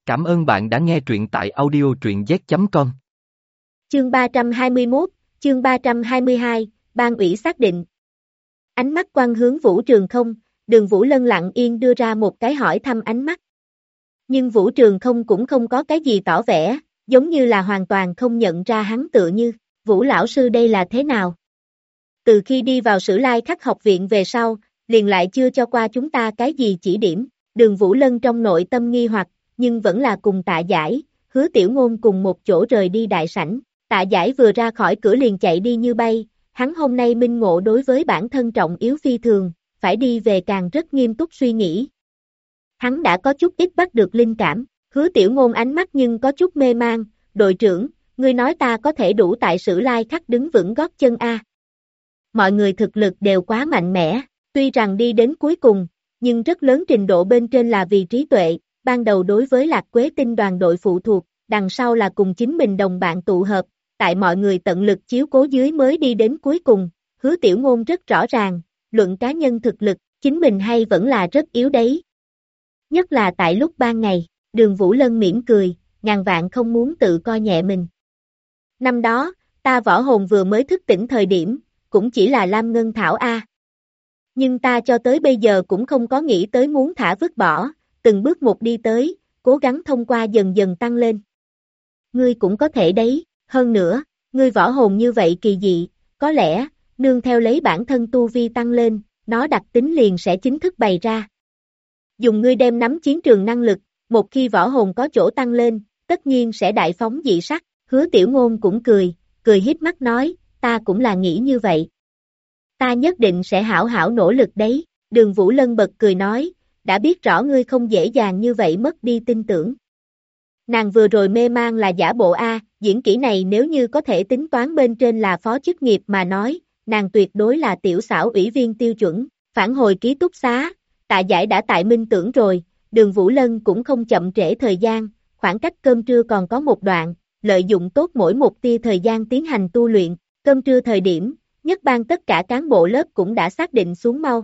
Cảm ơn bạn đã nghe truyện tại audio truyện z.com. Chương 321, chương 322, ban ủy xác định. Ánh mắt quang hướng Vũ Trường Không, Đường Vũ Lân lặng yên đưa ra một cái hỏi thăm ánh mắt. Nhưng Vũ Trường Không cũng không có cái gì tỏ vẻ, giống như là hoàn toàn không nhận ra hắn tựa như, Vũ lão sư đây là thế nào? Từ khi đi vào Sử Lai Khắc học viện về sau, liền lại chưa cho qua chúng ta cái gì chỉ điểm, Đường Vũ Lân trong nội tâm nghi hoặc, nhưng vẫn là cùng Tạ Giải, Hứa Tiểu Ngôn cùng một chỗ rời đi đại sảnh. Tạ Giải vừa ra khỏi cửa liền chạy đi như bay, hắn hôm nay minh ngộ đối với bản thân trọng yếu phi thường, phải đi về càng rất nghiêm túc suy nghĩ. Hắn đã có chút ít bắt được linh cảm, Hứa Tiểu Ngôn ánh mắt nhưng có chút mê mang, đội trưởng, ngươi nói ta có thể đủ tại Sử Lai Khắc đứng vững gót chân a? Mọi người thực lực đều quá mạnh mẽ, tuy rằng đi đến cuối cùng, nhưng rất lớn trình độ bên trên là vì trí tuệ, ban đầu đối với Lạc Quế Tinh đoàn đội phụ thuộc, đằng sau là cùng chính mình đồng bạn tụ hợp, tại mọi người tận lực chiếu cố dưới mới đi đến cuối cùng, Hứa Tiểu Ngôn rất rõ ràng, luận cá nhân thực lực, chính mình hay vẫn là rất yếu đấy. Nhất là tại lúc ban ngày, Đường Vũ Lân mỉm cười, ngàn vạn không muốn tự coi nhẹ mình. Năm đó, ta võ hồn vừa mới thức tỉnh thời điểm, cũng chỉ là Lam Ngân Thảo A. Nhưng ta cho tới bây giờ cũng không có nghĩ tới muốn thả vứt bỏ, từng bước một đi tới, cố gắng thông qua dần dần tăng lên. Ngươi cũng có thể đấy, hơn nữa, ngươi võ hồn như vậy kỳ dị, có lẽ, nương theo lấy bản thân tu vi tăng lên, nó đặc tính liền sẽ chính thức bày ra. Dùng ngươi đem nắm chiến trường năng lực, một khi võ hồn có chỗ tăng lên, tất nhiên sẽ đại phóng dị sắc, Hứa Tiểu Ngôn cũng cười híp mắt nói, ta cũng là nghĩ như vậy. Ta nhất định sẽ hảo hảo nỗ lực đấy, Đường Vũ Lân bật cười nói, đã biết rõ ngươi không dễ dàng như vậy mất đi tin tưởng. Nàng vừa rồi mê mang là giả bộ A, diễn kỹ này nếu như có thể tính toán bên trên là phó chức nghiệp mà nói, nàng tuyệt đối là tiểu xảo ủy viên tiêu chuẩn, phản hồi ký túc xá, Tạ Giải đã tại minh tưởng rồi, Đường Vũ Lân cũng không chậm trễ thời gian, khoảng cách cơm trưa còn có một đoạn, lợi dụng tốt mỗi một tia thời gian tiến hành tu luyện, cơm trưa thời điểm, nhất ban tất cả cán bộ lớp cũng đã xác định xuống mau.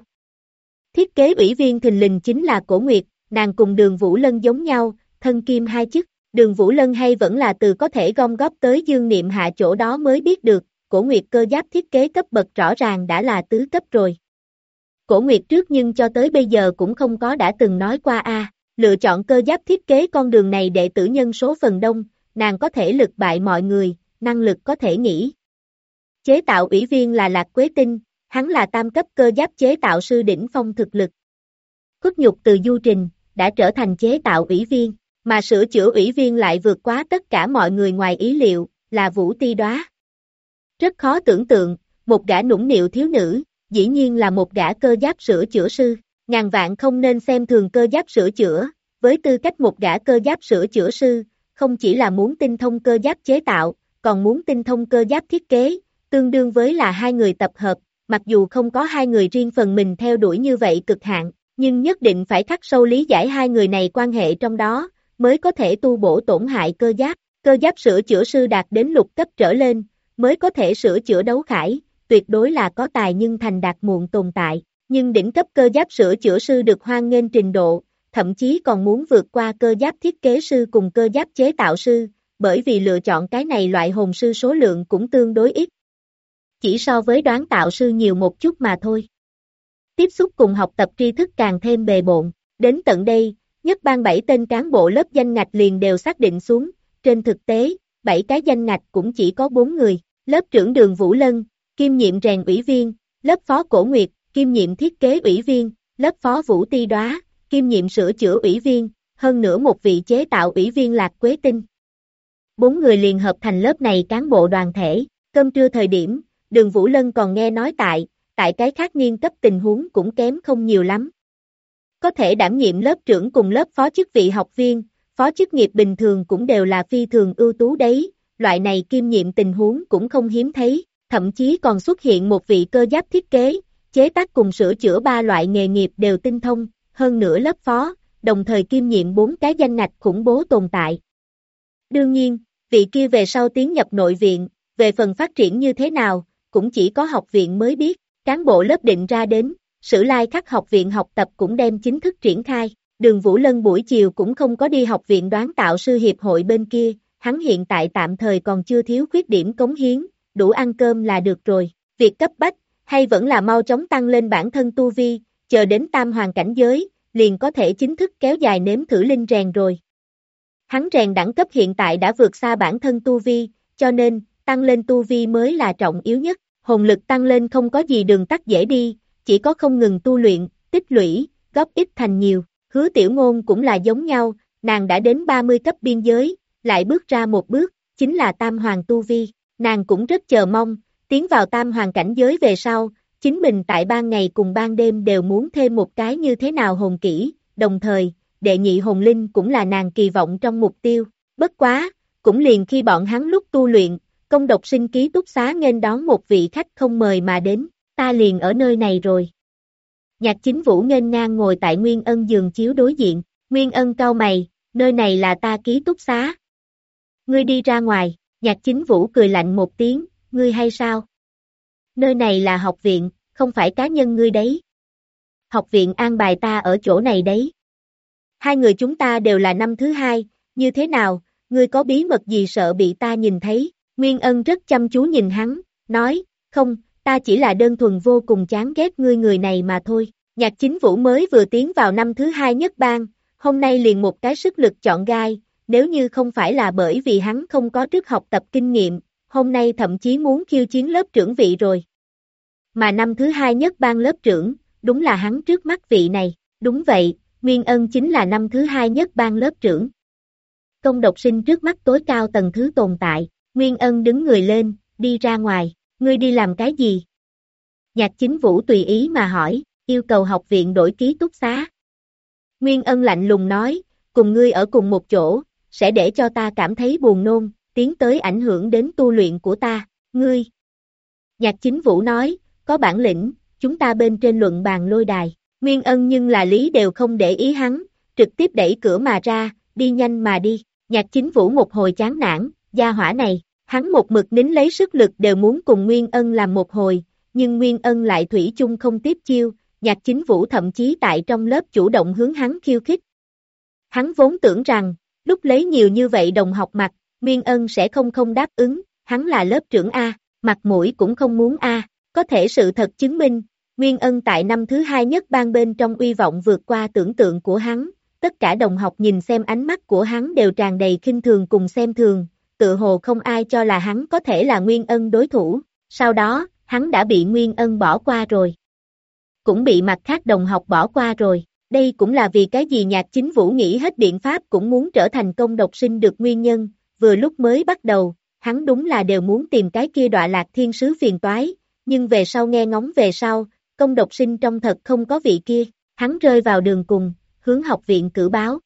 Thiết kế ủy viên thình lình chính là Cổ Nguyệt, nàng cùng Đường Vũ Lân giống nhau, thân kim hai chức, Đường Vũ Lân hay vẫn là từ có thể gom góp tới Dương Niệm Hạ chỗ đó mới biết được, Cổ Nguyệt cơ giáp thiết kế cấp bậc rõ ràng đã là tứ cấp rồi. Cổ Nguyệt trước nhưng cho tới bây giờ cũng không có đã từng nói qua lựa chọn cơ giáp thiết kế con đường này đệ tử nhân số phần đông, nàng có thể lực bại mọi người, năng lực có thể nghĩ. Chế tạo ủy viên là Lạc Quế Tinh, hắn là tam cấp cơ giáp chế tạo sư đỉnh phong thực lực. Khuất nhục từ Du Trình, đã trở thành chế tạo ủy viên, mà sửa chữa ủy viên lại vượt quá tất cả mọi người ngoài ý liệu, là Vũ Ti Đóa. Rất khó tưởng tượng, một gã nũng nịu thiếu nữ, dĩ nhiên là một gã cơ giáp sửa chữa sư, ngàn vạn không nên xem thường cơ giáp sửa chữa, với tư cách một gã cơ giáp sửa chữa sư, không chỉ là muốn tinh thông cơ giáp chế tạo, còn muốn tinh thông cơ giáp thiết kế, tương đương với là hai người tập hợp, mặc dù không có hai người riêng phần mình theo đuổi như vậy cực hạn, nhưng nhất định phải khắc sâu lý giải hai người này quan hệ trong đó, mới có thể tu bổ tổn hại cơ giáp sửa chữa sư đạt đến lục cấp trở lên, mới có thể sửa chữa đấu khải, tuyệt đối là có tài nhưng thành đạt muộn tồn tại, nhưng đỉnh cấp cơ giáp sửa chữa sư được hoan nghênh trình độ, thậm chí còn muốn vượt qua cơ giáp thiết kế sư cùng cơ giáp chế tạo sư, bởi vì lựa chọn cái này loại hồn sư số lượng cũng tương đối ít. Chỉ so với đoán tạo sư nhiều một chút mà thôi. Tiếp xúc cùng học tập tri thức càng thêm bề bộn, đến tận đây, nhất ban 7 tên cán bộ lớp danh ngạch liền đều xác định xuống, trên thực tế, 7 cái danh ngạch cũng chỉ có 4 người, lớp trưởng Đường Vũ Lân, kiêm nhiệm rèn ủy viên, lớp phó Cổ Nguyệt, kiêm nhiệm thiết kế ủy viên, lớp phó Vũ Ti Đóa, kiêm nhiệm sửa chữa ủy viên, hơn nữa một vị chế tạo ủy viên Lạc Quế Tinh. 4 người liền hợp thành lớp này cán bộ đoàn thể, cơm trưa thời điểm, Đường Vũ Lân còn nghe nói tại cái khác niên cấp tình huống cũng kém không nhiều lắm. Có thể đảm nhiệm lớp trưởng cùng lớp phó chức vị học viên, phó chức nghiệp bình thường cũng đều là phi thường ưu tú đấy, loại này kiêm nhiệm tình huống cũng không hiếm thấy, thậm chí còn xuất hiện một vị cơ giáp thiết kế, chế tác cùng sửa chữa 3 loại nghề nghiệp đều tinh thông, hơn nữa lớp phó, đồng thời kiêm nhiệm 4 cái danh ngạch khủng bố tồn tại. Đương nhiên, vị kia về sau tiến nhập nội viện, về phần phát triển như thế nào, cũng chỉ có học viện mới biết, cán bộ lớp định ra đến, Sử Lai Khắc học viện học tập cũng đem chính thức triển khai, Đường Vũ Lân buổi chiều cũng không có đi học viện đoán tạo sư hiệp hội bên kia, hắn hiện tại tạm thời còn chưa thiếu khuyết điểm cống hiến, đủ ăn cơm là được rồi. Việc cấp bách, hay vẫn là mau chóng tăng lên bản thân tu vi, chờ đến tam hoàng cảnh giới, liền có thể chính thức kéo dài nếm thử linh rèn rồi. Hắn rèn đẳng cấp hiện tại đã vượt xa bản thân tu vi, cho nên, tăng lên tu vi mới là trọng yếu nhất. Hồn lực tăng lên không có gì đường tắt dễ đi, chỉ có không ngừng tu luyện, tích lũy, góp ít thành nhiều. Hứa Tiểu Ngôn cũng là giống nhau, nàng đã đến 30 cấp biên giới, lại bước ra một bước, chính là tam hoàng tu vi. Nàng cũng rất chờ mong, tiến vào tam hoàng cảnh giới về sau, chính mình tại ban ngày cùng ban đêm đều muốn thêm một cái như thế nào hồn kỹ, đồng thời, đệ nhị hồn linh cũng là nàng kỳ vọng trong mục tiêu. Bất quá, cũng liền khi bọn hắn lúc tu luyện, Công Độc Sinh ký túc xá nghênh đón một vị khách không mời mà đến, ta liền ở nơi này rồi. Nhạc Chính Vũ nghênh ngang ngồi tại Nguyên Ân giường chiếu đối diện, Nguyên Ân cau mày, nơi này là ta ký túc xá. Ngươi đi ra ngoài, Nhạc Chính Vũ cười lạnh một tiếng, ngươi hay sao? Nơi này là học viện, không phải cá nhân ngươi đấy. Học viện an bài ta ở chỗ này đấy. Hai người chúng ta đều là năm thứ hai, như thế nào, ngươi có bí mật gì sợ bị ta nhìn thấy? Nguyên Ân rất chăm chú nhìn hắn, nói, không, ta chỉ là đơn thuần vô cùng chán ghét ngươi người này mà thôi. Nhạc Chính Vũ mới vừa tiến vào năm thứ hai nhất ban, hôm nay liền một cái sức lực chọn gai, nếu như không phải là bởi vì hắn không có trước học tập kinh nghiệm, hôm nay thậm chí muốn khiêu chiến lớp trưởng vị rồi. Mà năm thứ hai nhất ban lớp trưởng, đúng là hắn trước mắt vị này, đúng vậy, Nguyên Ân chính là năm thứ hai nhất ban lớp trưởng. Công Độc Sinh trước mắt tối cao tầng thứ tồn tại, Nguyên Ân đứng người lên, đi ra ngoài, ngươi đi làm cái gì? Nhạc Chính Vũ tùy ý mà hỏi, yêu cầu học viện đổi ký túc xá. Nguyên Ân lạnh lùng nói, cùng ngươi ở cùng một chỗ, sẽ để cho ta cảm thấy buồn nôn, tiến tới ảnh hưởng đến tu luyện của ta, ngươi. Nhạc Chính Vũ nói, có bản lĩnh, chúng ta bên trên luận bàn lôi đài. Nguyên Ân nhưng là lý đều không để ý hắn, trực tiếp đẩy cửa mà ra, đi nhanh mà đi. Nhạc Chính Vũ một hồi chán nản, gia hỏa này, hắn một mực nín lấy sức lực đều muốn cùng Nguyên Ân làm một hồi, nhưng Nguyên Ân lại thủy chung không tiếp chiêu, Nhạc Chính Vũ thậm chí tại trong lớp chủ động hướng hắn khiêu khích. Hắn vốn tưởng rằng, lúc lấy nhiều như vậy đồng học mặt, Nguyên Ân sẽ không đáp ứng, hắn là lớp trưởng A, mặt mũi cũng không muốn A, có thể sự thật chứng minh, Nguyên Ân tại năm thứ hai nhất ban bên trong uy vọng vượt qua tưởng tượng của hắn, tất cả đồng học nhìn xem ánh mắt của hắn đều tràn đầy khinh thường cùng xem thường, tự hồ không ai cho là hắn có thể là Nguyên Ân đối thủ, sau đó, hắn đã bị Nguyên Ân bỏ qua rồi. Cũng bị mặt khác đồng học bỏ qua rồi, đây cũng là vì cái gì Nhạc Chính Vũ nghĩ hết biện pháp cũng muốn trở thành Công Độc Sinh được nguyên nhân, vừa lúc mới bắt đầu, hắn đúng là đều muốn tìm cái kia đọa lạc thiên sứ phiền toái, nhưng về sau nghe ngóng về sau, Công Độc Sinh trong thật không có vị kia, hắn rơi vào đường cùng, hướng học viện cử báo.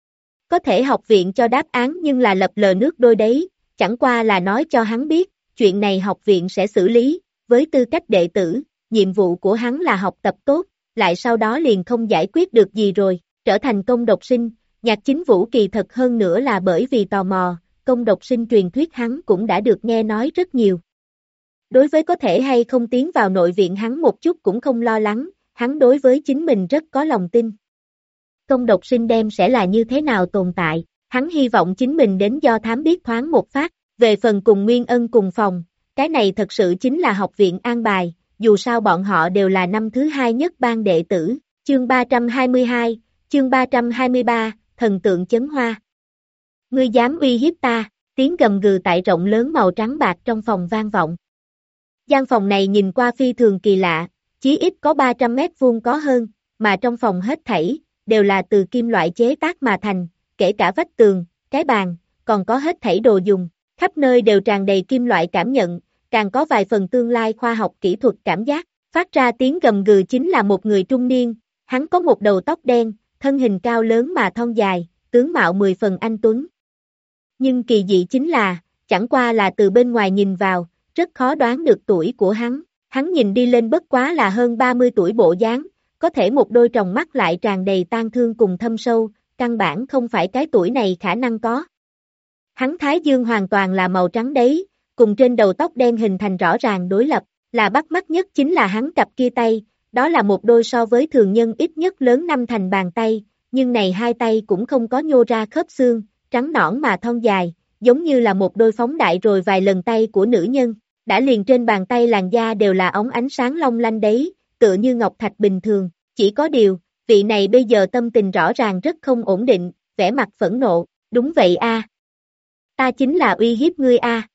Có thể học viện cho đáp án nhưng là lập lờ nước đôi đấy, chẳng qua là nói cho hắn biết, chuyện này học viện sẽ xử lý, với tư cách đệ tử, nhiệm vụ của hắn là học tập tốt, lại sau đó liền không giải quyết được gì rồi, trở thành Công Độc Sinh, Nhạc Chính Vũ kỳ thật hơn nữa là bởi vì tò mò, Công Độc Sinh truyền thuyết hắn cũng đã được nghe nói rất nhiều. Đối với có thể hay không tiến vào nội viện hắn một chút cũng không lo lắng, hắn đối với chính mình rất có lòng tin. Công Độc Sinh đem sẽ là như thế nào tồn tại, hắn hy vọng chính mình đến do thám biết thoáng một phát, về phần cùng Nguyên Ân cùng phòng, cái này thật sự chính là học viện an bài, dù sao bọn họ đều là năm thứ hai nhất ban đệ tử, chương 322, chương 323, thần tượng chấn hoa. Ngươi dám uy hiếp ta, tiếng gầm gừ tại rộng lớn màu trắng bạc trong phòng vang vọng. Gian phòng này nhìn qua phi thường kỳ lạ, chí ít có 300 mét vuông có hơn, mà trong phòng hết thảy, đều là từ kim loại chế tác mà thành, kể cả vách tường, cái bàn, còn có hết thảy đồ dùng, khắp nơi đều tràn đầy kim loại cảm nhận, càng có vài phần tương lai khoa học kỹ thuật cảm giác, phát ra tiếng gầm gừ chính là một người trung niên, hắn có một đầu tóc đen, thân hình cao lớn mà thon dài, tướng mạo 10 phần anh tuấn. Nhưng kỳ dị chính là, chẳng qua là từ bên ngoài nhìn vào, rất khó đoán được tuổi của hắn nhìn đi lên bất quá là hơn 30 tuổi bộ dáng, có thể một đôi tròng mắt lại tràn đầy tang thương cùng thâm sâu, căn bản không phải cái tuổi này khả năng có. Hắn thái dương hoàn toàn là màu trắng đấy, cùng trên đầu tóc đen hình thành rõ ràng đối lập, là bắt mắt nhất chính là hắn cặp kia tay, đó là một đôi so với thường nhân ít nhất lớn 5 thành bàn tay, nhưng này hai tay cũng không có nhô ra khớp xương, trắng nõn mà thon dài, giống như là một đôi phóng đại rồi vài lần tay của nữ nhân, đã liền trên bàn tay làn da đều là óng ánh sáng long lanh đấy, tựa như ngọc thạch bình thường, chỉ có điều, vị này bây giờ tâm tình rõ ràng rất không ổn định, vẻ mặt phẫn nộ, đúng vậy a, ta chính là uy hiếp ngươi a.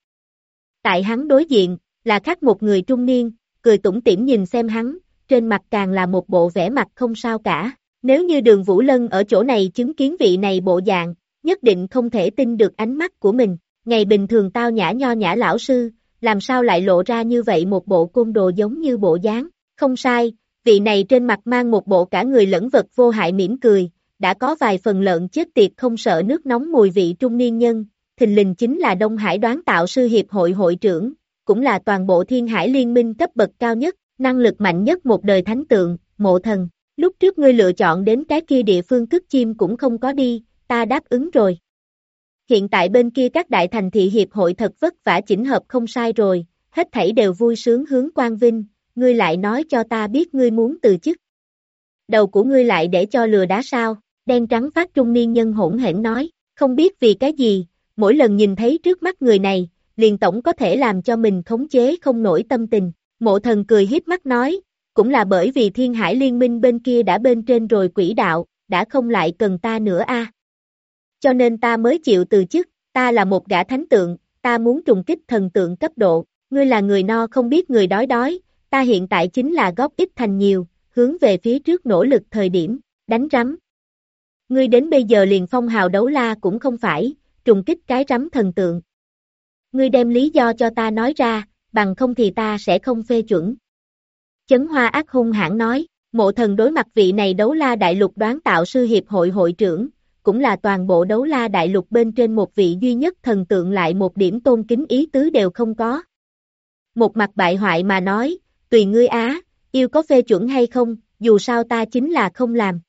Tại hắn đối diện, là khác một người trung niên, cười tủm tỉm nhìn xem hắn, trên mặt càng là một bộ vẻ mặt không sao cả, nếu như Đường Vũ Lân ở chỗ này chứng kiến vị này bộ dạng, nhất định không thể tin được ánh mắt của mình, ngày bình thường tao nhã nho nhã lão sư, làm sao lại lộ ra như vậy một bộ côn đồ giống như bộ dáng, không sai, vị này trên mặt mang một bộ cả người lẫn vật vô hại mỉm cười, đã có vài phần lợn chết tiệt không sợ nước nóng mùi vị trung niên nhân, thình lình chính là Đông Hải Đoán Tạo Sư Hiệp hội hội trưởng, cũng là toàn bộ Thiên Hải Liên minh cấp bậc cao nhất, năng lực mạnh nhất một đời thánh tượng, Mộ Thần. Lúc trước ngươi lựa chọn đến cái kia địa phương cất chim cũng không có đi, ta đáp ứng rồi. Hiện tại bên kia các đại thành thị hiệp hội thật vất vả chỉnh hợp không sai rồi, hết thảy đều vui sướng hướng quang vinh, ngươi lại nói cho ta biết ngươi muốn từ chức. Đầu của ngươi lại để cho lừa đá sao, đen trắng phát trung niên nhân hỗn hển nói, không biết vì cái gì, mỗi lần nhìn thấy trước mắt người này, liền tổng có thể làm cho mình khống chế không nổi tâm tình. Mộ Thần cười hiếp mắt nói, cũng là bởi vì Thiên Hải Liên minh bên kia đã bên trên rồi quỹ đạo, đã không lại cần ta nữa a. Cho nên ta mới chịu từ chức, ta là một gã thánh tượng, ta muốn trùng kích thần tượng cấp độ, ngươi là người no không biết người đói đói, ta hiện tại chính là góp ít thành nhiều, hướng về phía trước nỗ lực thời điểm, đánh rắm. Ngươi đến bây giờ liền phong hào đấu la cũng không phải, trùng kích cái rắm thần tượng. Ngươi đem lý do cho ta nói ra, bằng không thì ta sẽ không phê chuẩn. Chấn Hoa ác hung hãn nói, Mộ Thần đối mặt vị này đấu la đại lục Đoán Tạo Sư Hiệp hội hội trưởng, cũng là toàn bộ đấu la đại lục bên trên một vị duy nhất thần tượng lại một điểm tôn kính ý tứ đều không có. Một mặt bại hoại mà nói, tùy ngươi á, yêu có phê chuẩn hay không, dù sao ta chính là không làm.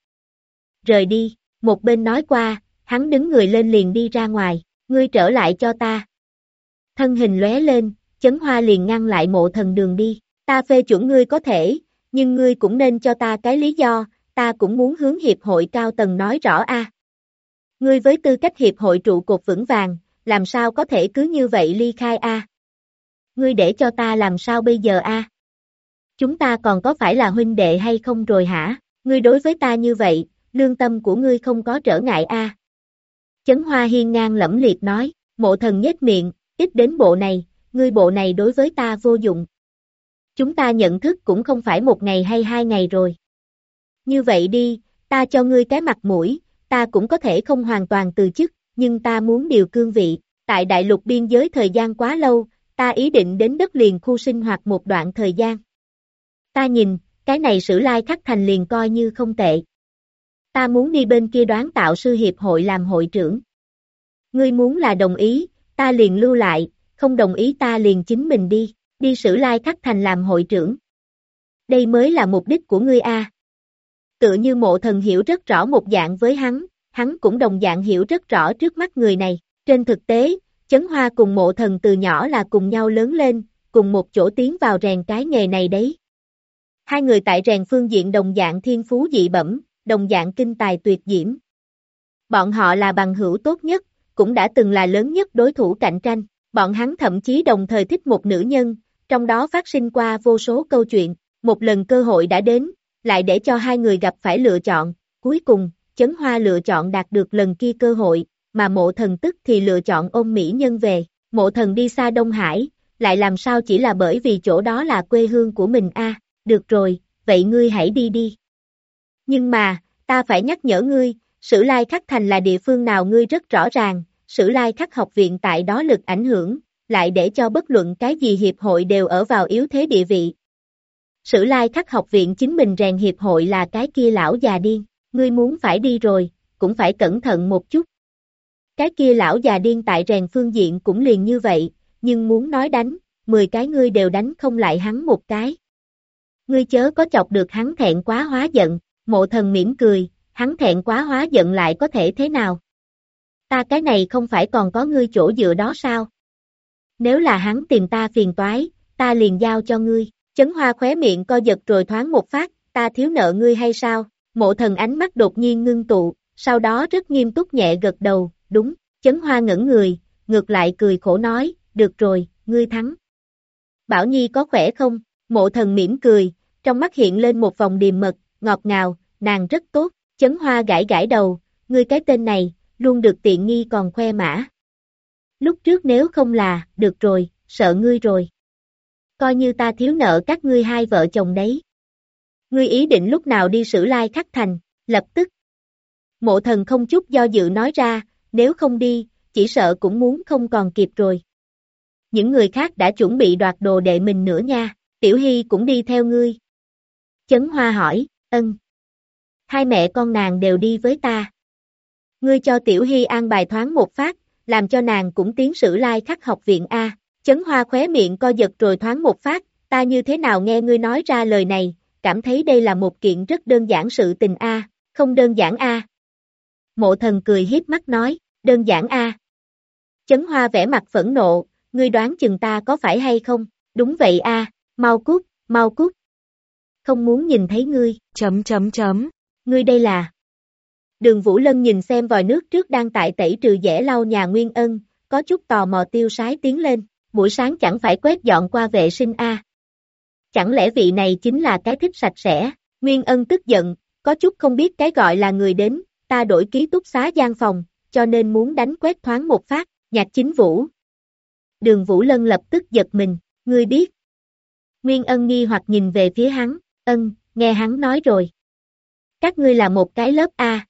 Rời đi, một bên nói qua, hắn đứng người lên liền đi ra ngoài, ngươi trở lại cho ta. Thân hình lóe lên, Chấn Hoa liền ngăn lại Mộ Thần đường đi, ta phê chuẩn ngươi có thể, nhưng ngươi cũng nên cho ta cái lý do, ta cũng muốn hướng hiệp hội cao tầng nói rõ a. Ngươi với tư cách hiệp hội trụ cột vững vàng, làm sao có thể cứ như vậy ly khai a? Ngươi để cho ta làm sao bây giờ a? Chúng ta còn có phải là huynh đệ hay không rồi hả? Ngươi đối với ta như vậy, lương tâm của ngươi không có trở ngại a? Chấn Hoa hiên ngang lẫm liệt nói, Mộ Thần nhếch miệng, ít đến bộ này, ngươi bộ này đối với ta vô dụng. Chúng ta nhận thức cũng không phải một ngày hay hai ngày rồi. Như vậy đi, ta cho ngươi cái mặt mũi, ta cũng có thể không hoàn toàn từ chức, nhưng ta muốn điều cương vị, tại đại lục biên giới thời gian quá lâu, ta ý định đến đất liền khu sinh hoạt một đoạn thời gian. Ta nhìn, cái này Sử Lai Khắc Thành liền coi như không tệ. Ta muốn đi bên kia Đoán Tạo Sư Hiệp hội làm hội trưởng. Ngươi muốn là đồng ý, ta liền lưu lại, không đồng ý ta liền chính mình đi Sử Lai Khắc Thành làm hội trưởng. Đây mới là mục đích của ngươi a. Tựa như Mộ Thần hiểu rất rõ một dạng với hắn cũng đồng dạng hiểu rất rõ trước mắt người này. Trên thực tế, Chấn Hoa cùng Mộ Thần từ nhỏ là cùng nhau lớn lên, cùng một chỗ tiến vào rèn cái nghề này đấy. Hai người tại rèn phương diện đồng dạng thiên phú dị bẩm, đồng dạng kinh tài tuyệt diễm. Bọn họ là bằng hữu tốt nhất, cũng đã từng là lớn nhất đối thủ cạnh tranh. Bọn hắn thậm chí đồng thời thích một nữ nhân, trong đó phát sinh qua vô số câu chuyện. Một lần cơ hội đã đến, lại để cho hai người gặp phải lựa chọn. Cuối cùng, Chấn Hoa lựa chọn đạt được lần kia cơ hội, mà Mộ Thần tức thì lựa chọn ôm mỹ nhân về. Mộ Thần đi xa Đông Hải, lại làm sao chỉ là bởi vì chỗ đó là quê hương của mình a? Được rồi, vậy ngươi hãy đi đi. Nhưng mà, ta phải nhắc nhở ngươi, Sử Lai Khắc Thành là địa phương nào ngươi rất rõ ràng, Sử Lai Khắc học viện tại đó lực ảnh hưởng, lại để cho bất luận cái gì hiệp hội đều ở vào yếu thế địa vị. Sử Lai Khắc học viện chính mình rèn hiệp hội là cái kia lão già điên, ngươi muốn phải đi rồi, cũng phải cẩn thận một chút. Cái kia lão già điên tại rèn phương diện cũng liền như vậy, nhưng muốn nói đánh, 10 cái ngươi đều đánh không lại hắn một cái. Ngươi chớ có chọc được hắn thẹn quá hóa giận, Mộ Thần mỉm cười, hắn thẹn quá hóa giận lại có thể thế nào? Ta cái này không phải còn có ngươi chỗ dựa đó sao? Nếu là hắn tìm ta phiền toái, ta liền giao cho ngươi. Chấn Hoa khóe miệng co giật rồi thoáng một phát, ta thiếu nợ ngươi hay sao? Mộ Thần ánh mắt đột nhiên ngưng tụ, sau đó rất nghiêm túc nhẹ gật đầu, đúng, Chấn Hoa ngẩn người, ngược lại cười khổ nói, được rồi, ngươi thắng. Bảo Nhi có khỏe không? Mộ Thần mỉm cười, trong mắt hiện lên một vòng điềm mật, ngọt ngào, nàng rất tốt, Chấn Hoa gãi gãi đầu, ngươi cái tên này, luôn được tiện nghi còn khoe mã. Lúc trước nếu không là, được rồi, sợ ngươi rồi. Coi như ta thiếu nợ các ngươi hai vợ chồng đấy. Ngươi ý định lúc nào đi Sử Lai Khắc Thành, lập tức. Mộ Thần không chút do dự nói ra, nếu không đi, chỉ sợ cũng muốn không còn kịp rồi. Những người khác đã chuẩn bị đoạt đồ đệ mình nữa nha, Tiểu Hy cũng đi theo ngươi. Chấn Hoa hỏi, ân. Hai mẹ con nàng đều đi với ta. Ngươi cho Tiểu Hy an bài thoáng một phát, làm cho nàng cũng tiến Sử Lai Khắc học viện A. Chấn Hoa khóe miệng co giật rồi thoáng một phát, ta như thế nào nghe ngươi nói ra lời này, cảm thấy đây là một kiện rất đơn giản sự tình A, không đơn giản A. Mộ Thần cười hiếp mắt nói, đơn giản A. Chấn Hoa vẻ mặt phẫn nộ, ngươi đoán chừng ta có phải hay không, đúng vậy A, mau cút, mau cút. Không muốn nhìn thấy ngươi, ngươi đây là. Đường Vũ Lân nhìn xem vòi nước trước đang tại tẩy trừ dẻ lau nhà Nguyên Ân, có chút tò mò tiêu sái tiến lên, buổi sáng chẳng phải quét dọn qua vệ sinh A. Chẳng lẽ vị này chính là cái thích sạch sẽ, Nguyên Ân tức giận, có chút không biết cái gọi là người đến, ta đổi ký túc xá gian phòng, cho nên muốn đánh quét thoáng một phát, Nhạc Chính Vũ. Đường Vũ Lân lập tức giật mình, ngươi biết. Nguyên Ân nghi hoặc nhìn về phía hắn, nghe hắn nói rồi. Các ngươi là một cái lớp A.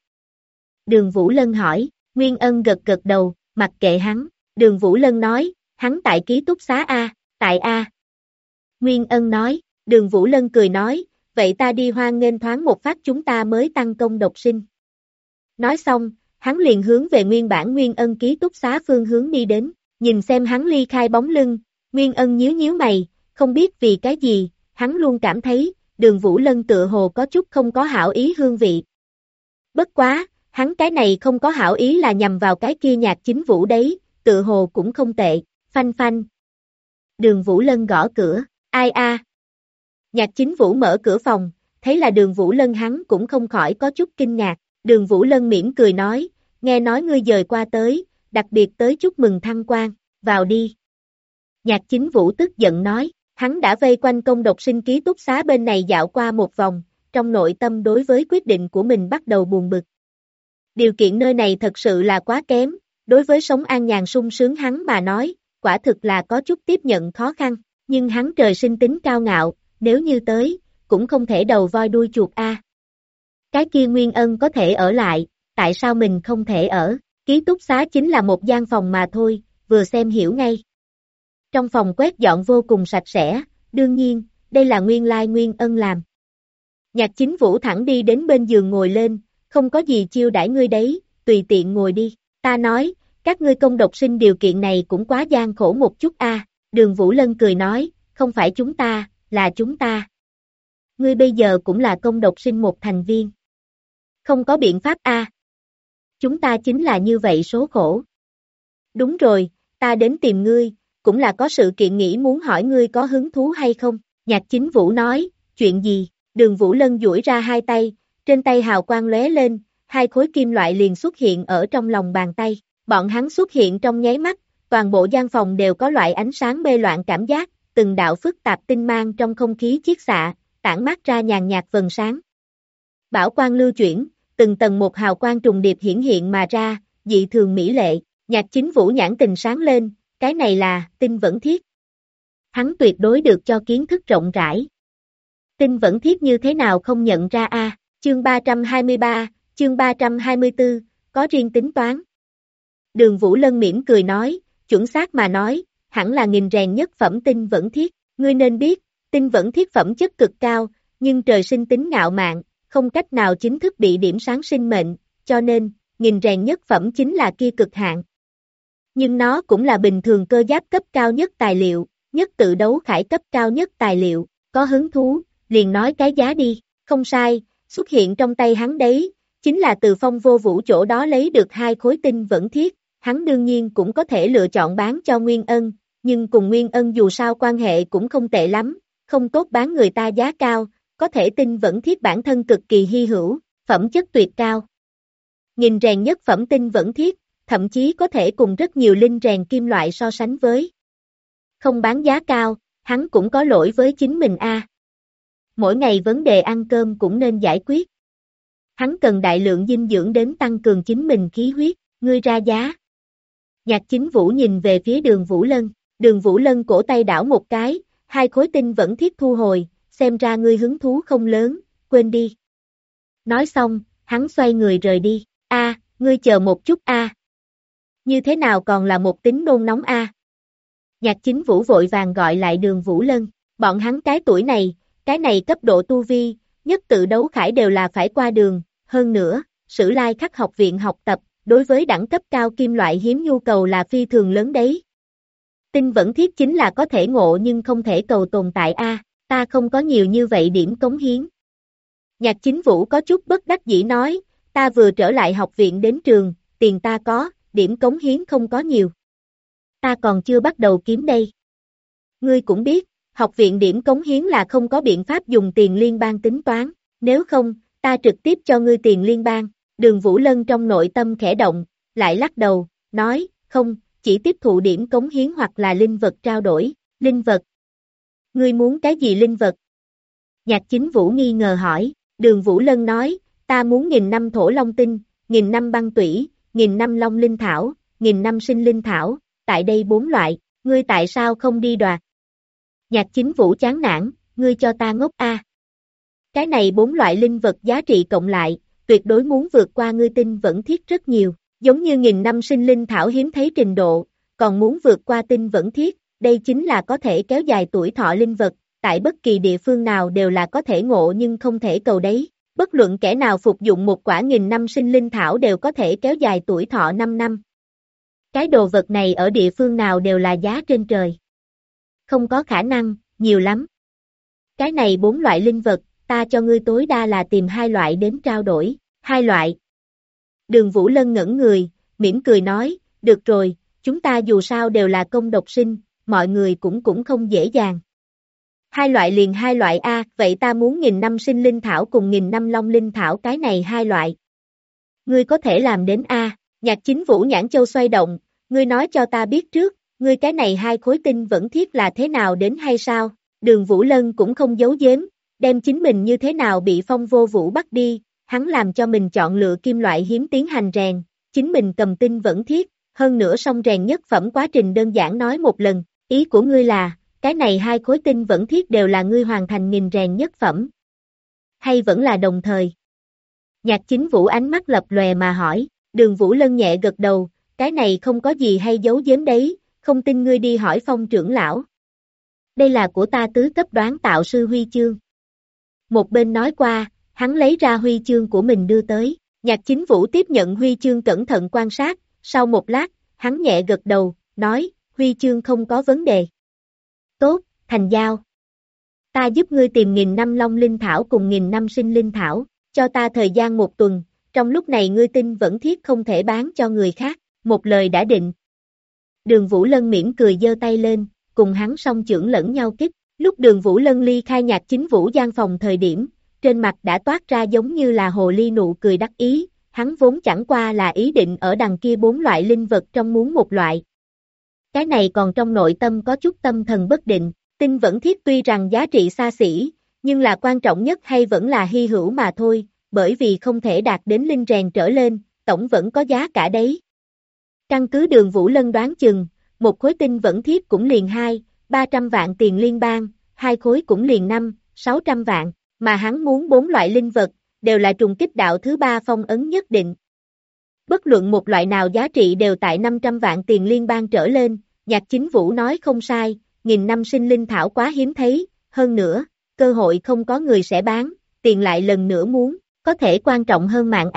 Đường Vũ Lân hỏi, Nguyên Ân gật gật đầu, mặc kệ hắn, Đường Vũ Lân nói, hắn tại ký túc xá A, tại A. Nguyên Ân nói, Đường Vũ Lân cười nói, vậy ta đi hoan nghênh thoáng một phát chúng ta mới tăng công độc sinh. Nói xong, hắn liền hướng về nguyên bản Nguyên Ân ký túc xá phương hướng đi đến, nhìn xem hắn ly khai bóng lưng, Nguyên Ân nhíu nhíu mày, không biết vì cái gì, hắn luôn cảm thấy, Đường Vũ Lân tựa hồ có chút không có hảo ý hương vị. Bất quá, hắn cái này không có hảo ý là nhằm vào cái kia Nhạc Chính Vũ đấy, tựa hồ cũng không tệ, phanh phanh. Đường Vũ Lân gõ cửa, ai a? Nhạc Chính Vũ mở cửa phòng, thấy là Đường Vũ Lân hắn cũng không khỏi có chút kinh ngạc, Đường Vũ Lân mỉm cười nói, nghe nói ngươi dời qua tới, đặc biệt tới chúc mừng thăng quan, vào đi. Nhạc Chính Vũ tức giận nói, hắn đã vây quanh công độc sinh ký túc xá bên này dạo qua một vòng, trong nội tâm đối với quyết định của mình bắt đầu buồn bực. Điều kiện nơi này thật sự là quá kém, đối với sống an nhàn sung sướng hắn mà nói, quả thực là có chút tiếp nhận khó khăn, nhưng hắn trời sinh tính cao ngạo, nếu như tới, cũng không thể đầu voi đuôi chuột a. Cái kia Nguyên Ân có thể ở lại, tại sao mình không thể ở, ký túc xá chính là một gian phòng mà thôi, vừa xem hiểu ngay. Trong phòng quét dọn vô cùng sạch sẽ, đương nhiên, đây là nguyên lai Nguyên Ân làm. Nhạc Chính Vũ thẳng đi đến bên giường ngồi lên, không có gì chiêu đãi ngươi đấy, tùy tiện ngồi đi, ta nói, các ngươi công độc sinh điều kiện này cũng quá gian khổ một chút a. Đường Vũ Lân cười nói, không phải chúng ta, là chúng ta. Ngươi bây giờ cũng là công độc sinh một thành viên. Không có biện pháp a. Chúng ta chính là như vậy số khổ. Đúng rồi, ta đến tìm ngươi, cũng là có sự kiện nghĩ muốn hỏi ngươi có hứng thú hay không, Nhạc Chính Vũ nói, chuyện gì, Đường Vũ Lân duỗi ra hai tay, trên tay hào quang lóe lên, hai khối kim loại liền xuất hiện ở trong lòng bàn tay, bọn hắn xuất hiện trong nháy mắt, toàn bộ gian phòng đều có loại ánh sáng mê loạn cảm giác, từng đạo phức tạp tinh mang trong không khí chiết xạ, tản mát ra nhàn nhạt vầng sáng. Bảo quang lưu chuyển, từng tầng một hào quang trùng điệp hiển hiện mà ra, dị thường mỹ lệ, Nhạc Chính Vũ nhãn tình sáng lên, cái này là tinh vẫn thiết. Hắn tuyệt đối được cho kiến thức rộng rãi. Tinh vẫn thiết như thế nào không nhận ra a? Chương 323, chương 324, có riêng tính toán. Đường Vũ Lân mỉm cười nói, chuẩn xác mà nói, hẳn là nghìn rèn nhất phẩm tinh vẫn thiết, ngươi nên biết, tinh vẫn thiết phẩm chất cực cao, nhưng trời sinh tính ngạo mạn, không cách nào chính thức bị điểm sáng sinh mệnh, cho nên, nghìn rèn nhất phẩm chính là kia cực hạn. Nhưng nó cũng là bình thường cơ giáp cấp cao nhất tài liệu, nhất tự đấu khải cấp cao nhất tài liệu, có hứng thú, liền nói cái giá đi, không sai, xuất hiện trong tay hắn đấy, chính là từ Phong Vô Vũ chỗ đó lấy được hai khối tinh vẫn thiết, hắn đương nhiên cũng có thể lựa chọn bán cho Nguyên Ân, nhưng cùng Nguyên Ân dù sao quan hệ cũng không tệ lắm, không tốt bán người ta giá cao, có thể tinh vẫn thiết bản thân cực kỳ hy hữu, phẩm chất tuyệt cao. Nghìn rèn nhất phẩm tinh vẫn thiết, thậm chí có thể cùng rất nhiều linh rèn kim loại so sánh với. Không bán giá cao, hắn cũng có lỗi với chính mình a. Mỗi ngày vấn đề ăn cơm cũng nên giải quyết. Hắn cần đại lượng dinh dưỡng đến tăng cường chính mình khí huyết, ngươi ra giá. Nhạc Chính Vũ nhìn về phía Đường Vũ Lân cổ tay đảo một cái, hai khối tinh vẫn thiết thu hồi, xem ra ngươi hứng thú không lớn, quên đi. Nói xong, hắn xoay người rời đi, ngươi chờ một chút Như thế nào còn là một tính nôn nóng Nhạc Chính Vũ vội vàng gọi lại Đường Vũ Lân, bọn hắn cái tuổi này, cái này cấp độ tu vi, nhất tự đấu khải đều là phải qua đường, hơn nữa, Sử Lai Khắc học viện học tập, đối với đẳng cấp cao kim loại hiếm nhu cầu là phi thường lớn đấy. Tinh vẫn thiết chính là có thể ngộ nhưng không thể cầu tồn tại ta không có nhiều như vậy điểm cống hiến. Nhạc Chính Vũ có chút bất đắc dĩ nói, ta vừa trở lại học viện đến trường, tiền ta có, điểm cống hiến không có nhiều. Ta còn chưa bắt đầu kiếm đây. Ngươi cũng biết, học viện điểm cống hiến là không có biện pháp dùng tiền liên bang tính toán, nếu không, ta trực tiếp cho ngươi tiền liên bang. Đường Vũ Lân trong nội tâm khẽ động, lại lắc đầu, nói, không, chỉ tiếp thụ điểm cống hiến hoặc là linh vật trao đổi, linh vật. Ngươi muốn cái gì linh vật? Nhạc Chính Vũ nghi ngờ hỏi, Đường Vũ Lân nói, ta muốn 1000 năm thổ long tinh, 1000 năm băng tủy, 1000 năm long linh thảo, 1000 năm sinh linh thảo, tại đây 4 loại, ngươi tại sao không đi đoạt? Nhạc Chính Vũ chán nản, ngươi cho ta ngốc Cái này 4 loại linh vật giá trị cộng lại, tuyệt đối muốn vượt qua ngươi tinh vẫn thiết rất nhiều, giống như 1000 năm sinh linh thảo hiếm thấy trình độ, còn muốn vượt qua tinh vẫn thiết, đây chính là có thể kéo dài tuổi thọ linh vật, tại bất kỳ địa phương nào đều là có thể ngộ nhưng không thể cầu đấy, bất luận kẻ nào phục dụng một quả 1000 năm sinh linh thảo đều có thể kéo dài tuổi thọ 5 năm. Cái đồ vật này ở địa phương nào đều là giá trên trời. Không có khả năng, nhiều lắm. Cái này 4 loại linh vật, ta cho ngươi tối đa là tìm 2 loại đến trao đổi, 2 loại. Đường Vũ Lân ngẩn người, mỉm cười nói, được rồi, chúng ta dù sao đều là công độc sinh, mọi người cũng không dễ dàng. 2 loại liền 2 loại vậy ta muốn 1000 năm sinh linh thảo cùng 1000 năm long linh thảo cái này 2 loại. Ngươi có thể làm đến Nhạc Chính Vũ nhãn châu xoay động, ngươi nói cho ta biết trước, ngươi cái này 2 khối tinh vẫn thiết là thế nào đến hay sao? Đường Vũ Lân cũng không giấu giếm, đem chính mình như thế nào bị Phong Vô Vũ bắt đi, hắn làm cho mình chọn lựa kim loại hiếm tiến hành rèn, chính mình cầm tinh vẫn thiết, hơn nữa song rèn nhất phẩm quá trình đơn giản nói một lần, ý của ngươi là, cái này 2 khối tinh vẫn thiết đều là ngươi hoàn thành 1000 rèn nhất phẩm. Hay vẫn là đồng thời? Nhạc Chính Vũ ánh mắt lập lòe mà hỏi, Đường Vũ Lân nhẹ gật đầu, cái này không có gì hay giấu giếm đấy, không tin ngươi đi hỏi Phong trưởng lão. Đây là của ta tứ cấp đoán tạo sư huy chương. Một bên nói qua, hắn lấy ra huy chương của mình đưa tới, Nhạc Chính Vũ tiếp nhận huy chương cẩn thận quan sát, sau một lát, hắn nhẹ gật đầu, nói, huy chương không có vấn đề. Tốt, thành giao. Ta giúp ngươi tìm 1000 năm long linh thảo cùng 1000 năm sinh linh thảo, cho ta thời gian 1 tuần, trong lúc này ngươi tinh vẫn thiết không thể bán cho người khác, một lời đã định. Đường Vũ Lân mỉm cười giơ tay lên, cùng hắn song chưởng lẫn nhau kích, lúc Đường Vũ Lân ly khai Nhạc Chính Vũ gian phòng thời điểm, trên mặt đã toát ra giống như là hồ ly nụ cười đắc ý, hắn vốn chẳng qua là ý định ở đằng kia 4 loại linh vật trong muốn một loại. Cái này còn trong nội tâm có chút tâm thần bất định, tinh vẫn thiết tuy rằng giá trị xa xỉ, nhưng là quan trọng nhất hay vẫn là hy hữu mà thôi, bởi vì không thể đạt đến linh rèn trở lên, tổng vẫn có giá cả đấy. Căn cứ Đường Vũ Lân đoán chừng, một khối tinh vẫn thiết cũng liền 200-300 vạn tiền liên bang, 2 khối cũng liền 500-600 vạn, mà hắn muốn 4 loại linh vật, đều là trùng kích đạo thứ 3 phong ấn nhất định. Bất luận một loại nào giá trị đều tại 500 vạn tiền liên bang trở lên, Nhạc Chính Vũ nói không sai, 1000 năm sinh linh thảo quá hiếm thấy, hơn nữa, cơ hội không có người sẽ bán, tiền lại lần nữa muốn, có thể quan trọng hơn mạng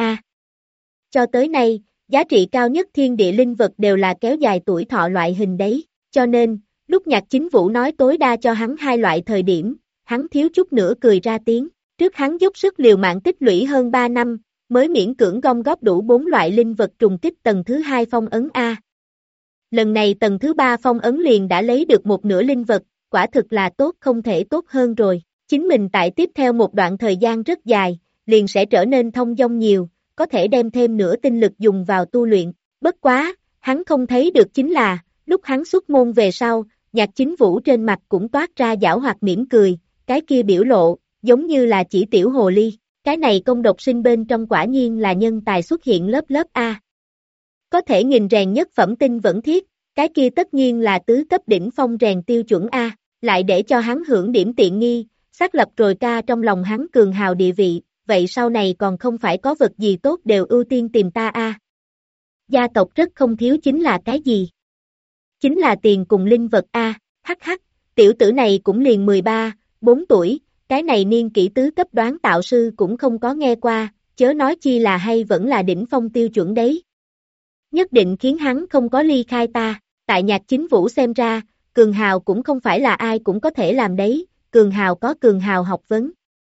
Cho tới nay, giá trị cao nhất thiên địa linh vật đều là kéo dài tuổi thọ loại hình đấy, cho nên, lúc Nhạc Chính Vũ nói tối đa cho hắn 2 loại thời điểm, hắn thiếu chút nữa cười ra tiếng, trước hắn dốc sức liều mạng tích lũy hơn 3 năm, mới miễn cưỡng gom góp đủ 4 loại linh vật trùng kích tầng thứ 2 phong ấn Lần này tầng thứ 3 phong ấn liền đã lấy được một nửa linh vật, quả thực là tốt không thể tốt hơn rồi, chính mình tại tiếp theo một đoạn thời gian rất dài, liền sẽ trở nên thông dong nhiều, có thể đem thêm nửa tinh lực dùng vào tu luyện. Bất quá, hắn không thấy được chính là, lúc hắn xuất môn về sau, Nhạc Chính Vũ trên mặt cũng toát ra giảo hoạt mỉm cười, cái kia biểu lộ, giống như là chỉ tiểu hồ ly. Cái này công độc sinh bên trong quả nhiên là nhân tài xuất hiện lớp lớp A. Có thể nghìn rèn nhất phẩm tinh vẫn thiết, cái kia tất nhiên là tứ cấp đỉnh phong rèn tiêu chuẩn A, lại để cho hắn hưởng điểm tiện nghi, xác lập rồi ca trong lòng hắn cường hào địa vị, vậy sau này còn không phải có vật gì tốt đều ưu tiên tìm ta A. Gia tộc rất không thiếu chính là cái gì? Chính là tiền cùng linh vật A, hắc hắc, tiểu tử này cũng liền 13, 4 tuổi, cái này niên kỷ tứ cấp đoán tạo sư cũng không có nghe qua, chớ nói chi là hay vẫn là đỉnh phong tiêu chuẩn đấy. Nhất định khiến hắn không có ly khai ta, tại Nhạc Chính Vũ xem ra, cường hào cũng không phải là ai cũng có thể làm đấy, cường hào có cường hào học vấn.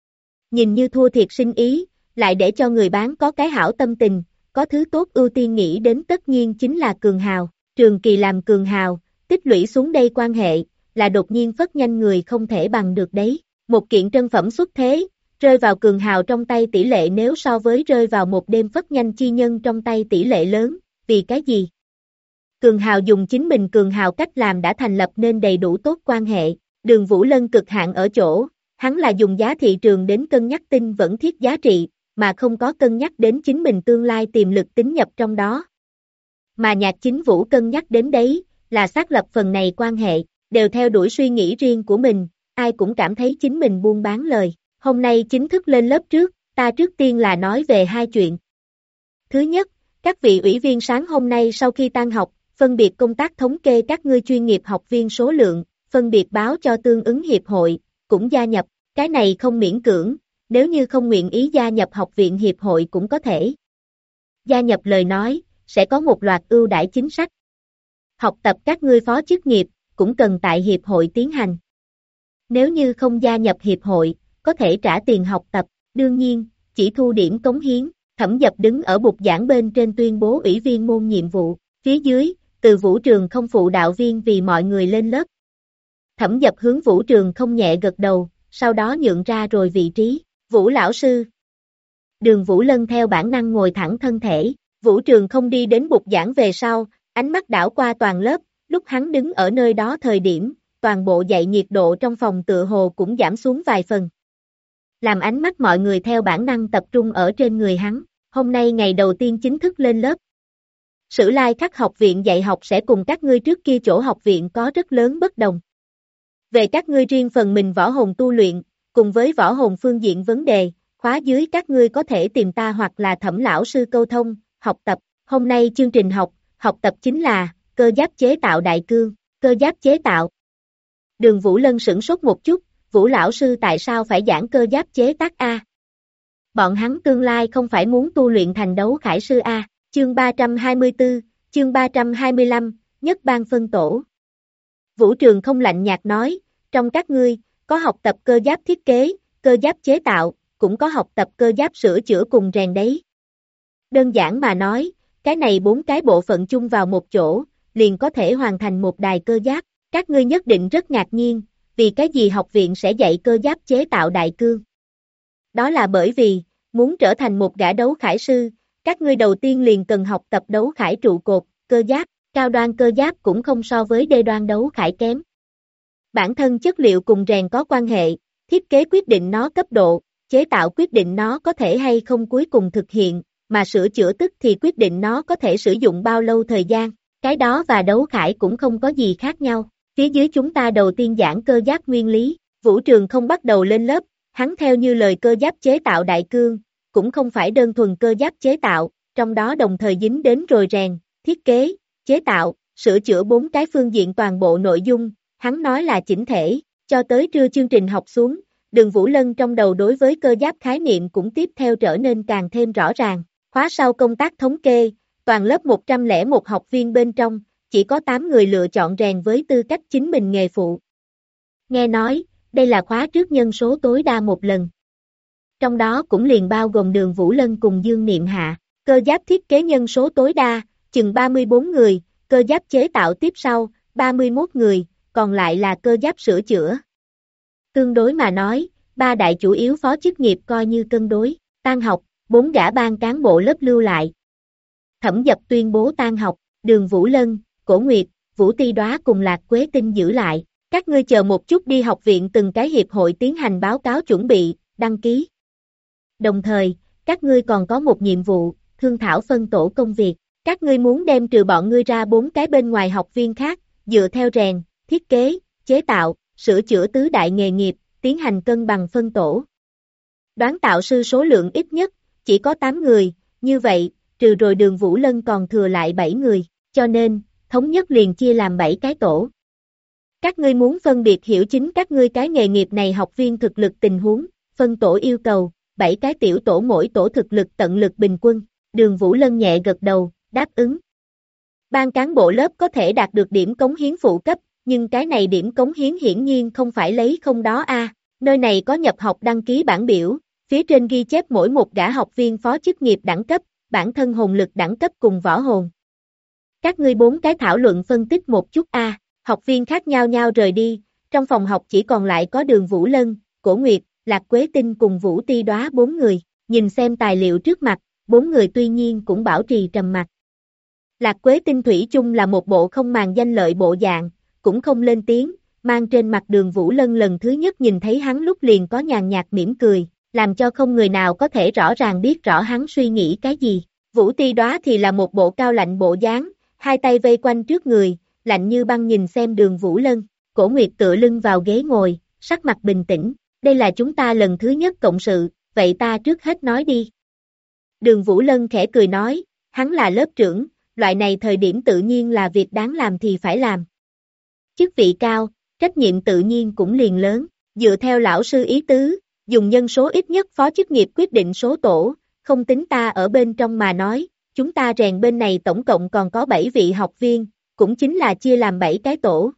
Nhìn như thua thiệt sinh ý, lại để cho người bán có cái hảo tâm tình, có thứ tốt ưu tiên nghĩ đến tất nhiên chính là cường hào, trường kỳ làm cường hào, tích lũy xuống đây quan hệ, là đột nhiên phất nhanh người không thể bằng được đấy. Một kiện trân phẩm xuất thế, rơi vào cường hào trong tay tỷ lệ nếu so với rơi vào một đêm phất nhanh chi nhân trong tay tỷ lệ lớn, vì cái gì? Cường hào dùng chính mình cường hào cách làm đã thành lập nên đầy đủ tốt quan hệ, Đường Vũ Lân cực hạn ở chỗ, hắn là dùng giá thị trường đến cân nhắc tinh vẫn thiết giá trị, mà không có cân nhắc đến chính mình tương lai tiềm lực tính nhập trong đó. Mà Nhạc Chính Vũ cân nhắc đến đấy, là xác lập phần này quan hệ, đều theo đuổi suy nghĩ riêng của mình, ai cũng cảm thấy chính mình buôn bán lời. Hôm nay chính thức lên lớp trước, ta trước tiên là nói về hai chuyện. Thứ nhất, các vị ủy viên sáng hôm nay sau khi tan học, phân biệt công tác thống kê các ngươi chuyên nghiệp học viên số lượng, phân biệt báo cho tương ứng hiệp hội, cũng gia nhập, cái này không miễn cưỡng, nếu như không nguyện ý gia nhập học viện hiệp hội cũng có thể. Gia nhập lời nói, sẽ có một loạt ưu đãi chính sách. Học tập các ngươi phó chức nghiệp, cũng cần tại hiệp hội tiến hành. Nếu như không gia nhập hiệp hội, có thể trả tiền học tập, đương nhiên, chỉ thu điểm cống hiến. Thẩm Dập đứng ở bục giảng bên trên tuyên bố ủy viên môn nhiệm vụ, phía dưới, từ Vũ Trường không phụ đạo viên vì mọi người lên lớp. Thẩm Dập hướng Vũ Trường không nhẹ gật đầu, sau đó nhượng ra rồi vị trí, Vũ lão sư. Đường Vũ Lân theo bản năng ngồi thẳng thân thể, Vũ Trường không đi đến bục giảng về sau, ánh mắt đảo qua toàn lớp, lúc hắn đứng ở nơi đó thời điểm, toàn bộ dạy nhiệt độ trong phòng tựa hồ cũng giảm xuống vài phần. Làm ánh mắt mọi người theo bản năng tập trung ở trên người hắn, hôm nay ngày đầu tiên chính thức lên lớp. Sử lai khắc học viện dạy học sẽ cùng các ngươi trước kia chỗ học viện có rất lớn bất đồng. Về các ngươi riêng phần mình võ hồn tu luyện, cùng với võ hồn phương diện vấn đề, khóa dưới các ngươi có thể tìm ta hoặc là Thẩm lão sư câu thông, học tập. Hôm nay chương trình học tập chính là cơ giáp chế tạo đại cương, cơ giáp chế tạo. Đường Vũ Lân sửng sốt một chút, Vũ lão sư tại sao phải giảng cơ giáp chế tác A? Bọn hắn tương lai không phải muốn tu luyện thành đấu khải sư A, chương 324, chương 325, nhất ban phân tổ. Vũ Trường không lạnh nhạt nói, trong các ngươi, có học tập cơ giáp thiết kế, cơ giáp chế tạo, cũng có học tập cơ giáp sửa chữa cùng rèn đấy. Đơn giản mà nói, cái này 4 cái bộ phận chung vào một chỗ, liền có thể hoàn thành một đài cơ giáp, các ngươi nhất định rất ngạc nhiên, vì cái gì học viện sẽ dạy cơ giáp chế tạo đại cương. Đó là bởi vì, muốn trở thành một gã đấu khải sư, các ngươi đầu tiên liền cần học tập đấu khải trụ cột, cơ giáp, cao đoan cơ giáp cũng không so với đê đoan đấu khải kém. Bản thân chất liệu cùng rèn có quan hệ, thiết kế quyết định nó cấp độ, chế tạo quyết định nó có thể hay không cuối cùng thực hiện, mà sửa chữa tức thì quyết định nó có thể sử dụng bao lâu thời gian, cái đó và đấu khải cũng không có gì khác nhau. Phía dưới chúng ta đầu tiên giảng cơ giáp nguyên lý, Vũ Trường không bắt đầu lên lớp, hắn theo như lời cơ giáp chế tạo đại cương, cũng không phải đơn thuần cơ giáp chế tạo, trong đó đồng thời dính đến rồi rèn, thiết kế, chế tạo, sửa chữa 4 cái phương diện toàn bộ nội dung, hắn nói là chỉnh thể, cho tới trưa chương trình học xuống, Đường Vũ Lân trong đầu đối với cơ giáp khái niệm cũng tiếp theo trở nên càng thêm rõ ràng, khóa sau công tác thống kê, toàn lớp 101 học viên bên trong, chỉ có 8 người lựa chọn rèn với tư cách chính mình nghề phụ. Nghe nói, đây là khóa trước nhân số tối đa một lần. Trong đó cũng liền bao gồm Đường Vũ Lân cùng Dương Niệm Hạ, cơ giáp thiết kế nhân số tối đa, chừng 34 người, cơ giáp chế tạo tiếp sau, 31 người, còn lại là cơ giáp sửa chữa. Tương đối mà nói, 3 đại chủ yếu phó chức nghiệp coi như cân đối, Tan học, 4 gã ban cán bộ lớp lưu lại. Thẩm Dập tuyên bố tan học, Đường Vũ Lân, Cổ Nguyệt, Vũ Ti Đóa cùng Lạc Quế Tinh giữ lại. Các ngươi chờ một chút đi học viện từng cái hiệp hội tiến hành báo cáo chuẩn bị, đăng ký. Đồng thời, các ngươi còn có một nhiệm vụ, thương thảo phân tổ công việc. Các ngươi muốn đem trừ bọn ngươi ra 4 cái bên ngoài học viên khác, dựa theo rèn, thiết kế, chế tạo, sửa chữa tứ đại nghề nghiệp, tiến hành cân bằng phân tổ. Đoán tạo sư số lượng ít nhất, chỉ có 8 người, như vậy, trừ rồi Đường Vũ Lân còn thừa lại 7 người, cho nên, thống nhất liền chia làm 7 cái tổ. Các ngươi muốn phân biệt hiểu chính các ngươi cái nghề nghiệp này học viên thực lực tình huống, phân tổ yêu cầu, 7 cái tiểu tổ mỗi tổ thực lực tận lực bình quân. Đường Vũ Lân nhẹ gật đầu, đáp ứng. Ban cán bộ lớp có thể đạt được điểm cống hiến phụ cấp, nhưng cái này điểm cống hiến hiển nhiên không phải lấy không đó a. Nơi này có nhập học đăng ký bảng biểu, phía trên ghi chép mỗi một gã học viên phó chức nghiệp đẳng cấp, bản thân hồn lực đẳng cấp cùng võ hồn. Các ngươi 4 cái thảo luận phân tích một chút a. Học viên khác nhau rời đi, trong phòng học chỉ còn lại có Đường Vũ Lân, Cổ Nguyệt, Lạc Quế Tinh cùng Vũ Ti Đóa 4 người, nhìn xem tài liệu trước mặt, 4 người tuy nhiên cũng bảo trì trầm mặc. Lạc Quế Tinh thủy chung là một bộ không màng danh lợi bộ dạng, cũng không lên tiếng, mang trên mặt Đường Vũ Lân lần thứ nhất nhìn thấy hắn lúc liền có nhàn nhạt mỉm cười, làm cho không người nào có thể rõ ràng biết rõ hắn suy nghĩ cái gì. Vũ Ti Đóa thì là một bộ cao lạnh bộ dáng, hai tay vây quanh trước người, lạnh như băng nhìn xem Đường Vũ Lân. Cổ Nguyệt tựa lưng vào ghế ngồi, sắc mặt bình tĩnh, đây là chúng ta lần thứ nhất cộng sự, vậy ta trước hết nói đi. Đường Vũ Lân khẽ cười nói, hắn là lớp trưởng, loại này thời điểm tự nhiên là việc đáng làm thì phải làm. Chức vị cao, trách nhiệm tự nhiên cũng liền lớn, dựa theo lão sư ý tứ, dùng nhân số ít nhất phó chức nghiệp quyết định số tổ, không tính ta ở bên trong mà nói, chúng ta rèn bên này tổng cộng còn có 7 vị học viên, cũng chính là chia làm 7 cái tổ.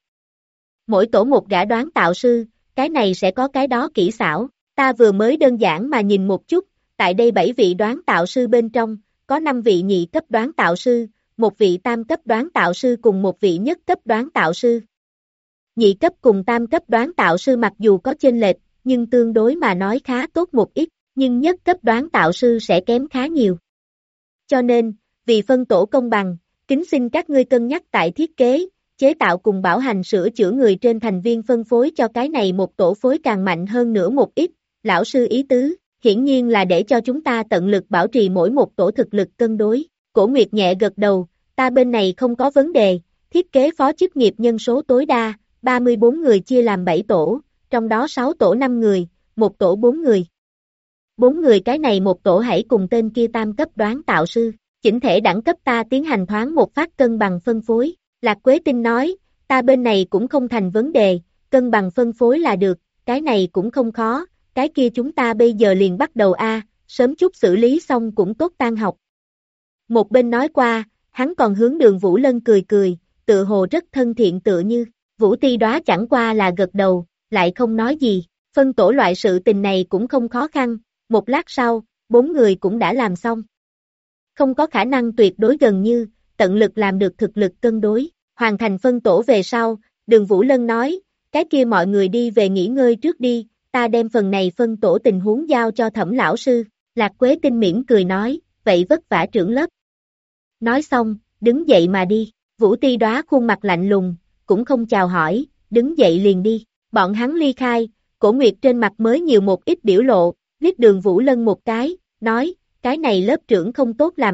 Mỗi tổ một gã đoán tạo sư, cái này sẽ có cái đó kỹ xảo, ta vừa mới đơn giản mà nhìn một chút, tại đây 7 vị đoán tạo sư bên trong, có 5 vị nhị cấp đoán tạo sư, một vị tam cấp đoán tạo sư cùng một vị nhất cấp đoán tạo sư. Nhị cấp cùng tam cấp đoán tạo sư mặc dù có chênh lệch, nhưng tương đối mà nói khá tốt một ít, nhưng nhất cấp đoán tạo sư sẽ kém khá nhiều. Cho nên, vì phân tổ công bằng, kính xin các ngươi cân nhắc tại thiết kế, chế tạo cùng bảo hành sửa chữa người trên thành viên phân phối cho cái này một tổ phối càng mạnh hơn nữa một ít, lão sư ý tứ, hiển nhiên là để cho chúng ta tận lực bảo trì mỗi một tổ thực lực cân đối. Cổ Nguyệt nhẹ gật đầu, ta bên này không có vấn đề, thiết kế phó chức nghiệp nhân số tối đa, 34 người chia làm 7 tổ, trong đó 6 tổ 5 người, một tổ 4 người. 4 người cái này một tổ hãy cùng tên kia tam cấp đoán tạo sư, chỉnh thể đẳng cấp ta tiến hành thoáng một phát cân bằng phân phối. Lạc Quế Tinh nói, ta bên này cũng không thành vấn đề, cân bằng phân phối là được, cái này cũng không khó, cái kia chúng ta bây giờ liền bắt đầu sớm chút xử lý xong cũng tốt tan học. Một bên nói qua, hắn còn hướng Đường Vũ Lân cười cười, tự hồ rất thân thiện tựa như, Vũ Ti Đóa chẳng qua là gật đầu, lại không nói gì, phân tổ loại sự tình này cũng không khó khăn, một lát sau, 4 người cũng đã làm xong. Không có khả năng tuyệt đối gần như, tận lực làm được thực lực cân đối, hoàn thành phân tổ về sau, Đường Vũ Lân nói, cái kia mọi người đi về nghỉ ngơi trước đi, ta đem phần này phân tổ tình huống giao cho Thẩm lão sư. Lạc Quế Tinh mỉm cười nói, vậy vất vả trưởng lớp. Nói xong, đứng dậy mà đi, Vũ Ti Đóa khuôn mặt lạnh lùng, cũng không chào hỏi, đứng dậy liền đi, bọn hắn ly khai, Cổ Nguyệt trên mặt mới nhiều một ít biểu lộ, liếc Đường Vũ Lân một cái, nói, cái này lớp trưởng không tốt làm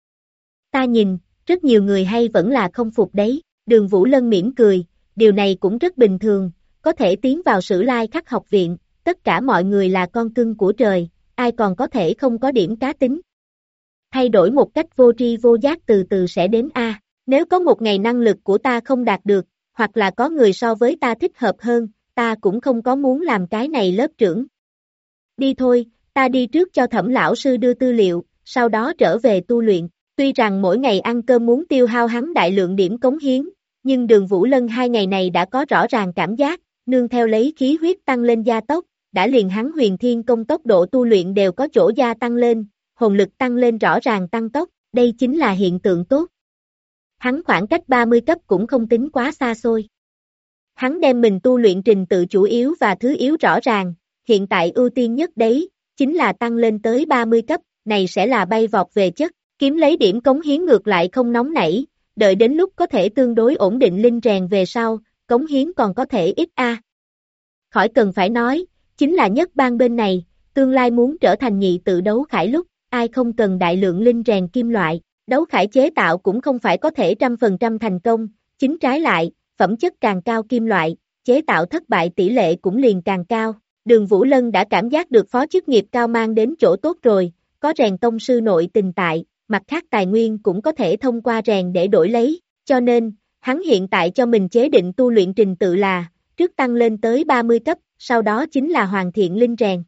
Ta nhìn, rất nhiều người hay vẫn là không phục đấy, Đường Vũ Lân mỉm cười, điều này cũng rất bình thường, có thể tiến vào Sử Lai Khắc học viện, tất cả mọi người là con cưng của trời, ai còn có thể không có điểm cá tính. Thay đổi một cách vô tri vô giác từ từ sẽ đến nếu có một ngày năng lực của ta không đạt được, hoặc là có người so với ta thích hợp hơn, ta cũng không có muốn làm cái này lớp trưởng. Đi thôi, ta đi trước cho Thẩm lão sư đưa tư liệu, sau đó trở về tu luyện. Tuy rằng mỗi ngày ăn cơm muốn tiêu hao hắn đại lượng điểm cống hiến, nhưng Đường Vũ Lân 2 ngày này đã có rõ ràng cảm giác, nương theo lấy khí huyết tăng lên gia tốc, đã liền hắn Huyền Thiên Công tốc độ tu luyện đều có chỗ gia tăng lên, hồn lực tăng lên rõ ràng tăng tốc, đây chính là hiện tượng tốt. Hắn khoảng cách 30 cấp cũng không tính quá xa xôi. Hắn đem mình tu luyện trình tự chủ yếu và thứ yếu rõ ràng, hiện tại ưu tiên nhất đấy, chính là tăng lên tới 30 cấp, này sẽ là bay vọt về chất, kiếm lấy điểm cống hiến ngược lại không nóng nảy, đợi đến lúc có thể tương đối ổn định linh rèn về sau, cống hiến còn có thể ít a. Khỏi cần phải nói, chính là nhất bang bên này, tương lai muốn trở thành nhị tự đấu khải lúc, ai không cần đại lượng linh rèn kim loại, đấu khải chế tạo cũng không phải có thể 100% thành công, chính trái lại, phẩm chất càng cao kim loại, chế tạo thất bại tỷ lệ cũng liền càng cao. Đường Vũ Lân đã cảm giác được phó chức nghiệp cao mang đến chỗ tốt rồi, có rèn tông sư nội tình tại, mặt khác tài nguyên cũng có thể thông qua rèn để đổi lấy, cho nên, hắn hiện tại cho mình chế định tu luyện trình tự là, trước tăng lên tới 30 cấp, sau đó chính là hoàn thiện linh rèn.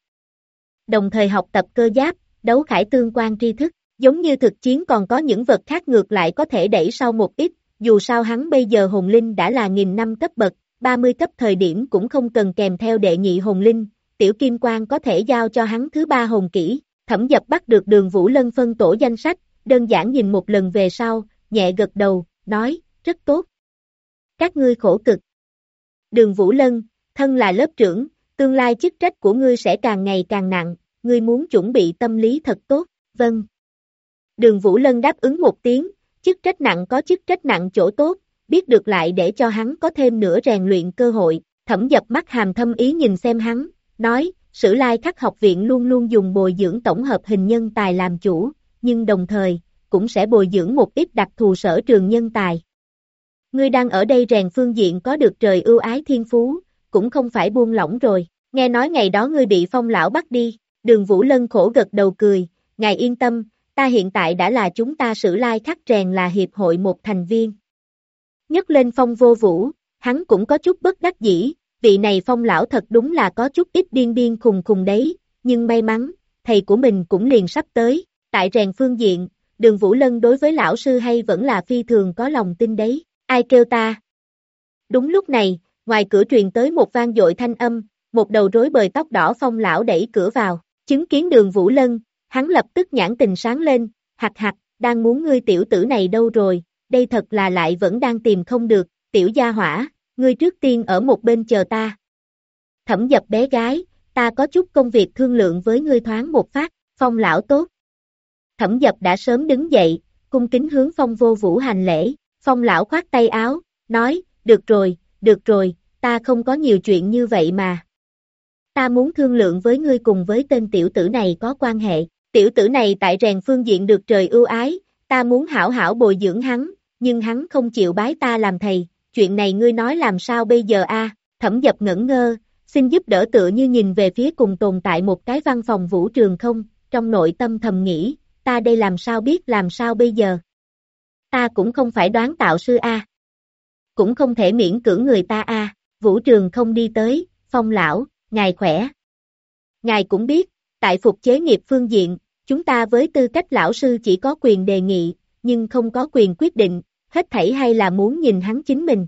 Đồng thời học tập cơ giáp, đấu khải tương quan tri thức, giống như thực chiến còn có những vật khác ngược lại có thể đẩy sau một ít, dù sao hắn bây giờ hồn linh đã là 1000 năm cấp bậc, 30 cấp thời điểm cũng không cần kèm theo đệ nhị hồn linh, tiểu kim quang có thể giao cho hắn thứ 3 hồn kỹ. Thẩm Dập bắt được Đường Vũ Lân phân tổ danh sách, đơn giản nhìn một lần về sau, nhẹ gật đầu, nói, rất tốt. Các ngươi khổ cực. Đường Vũ Lân, thân là lớp trưởng, tương lai chức trách của ngươi sẽ càng ngày càng nặng, ngươi muốn chuẩn bị tâm lý thật tốt, vâng. Đường Vũ Lân đáp ứng một tiếng, chức trách nặng có chức trách nặng chỗ tốt, biết được lại để cho hắn có thêm nữa rèn luyện cơ hội. Thẩm Dập mắt hàm thâm ý nhìn xem hắn, nói, Sử Lai Khắc học viện luôn luôn dùng bồi dưỡng tổng hợp hình nhân tài làm chủ, nhưng đồng thời, cũng sẽ bồi dưỡng một ít đặc thù sở trường nhân tài. Ngươi đang ở đây rèn phương diện có được trời ưu ái thiên phú, cũng không phải buông lỏng rồi, nghe nói ngày đó ngươi bị Phong lão bắt đi, Đường Vũ Lân khổ gật đầu cười, ngài yên tâm, ta hiện tại đã là chúng ta Sử Lai Khắc rèn là hiệp hội một thành viên. Nhấc lên Phong Vô Vũ, hắn cũng có chút bất đắc dĩ, vị này Phong lão thật đúng là có chút ít điên điên khùng khùng đấy, nhưng may mắn, thầy của mình cũng liền sắp tới, tại rèn phương diện, Đường Vũ Lân đối với lão sư hay vẫn là phi thường có lòng tin đấy, ai kêu ta. Đúng lúc này, ngoài cửa truyền tới một vang dội thanh âm, một đầu rối bời tóc đỏ Phong lão đẩy cửa vào, chứng kiến Đường Vũ Lân, hắn lập tức nhãn tình sáng lên, hạch hạch, đang muốn ngươi tiểu tử này đâu rồi, đây thật là lại vẫn đang tìm không được, tiểu gia hỏa, ngươi trước tiên ở một bên chờ ta. Thẩm Dập bé gái, ta có chút công việc thương lượng với ngươi thoáng một phát, Phong lão tốt. Thẩm Dập đã sớm đứng dậy, cung kính hướng Phong Vô Vũ hành lễ, Phong lão khoát tay áo, nói, được rồi, ta không có nhiều chuyện như vậy mà. Ta muốn thương lượng với ngươi cùng với tên tiểu tử này có quan hệ, tiểu tử này tại rèn phương diện được trời ưu ái, ta muốn hảo hảo bồi dưỡng hắn, nhưng hắn không chịu bái ta làm thầy, chuyện này ngươi nói làm sao bây giờ a? Thẩm Dập ngẩn ngơ, xin giúp đỡ tựa như nhìn về phía cùng tồn tại một cái văn phòng vũ trường không, trong nội tâm thầm nghĩ, ta đây làm sao biết làm sao bây giờ? Ta cũng không phải đoán tạo sư a. Cũng không thể miễn cưỡng người ta a. Vũ trường không đi tới, Phong lão, ngài khỏe. Ngài cũng biết, tại phục chế nghiệp phương diện, chúng ta với tư cách lão sư chỉ có quyền đề nghị, nhưng không có quyền quyết định, hết thảy hay là muốn nhìn hắn chính mình.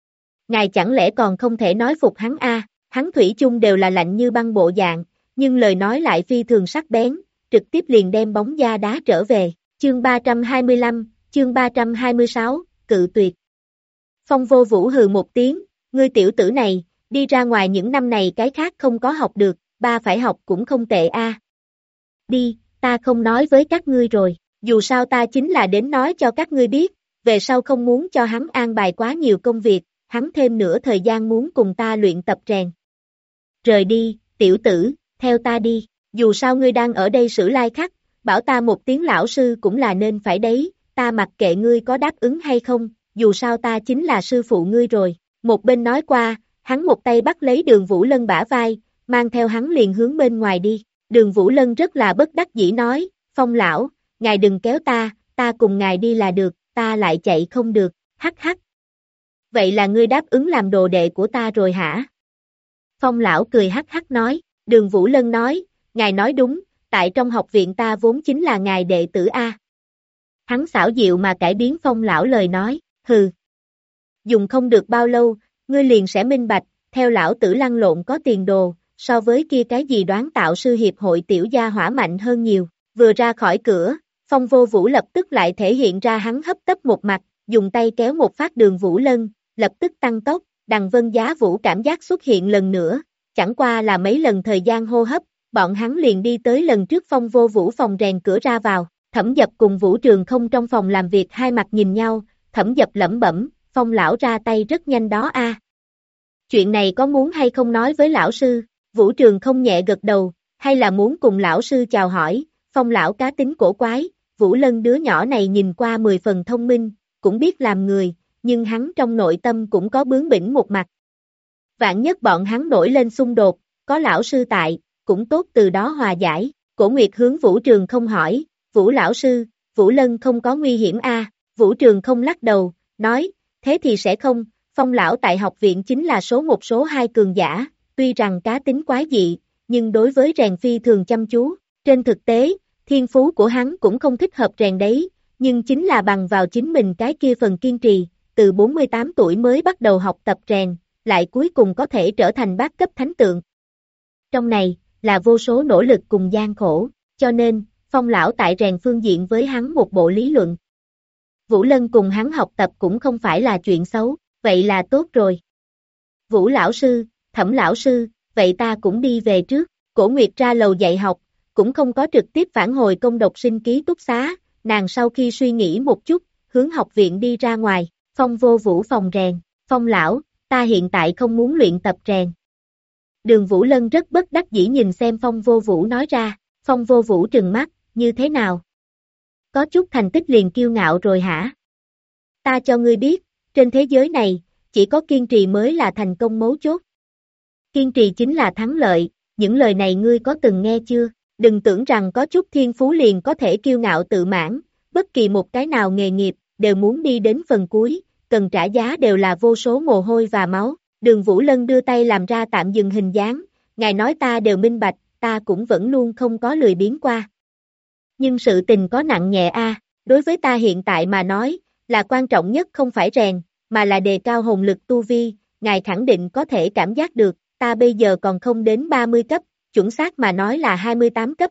Ngài chẳng lẽ còn không thể nói phục hắn a? Hắn thủy chung đều là lạnh như băng bộ dạng, nhưng lời nói lại phi thường sắc bén, trực tiếp liền đem bóng da đá trở về. Chương 325, chương 326, cự tuyệt. Phong Vô Vũ hừ một tiếng, ngươi tiểu tử này, đi ra ngoài những năm này cái khác không có học được, ba phải học cũng không tệ a. Đi, ta không nói với các ngươi rồi, dù sao ta chính là đến nói cho các ngươi biết, về sau không muốn cho hắn an bài quá nhiều công việc, hắn thêm nửa thời gian muốn cùng ta luyện tập rèn. Rời đi, tiểu tử, theo ta đi, dù sao ngươi đang ở đây Sử Lai Khắc, bảo ta một tiếng lão sư cũng là nên phải đấy, ta mặc kệ ngươi có đáp ứng hay không, dù sao ta chính là sư phụ ngươi rồi. Một bên nói qua, hắn một tay bắt lấy Đường Vũ Lân bả vai, mang theo hắn liền hướng bên ngoài đi. Đường Vũ Lân rất là bất đắc dĩ nói, Phong lão, ngài đừng kéo ta cùng ngài đi là được, ta lại chạy không được, hắc hắc. Vậy là ngươi đáp ứng làm đồ đệ của ta rồi hả? Phong lão cười hắc hắc nói, Đường Vũ Lân nói, ngài nói đúng, tại trong học viện ta vốn chính là ngài đệ tử A. Hắn xảo diệu mà cải biến Phong lão lời nói, hừ. Dùng không được bao lâu, ngươi liền sẽ minh bạch, theo lão tử lăn lộn có tiền đồ, so với kia cái gì đoán tạo sư hiệp hội tiểu gia hỏa mạnh hơn nhiều. Vừa ra khỏi cửa, Phong Vô Vũ lập tức lại thể hiện ra hắn hấp tấp một mặt, dùng tay kéo một phát Đường Vũ Lân, lập tức tăng tốc, đằng vân giá vũ cảm giác xuất hiện lần nữa, chẳng qua là mấy lần thời gian hô hấp, bọn hắn liền đi tới lần trước Phong Vô Vũ phòng rèn cửa ra vào, Thẩm Dập cùng Vũ Trường Không trong phòng làm việc hai mặt nhìn nhau, Thẩm Dập lẩm bẩm, Phong lão ra tay rất nhanh đó a. Chuyện này có muốn hay không nói với lão sư? Vũ Trường Không nhẹ gật đầu, hay là muốn cùng lão sư chào hỏi, Phong lão cá tính cổ quái, Vũ Lân đứa nhỏ này nhìn qua 10 phần thông minh, cũng biết làm người, nhưng hắn trong nội tâm cũng có bướng bỉnh một mặt. Vạn nhất bọn hắn nổi lên xung đột, có lão sư tại, cũng tốt từ đó hòa giải. Cổ Nguyệt hướng Vũ Trường Không hỏi, Vũ lão sư, Vũ Lân không có nguy hiểm a? Vũ Trường Không lắc đầu, nói, thế thì sẽ không, Phong lão tại học viện chính là số 1 số 2 cường giả, tuy rằng cá tính quái dị, nhưng đối với rèn phi thường chăm chú, trên thực tế, thiên phú của hắn cũng không thích hợp rèn đấy, nhưng chính là bằng vào chính mình cái kia phần kiên trì, từ 48 tuổi mới bắt đầu học tập rèn, lại cuối cùng có thể trở thành bát cấp thánh tượng. Trong này, là vô số nỗ lực cùng gian khổ, cho nên, Phong lão tại rèn phương diện với hắn một bộ lý luận. Vũ Lân cùng hắn học tập cũng không phải là chuyện xấu, vậy là tốt rồi. Vũ lão sư, Thẩm lão sư, vậy ta cũng đi về trước, Cổ Nguyệt ra lầu dạy học, cũng không có trực tiếp phản hồi công độc sinh ký túc xá, nàng sau khi suy nghĩ một chút, hướng học viện đi ra ngoài, Phong Vô Vũ phòng rèn, Phong lão, ta hiện tại không muốn luyện tập rèn. Đường Vũ Lân rất bất đắc dĩ nhìn xem Phong Vô Vũ nói ra, Phong Vô Vũ trừng mắt, như thế nào? Có chút thành tích liền kiêu ngạo rồi hả? Ta cho ngươi biết, trên thế giới này, chỉ có kiên trì mới là thành công mấu chốt. Kiên trì chính là thắng lợi, những lời này ngươi có từng nghe chưa? Đừng tưởng rằng có chút thiên phú liền có thể kiêu ngạo tự mãn, bất kỳ một cái nào nghề nghiệp, đều muốn đi đến phần cuối, cần trả giá đều là vô số mồ hôi và máu. Đường Vũ Lân đưa tay làm ra tạm dừng hình dáng, ngài nói ta đều minh bạch, ta cũng vẫn luôn không có lười biếng qua. Nhưng sự tình có nặng nhẹ a, đối với ta hiện tại mà nói, là quan trọng nhất không phải rèn, mà là đề cao hồn lực tu vi, ngài khẳng định có thể cảm giác được, ta bây giờ còn không đến 30 cấp, chuẩn xác mà nói là 28 cấp.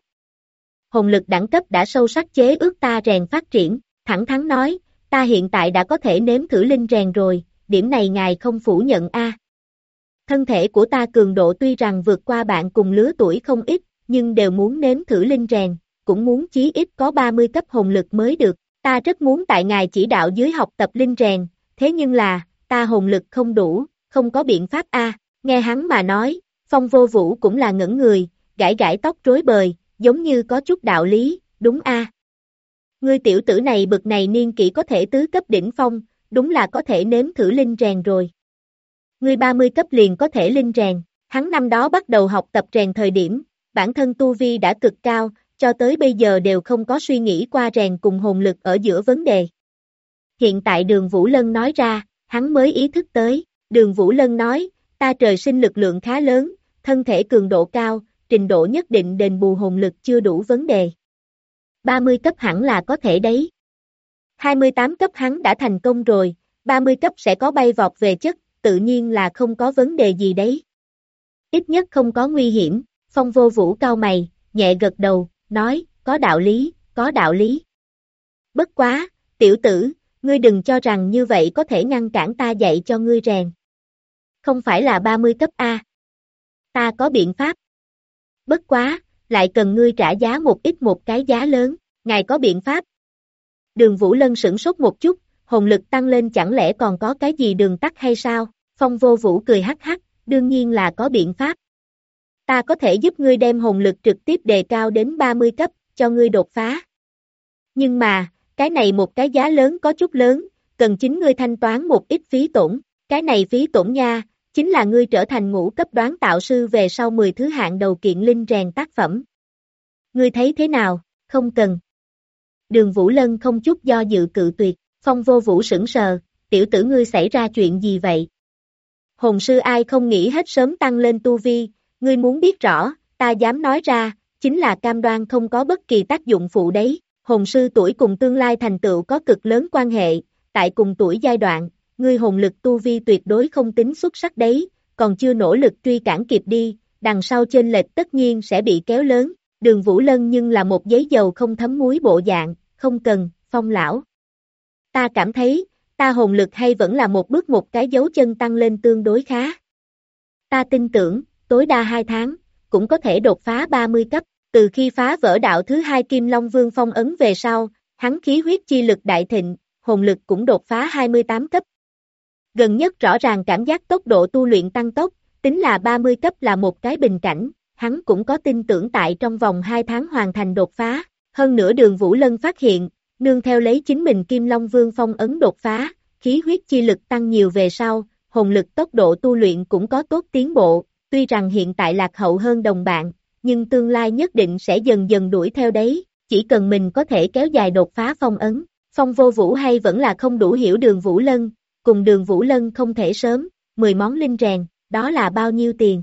Hồn lực đẳng cấp đã sâu sắc chế ước ta rèn phát triển, thẳng thắn nói, ta hiện tại đã có thể nếm thử linh rèn rồi, điểm này ngài không phủ nhận a. Thân thể của ta cường độ tuy rằng vượt qua bạn cùng lứa tuổi không ít, nhưng đều muốn nếm thử linh rèn, cũng muốn chí ít có 30 cấp hồn lực mới được, ta rất muốn tại ngài chỉ đạo dưới học tập linh rèn, thế nhưng là, ta hồn lực không đủ, không có biện pháp a. Nghe hắn mà nói, Phong Vô Vũ cũng là ngẩn người, gãi gãi tóc rối bời, giống như có chút đạo lý, đúng a. Ngươi tiểu tử này bực này niên kỷ có thể tứ cấp đỉnh phong, đúng là có thể nếm thử linh rèn rồi. Ngươi 30 cấp liền có thể linh rèn, hắn năm đó bắt đầu học tập rèn thời điểm, bản thân tu vi đã cực cao, cho tới bây giờ đều không có suy nghĩ qua rèn cùng hồn lực ở giữa vấn đề. Hiện tại Đường Vũ Lân nói ra, hắn mới ý thức tới, Đường Vũ Lân nói, ta trời sinh lực lượng khá lớn, thân thể cường độ cao, trình độ nhất định đền bù hồn lực chưa đủ vấn đề. 30 cấp hẳn là có thể đấy. 28 cấp hắn đã thành công rồi, 30 cấp sẽ có bay vọt về chất, tự nhiên là không có vấn đề gì đấy. Ít nhất không có nguy hiểm, Phong Vô Vũ cau mày, nhẹ gật đầu, nói, có đạo lý, có đạo lý. Bất quá, tiểu tử, ngươi đừng cho rằng như vậy có thể ngăn cản ta dạy cho ngươi rèn. Không phải là 30 cấp A. Ta có biện pháp. Bất quá, lại cần ngươi trả giá một ít một cái giá lớn, ngài có biện pháp. Đường Vũ Lân sửng sốt một chút, hồn lực tăng lên chẳng lẽ còn có cái gì đường tắt hay sao? Phong Vô Vũ cười hắc hắc, đương nhiên là có biện pháp. Ta có thể giúp ngươi đem hồn lực trực tiếp đề cao đến 30 cấp, cho ngươi đột phá. Nhưng mà, cái này một cái giá lớn có chút lớn, cần chính ngươi thanh toán một ít phí tổn. Cái này phí tổn nha, chính là ngươi trở thành ngũ cấp đoán tạo sư về sau 10 thứ hạng đầu kiện linh rèn tác phẩm. Ngươi thấy thế nào? Không cần. Đường Vũ Lân không chút do dự cự tuyệt, Phong Vô Vũ sững sờ, tiểu tử ngươi xảy ra chuyện gì vậy? Hồn sư ai không nghĩ hết sớm tăng lên tu vi, ngươi muốn biết rõ, ta dám nói ra, chính là cam đoan không có bất kỳ tác dụng phụ đấy, hồn sư tuổi cùng tương lai thành tựu có cực lớn quan hệ, tại cùng tuổi giai đoạn, ngươi hồn lực tu vi tuyệt đối không tính xuất sắc đấy, còn chưa nỗ lực truy cản kịp đi, đằng sau chênh lệch tất nhiên sẽ bị kéo lớn, Đường Vũ Lân nhưng là một giấy dầu không thấm muối bộ dạng, không cần, Phong lão. Ta cảm thấy, ta hồn lực hay vẫn là một bước một cái dấu chân tăng lên tương đối khá. Ta tin tưởng, tối đa 2 tháng, cũng có thể đột phá 30 cấp. Từ khi phá vỡ đạo thứ hai Kim Long Vương phong ấn về sau, hắn khí huyết chi lực đại thịnh, hồn lực cũng đột phá 28 cấp. Gần nhất rõ ràng cảm giác tốc độ tu luyện tăng tốc, tính là 30 cấp là một cái bình cảnh, hắn cũng có tin tưởng tại trong vòng 2 tháng hoàn thành đột phá. Hơn nữa Đường Vũ Lân phát hiện, nương theo lấy chính mình Kim Long Vương phong ấn đột phá, khí huyết chi lực tăng nhiều về sau, hồn lực tốc độ tu luyện cũng có tốt tiến bộ, tuy rằng hiện tại lạc hậu hơn đồng bạn, nhưng tương lai nhất định sẽ dần dần đuổi theo đấy, chỉ cần mình có thể kéo dài đột phá phong ấn. Phong Vô Vũ hay vẫn là không đủ hiểu Đường Vũ Lân, cùng Đường Vũ Lân không thể sớm, 10 món linh rèn, đó là bao nhiêu tiền?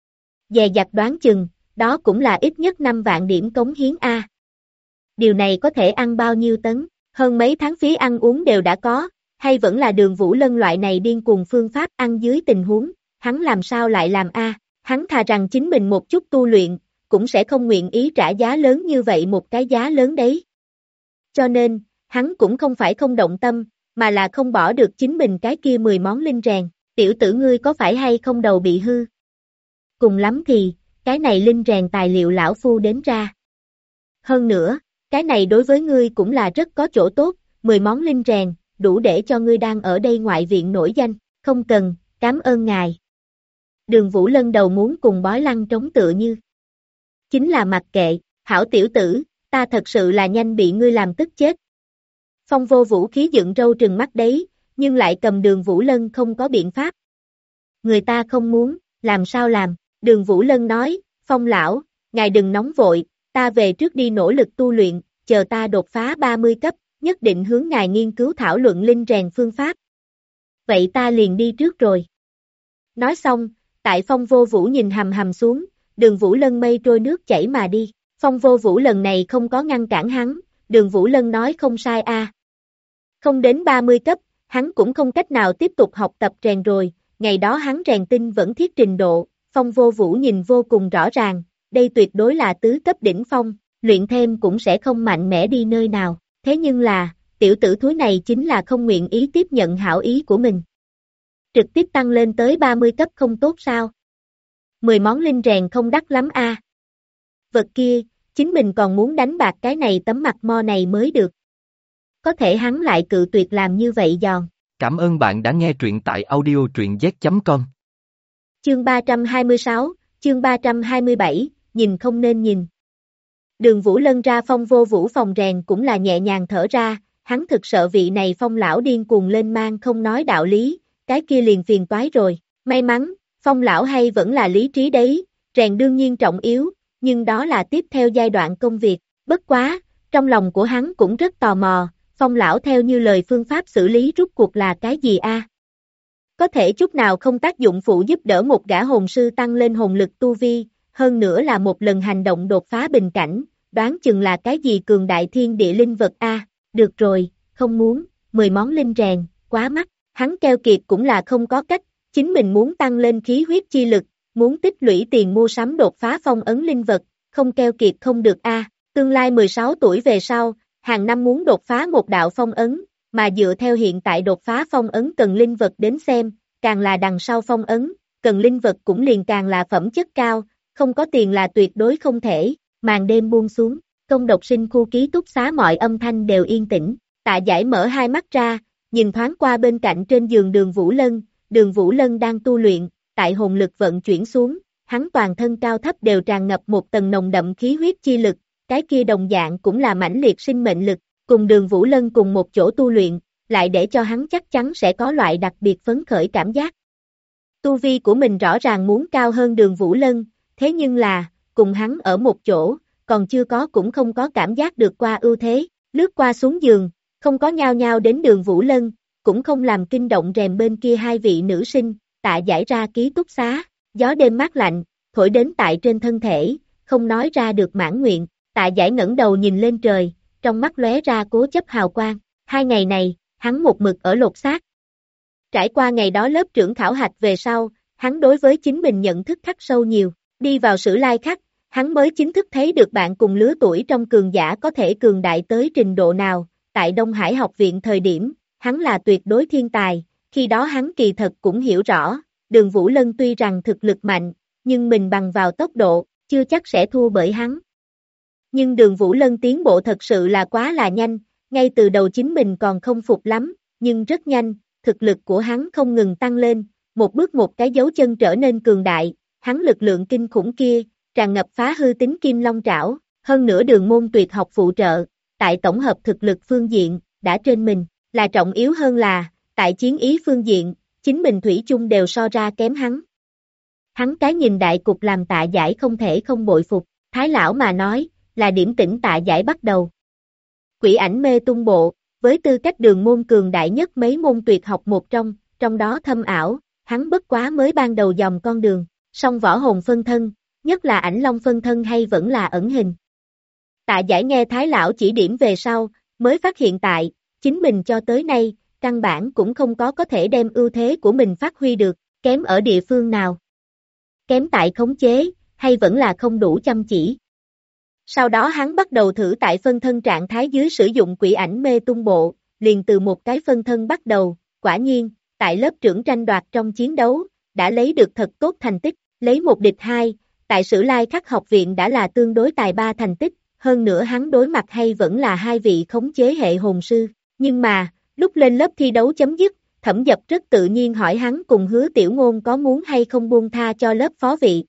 Dè dặt đoán chừng, đó cũng là ít nhất 5 vạn điểm cống hiến A. Điều này có thể ăn bao nhiêu tấn, hơn mấy tháng phí ăn uống đều đã có, hay vẫn là Đường Vũ Lân loại này điên cuồng phương pháp ăn dưới tình huống, hắn làm sao lại làm A, hắn thà rằng chính mình một chút tu luyện, cũng sẽ không nguyện ý trả giá lớn như vậy một cái giá lớn đấy. Cho nên, hắn cũng không phải không động tâm, mà là không bỏ được chính mình cái kia 10 món linh rèn, tiểu tử ngươi có phải hay không đầu bị hư? Cùng lắm thì, cái này linh rèn tài liệu lão phu đến ra. Hơn nữa, cái này đối với ngươi cũng là rất có chỗ tốt, 10 món linh rèn, đủ để cho ngươi đang ở đây ngoại viện nổi danh, không cần, cảm ơn ngài. Đường Vũ Lân đầu muốn cùng bói lăng trống tựa như. Chính là mặc kệ, hảo tiểu tử, ta thật sự là nhanh bị ngươi làm tức chết. Phong Vô Vũ khí dựng râu trừng mắt đấy, nhưng lại cầm Đường Vũ Lân không có biện pháp. Người ta không muốn, làm sao làm? Đường Vũ Lân nói, Phong lão, ngài đừng nóng vội, ta về trước đi nỗ lực tu luyện, chờ ta đột phá 30 cấp, nhất định hướng ngài nghiên cứu thảo luận linh rèn phương pháp. Vậy ta liền đi trước rồi. Nói xong, tại Phong Vô Vũ nhìn hầm hầm xuống, Đường Vũ Lân mây trôi nước chảy mà đi. Phong Vô Vũ lần này không có ngăn cản hắn, Đường Vũ Lân nói không sai a. Không đến 30 cấp, hắn cũng không cách nào tiếp tục học tập rèn rồi, ngày đó hắn rèn tinh vẫn thiết trình độ, Phong Vô Vũ nhìn vô cùng rõ ràng, đây tuyệt đối là tứ cấp đỉnh phong, luyện thêm cũng sẽ không mạnh mẽ đi nơi nào, thế nhưng là, tiểu tử thúi này chính là không nguyện ý tiếp nhận hảo ý của mình. Trực tiếp tăng lên tới 30 cấp không tốt sao? 10 món linh rèn không đắt lắm a. Vật kia, chính mình còn muốn đánh bạc cái này tấm mặt mo này mới được. Có thể hắn lại cự tuyệt làm như vậy giòn. Cảm ơn bạn đã nghe truyện tại audio truyện z.com. Chương 326, chương 327, nhìn không nên nhìn. Đường Vũ Lân ra Phong Vô Vũ phòng rèn cũng là nhẹ nhàng thở ra, hắn thực sợ vị này Phong lão điên cuồng lên mang không nói đạo lý, cái kia liền phiền toái rồi. May mắn, Phong lão hay vẫn là lý trí đấy, rèn đương nhiên trọng yếu, nhưng đó là tiếp theo giai đoạn công việc. Bất quá, trong lòng của hắn cũng rất tò mò, Phong lão theo như lời phương pháp xử lý rút cuộc là cái gì a? Có thể chút nào không tác dụng phụ giúp đỡ một gã hồn sư tăng lên hồn lực tu vi, hơn nữa là một lần hành động đột phá bình cảnh, đoán chừng là cái gì cường đại thiên địa linh vật a. Được rồi, không muốn, 10 món linh rèn, quá mắc, hắn keo kiệt cũng là không có cách, chính mình muốn tăng lên khí huyết chi lực, muốn tích lũy tiền mua sắm đột phá phong ấn linh vật, không keo kiệt không được a. Tương lai 16 tuổi về sau, hàng năm muốn đột phá một đạo phong ấn, mà dựa theo hiện tại đột phá phong ấn cần linh vật đến xem, càng là đằng sau phong ấn, cần linh vật cũng liền càng là phẩm chất cao, không có tiền là tuyệt đối không thể. Màn đêm buông xuống, Công Độc Sinh khu ký túc xá mọi âm thanh đều yên tĩnh, Tạ Giải mở hai mắt ra, nhìn thoáng qua bên cạnh trên giường Đường Vũ Lân đang tu luyện, tại hồn lực vận chuyển xuống, hắn toàn thân cao thấp đều tràn ngập một tầng nồng đậm khí huyết chi lực, cái kia đồng dạng cũng là mãnh liệt sinh mệnh lực, cùng Đường Vũ Lân cùng một chỗ tu luyện, lại để cho hắn chắc chắn sẽ có loại đặc biệt phấn khởi cảm giác. Tu vi của mình rõ ràng muốn cao hơn Đường Vũ Lân, thế nhưng là, cùng hắn ở một chỗ, còn chưa có cũng không có cảm giác được qua ưu thế, lướt qua xuống giường, không có nhao nhao đến Đường Vũ Lân, cũng không làm kinh động rèm bên kia hai vị nữ sinh, Tạ Giải ra ký túc xá, gió đêm mát lạnh, thổi đến tại trên thân thể, không nói ra được mãn nguyện, Tạ Giải ngẩng đầu nhìn lên trời, trong mắt lóe ra cố chấp hào quang, 2 ngày này, hắn một mực ở lột xác. Trải qua ngày đó lớp trưởng khảo hạch về sau, hắn đối với chính mình nhận thức khắc sâu nhiều, đi vào Sử Lai Khắc, hắn mới chính thức thấy được bạn cùng lứa tuổi trong cường giả có thể cường đại tới trình độ nào, tại Đông Hải học viện thời điểm, hắn là tuyệt đối thiên tài, khi đó hắn kỳ thật cũng hiểu rõ, Đường Vũ Lân tuy rằng thực lực mạnh, nhưng mình bằng vào tốc độ, chưa chắc sẽ thua bởi hắn. Nhưng Đường Vũ Lân tiến bộ thật sự là quá là nhanh, ngay từ đầu chính mình còn không phục lắm, nhưng rất nhanh, thực lực của hắn không ngừng tăng lên, một bước một cái dấu chân trở nên cường đại, hắn lực lượng kinh khủng kia, tràn ngập phá hư tính kim long trảo, hơn nữa đường môn tuyệt học phụ trợ, tại tổng hợp thực lực phương diện, đã trên mình, là trọng yếu hơn là, tại chiến ý phương diện, chính mình thủy chung đều so ra kém hắn. Hắn cái nhìn đại cục làm Tạ Giải không thể không bội phục, Thái lão mà nói, là điểm tỉnh Tạ Giải bắt đầu. Quỷ ảnh mê tung bộ, với tư cách đường môn cường đại nhất mấy môn tuyệt học một trong đó thâm ảo, hắn bất quá mới ban đầu dòng con đường, song võ hồn phân thân, nhất là ảnh long phân thân hay vẫn là ẩn hình. Tạ Giải nghe Thái lão chỉ điểm về sau, mới phát hiện tại, chính mình cho tới nay, căn bản cũng không có thể đem ưu thế của mình phát huy được, kém ở địa phương nào. Kém tại khống chế, hay vẫn là không đủ chăm chỉ. Sau đó hắn bắt đầu thử tại phân thân trạng thái dưới sử dụng quỷ ảnh mê tung bộ, liền từ một cái phân thân bắt đầu, quả nhiên, tại lớp trưởng tranh đoạt trong chiến đấu, đã lấy được thật tốt thành tích, lấy 1-2, tại Sử Lai Khắc học viện đã là tương đối tài ba thành tích, hơn nữa hắn đối mặt hay vẫn là hai vị khống chế hệ hồn sư, nhưng mà, lúc lên lớp thi đấu chấm dứt, Thẩm Dập rất tự nhiên hỏi hắn cùng Hứa Tiểu Ngôn có muốn hay không buông tha cho lớp phó vị.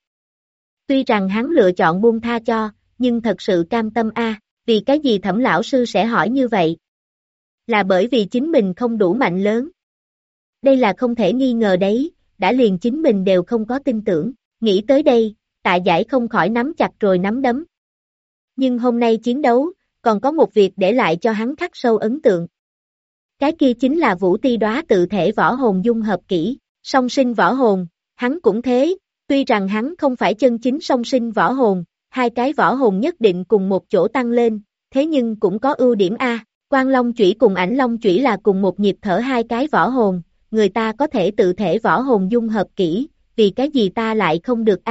Tuy rằng hắn lựa chọn buông tha cho, nhưng thật sự cam tâm vì cái gì Thẩm lão sư sẽ hỏi như vậy? Là bởi vì chính mình không đủ mạnh lớn. Đây là không thể nghi ngờ đấy, đã liền chính mình đều không có tin tưởng, nghĩ tới đây, Tạ Giải không khỏi nắm chặt rồi nắm đấm. Nhưng hôm nay chiến đấu, còn có một việc để lại cho hắn khắc sâu ấn tượng. Cái kia chính là Vũ Ti Đóa tự thể võ hồn dung hợp kỹ, song sinh võ hồn, hắn cũng thế, tuy rằng hắn không phải chân chính song sinh võ hồn, hai cái võ hồn nhất định cùng một chỗ tăng lên, thế nhưng cũng có ưu điểm Quang Long Chủy cùng Ảnh Long Chủy là cùng một nhịp thở hai cái võ hồn, người ta có thể tự thể võ hồn dung hợp kỹ, vì cái gì ta lại không được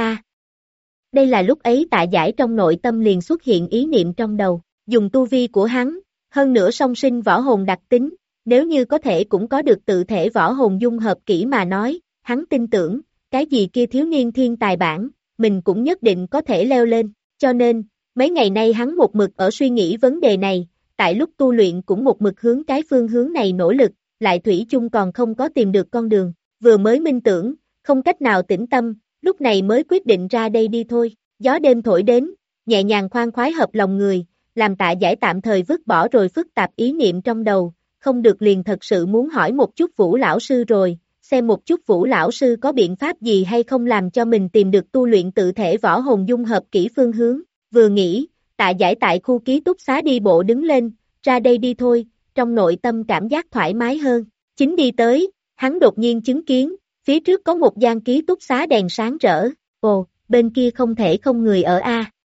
Đây là lúc ấy Tạ Giải trong nội tâm liền xuất hiện ý niệm trong đầu, dùng tu vi của hắn, hơn nữa song sinh võ hồn đặc tính, nếu như có thể cũng có được tự thể võ hồn dung hợp kỹ mà nói, hắn tin tưởng, cái gì kia thiếu niên thiên tài bản, mình cũng nhất định có thể leo lên, cho nên, mấy ngày nay hắn một mực ở suy nghĩ vấn đề này, tại lúc tu luyện cũng một mực hướng cái phương hướng này nỗ lực, lại thủy chung còn không có tìm được con đường, vừa mới minh tưởng, không cách nào tĩnh tâm, lúc này mới quyết định ra đây đi thôi, gió đêm thổi đến, nhẹ nhàng khoan khoái hợp lòng người, làm Tạ Giải tạm thời vứt bỏ rồi phức tạp ý niệm trong đầu, không được liền thật sự muốn hỏi một chút Vũ lão sư rồi, xem một chút Vũ lão sư có biện pháp gì hay không làm cho mình tìm được tu luyện tự thể võ hồn dung hợp kỹ phương hướng, vừa nghĩ, Tạ Giải tại khu ký túc xá đi bộ đứng lên, ra đây đi thôi, trong nội tâm cảm giác thoải mái hơn, chính đi tới, hắn đột nhiên chứng kiến, phía trước có một gian ký túc xá đèn sáng rỡ, ồ, bên kia không thể không người ở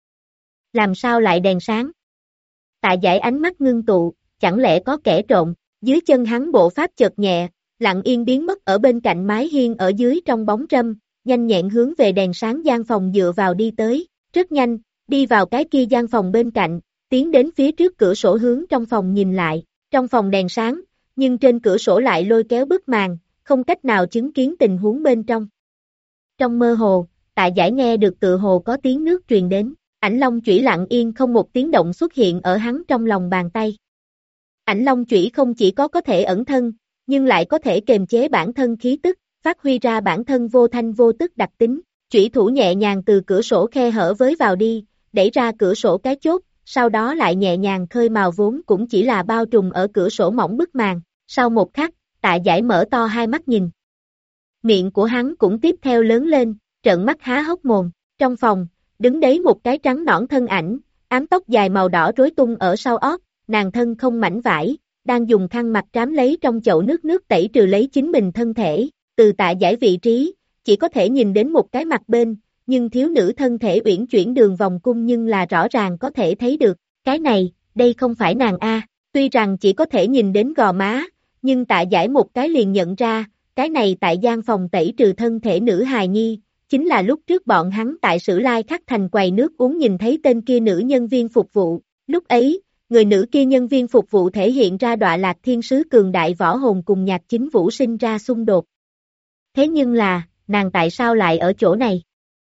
Làm sao lại đèn sáng? Tạ Giải ánh mắt ngưng tụ, chẳng lẽ có kẻ trộm, dưới chân hắn bộ pháp chợt nhẹ, lặng yên biến mất ở bên cạnh mái hiên ở dưới trong bóng râm, nhanh nhẹn hướng về đèn sáng gian phòng dựa vào đi tới, rất nhanh, đi vào cái kia gian phòng bên cạnh, tiến đến phía trước cửa sổ hướng trong phòng nhìn lại, trong phòng đèn sáng, nhưng trên cửa sổ lại lôi kéo bức màn, không cách nào chứng kiến tình huống bên trong. Trong mơ hồ, Tạ Giải nghe được tựa hồ có tiếng nước truyền đến, Ảnh Long Chủy lặng yên không một tiếng động xuất hiện ở hắn trong lòng bàn tay. Ảnh Long Chủy không chỉ có thể ẩn thân, nhưng lại có thể kềm chế bản thân khí tức, phát huy ra bản thân vô thanh vô tức đặc tính. Chủy thủ nhẹ nhàng từ cửa sổ khe hở với vào đi, đẩy ra cửa sổ cái chốt, sau đó lại nhẹ nhàng khơi màu vốn cũng chỉ là bao trùm ở cửa sổ mỏng bức màn. Sau một khắc, Tạ Giải mở to hai mắt nhìn. Miệng của hắn cũng tiếp theo lớn lên, trợn mắt há hốc mồm. Trong phòng, đứng đấy một cái trắng nõn thân ảnh, ám tóc dài màu đỏ rối tung ở sau ót, nàng thân không mảnh vải, đang dùng khăn mặt trám lấy trong chậu nước tẩy trừ lấy chính mình thân thể, từ Tạ Giải vị trí, chỉ có thể nhìn đến một cái mặt bên, nhưng thiếu nữ thân thể uyển chuyển đường vòng cung nhưng là rõ ràng có thể thấy được, cái này, đây không phải nàng tuy rằng chỉ có thể nhìn đến gò má, nhưng Tạ Giải một cái liền nhận ra, cái này tại gian phòng tẩy trừ thân thể nữ hài nhi, chính là lúc trước bọn hắn tại Sử Lai Khắc thành quầy nước uống nhìn thấy tên kia nữ nhân viên phục vụ, lúc ấy, người nữ kia nhân viên phục vụ thể hiện ra đọa lạc thiên sứ cường đại võ hồn cùng Nhạc Chính Vũ sinh ra xung đột. Thế nhưng là, nàng tại sao lại ở chỗ này?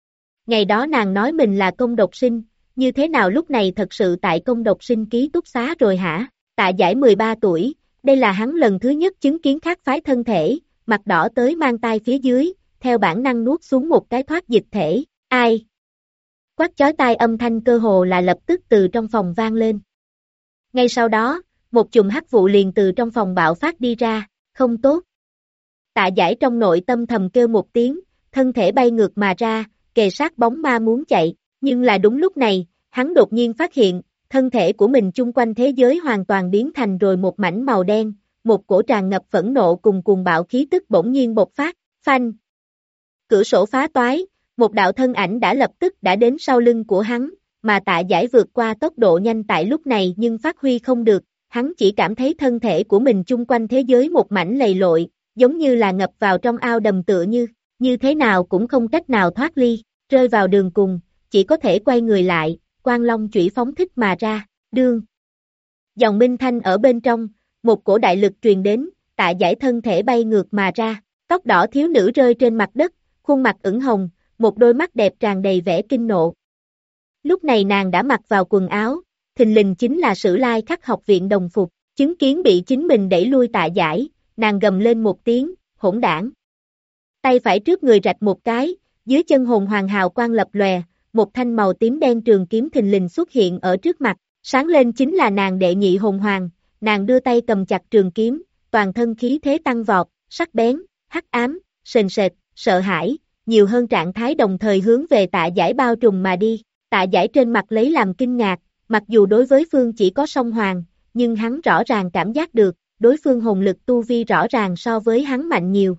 Ngày đó nàng nói mình là công độc sinh, như thế nào lúc này thật sự tại công độc sinh ký túc xá rồi hả? Tạ Giải 13 tuổi, đây là hắn lần thứ nhất chứng kiến khác phái thân thể, mặt đỏ tới mang tai phía dưới, theo bản năng nuốt xuống một cái thoát dịch thể, ai? Quát chói tai âm thanh cơ hồ là lập tức từ trong phòng vang lên. Ngay sau đó, một chùm hắc vụ liền từ trong phòng bạo phát đi ra, không tốt. Tạ Giải trong nội tâm thầm kêu một tiếng, thân thể bay ngược mà ra, kề sát bóng ma muốn chạy, nhưng là đúng lúc này, hắn đột nhiên phát hiện, thân thể của mình chung quanh thế giới hoàn toàn biến thành rồi một mảnh màu đen, một cổ tràn ngập phẫn nộ cùng cuồng bạo khí tức bỗng nhiên bộc phát, phanh. Cửa sổ phá toái, một đạo thân ảnh đã lập tức đã đến sau lưng của hắn, mà Tạ Giải vượt qua tốc độ nhanh tại lúc này nhưng phát huy không được, hắn chỉ cảm thấy thân thể của mình chung quanh thế giới một mảnh lầy lội, giống như là ngập vào trong ao đầm tựa như thế nào cũng không cách nào thoát ly, rơi vào đường cùng, chỉ có thể quay người lại, Quang Long chủy phóng thích mà ra, đương. Dòng minh thanh ở bên trong, một cổ đại lực truyền đến, Tạ Giải thân thể bay ngược mà ra, tóc đỏ thiếu nữ rơi trên mặt đất, khuôn mặt ửng hồng, một đôi mắt đẹp tràn đầy vẻ kinh nộ. Lúc này nàng đã mặc vào quần áo, thình lình chính là Sử Lai Khắc học viện đồng phục, chứng kiến bị chính mình đẩy lui Tạ Giải, nàng gầm lên một tiếng, hỗn đảng. Tay phải trước người rạch một cái, dưới chân hồn hoàng hào quang lập lòe, một thanh màu tím đen trường kiếm thình lình xuất hiện ở trước mặt, sáng lên chính là nàng đệ nhị hồn hoàng, nàng đưa tay cầm chặt trường kiếm, toàn thân khí thế tăng vọt, sắc bén, hắc ám, sền sệt, sợ hãi, nhiều hơn trạng thái đồng thời hướng về Tạ Giải bao trùm mà đi. Tạ Giải trên mặt lấy làm kinh ngạc, mặc dù đối với phương chỉ có song hoàng, nhưng hắn rõ ràng cảm giác được, đối phương hồn lực tu vi rõ ràng so với hắn mạnh nhiều.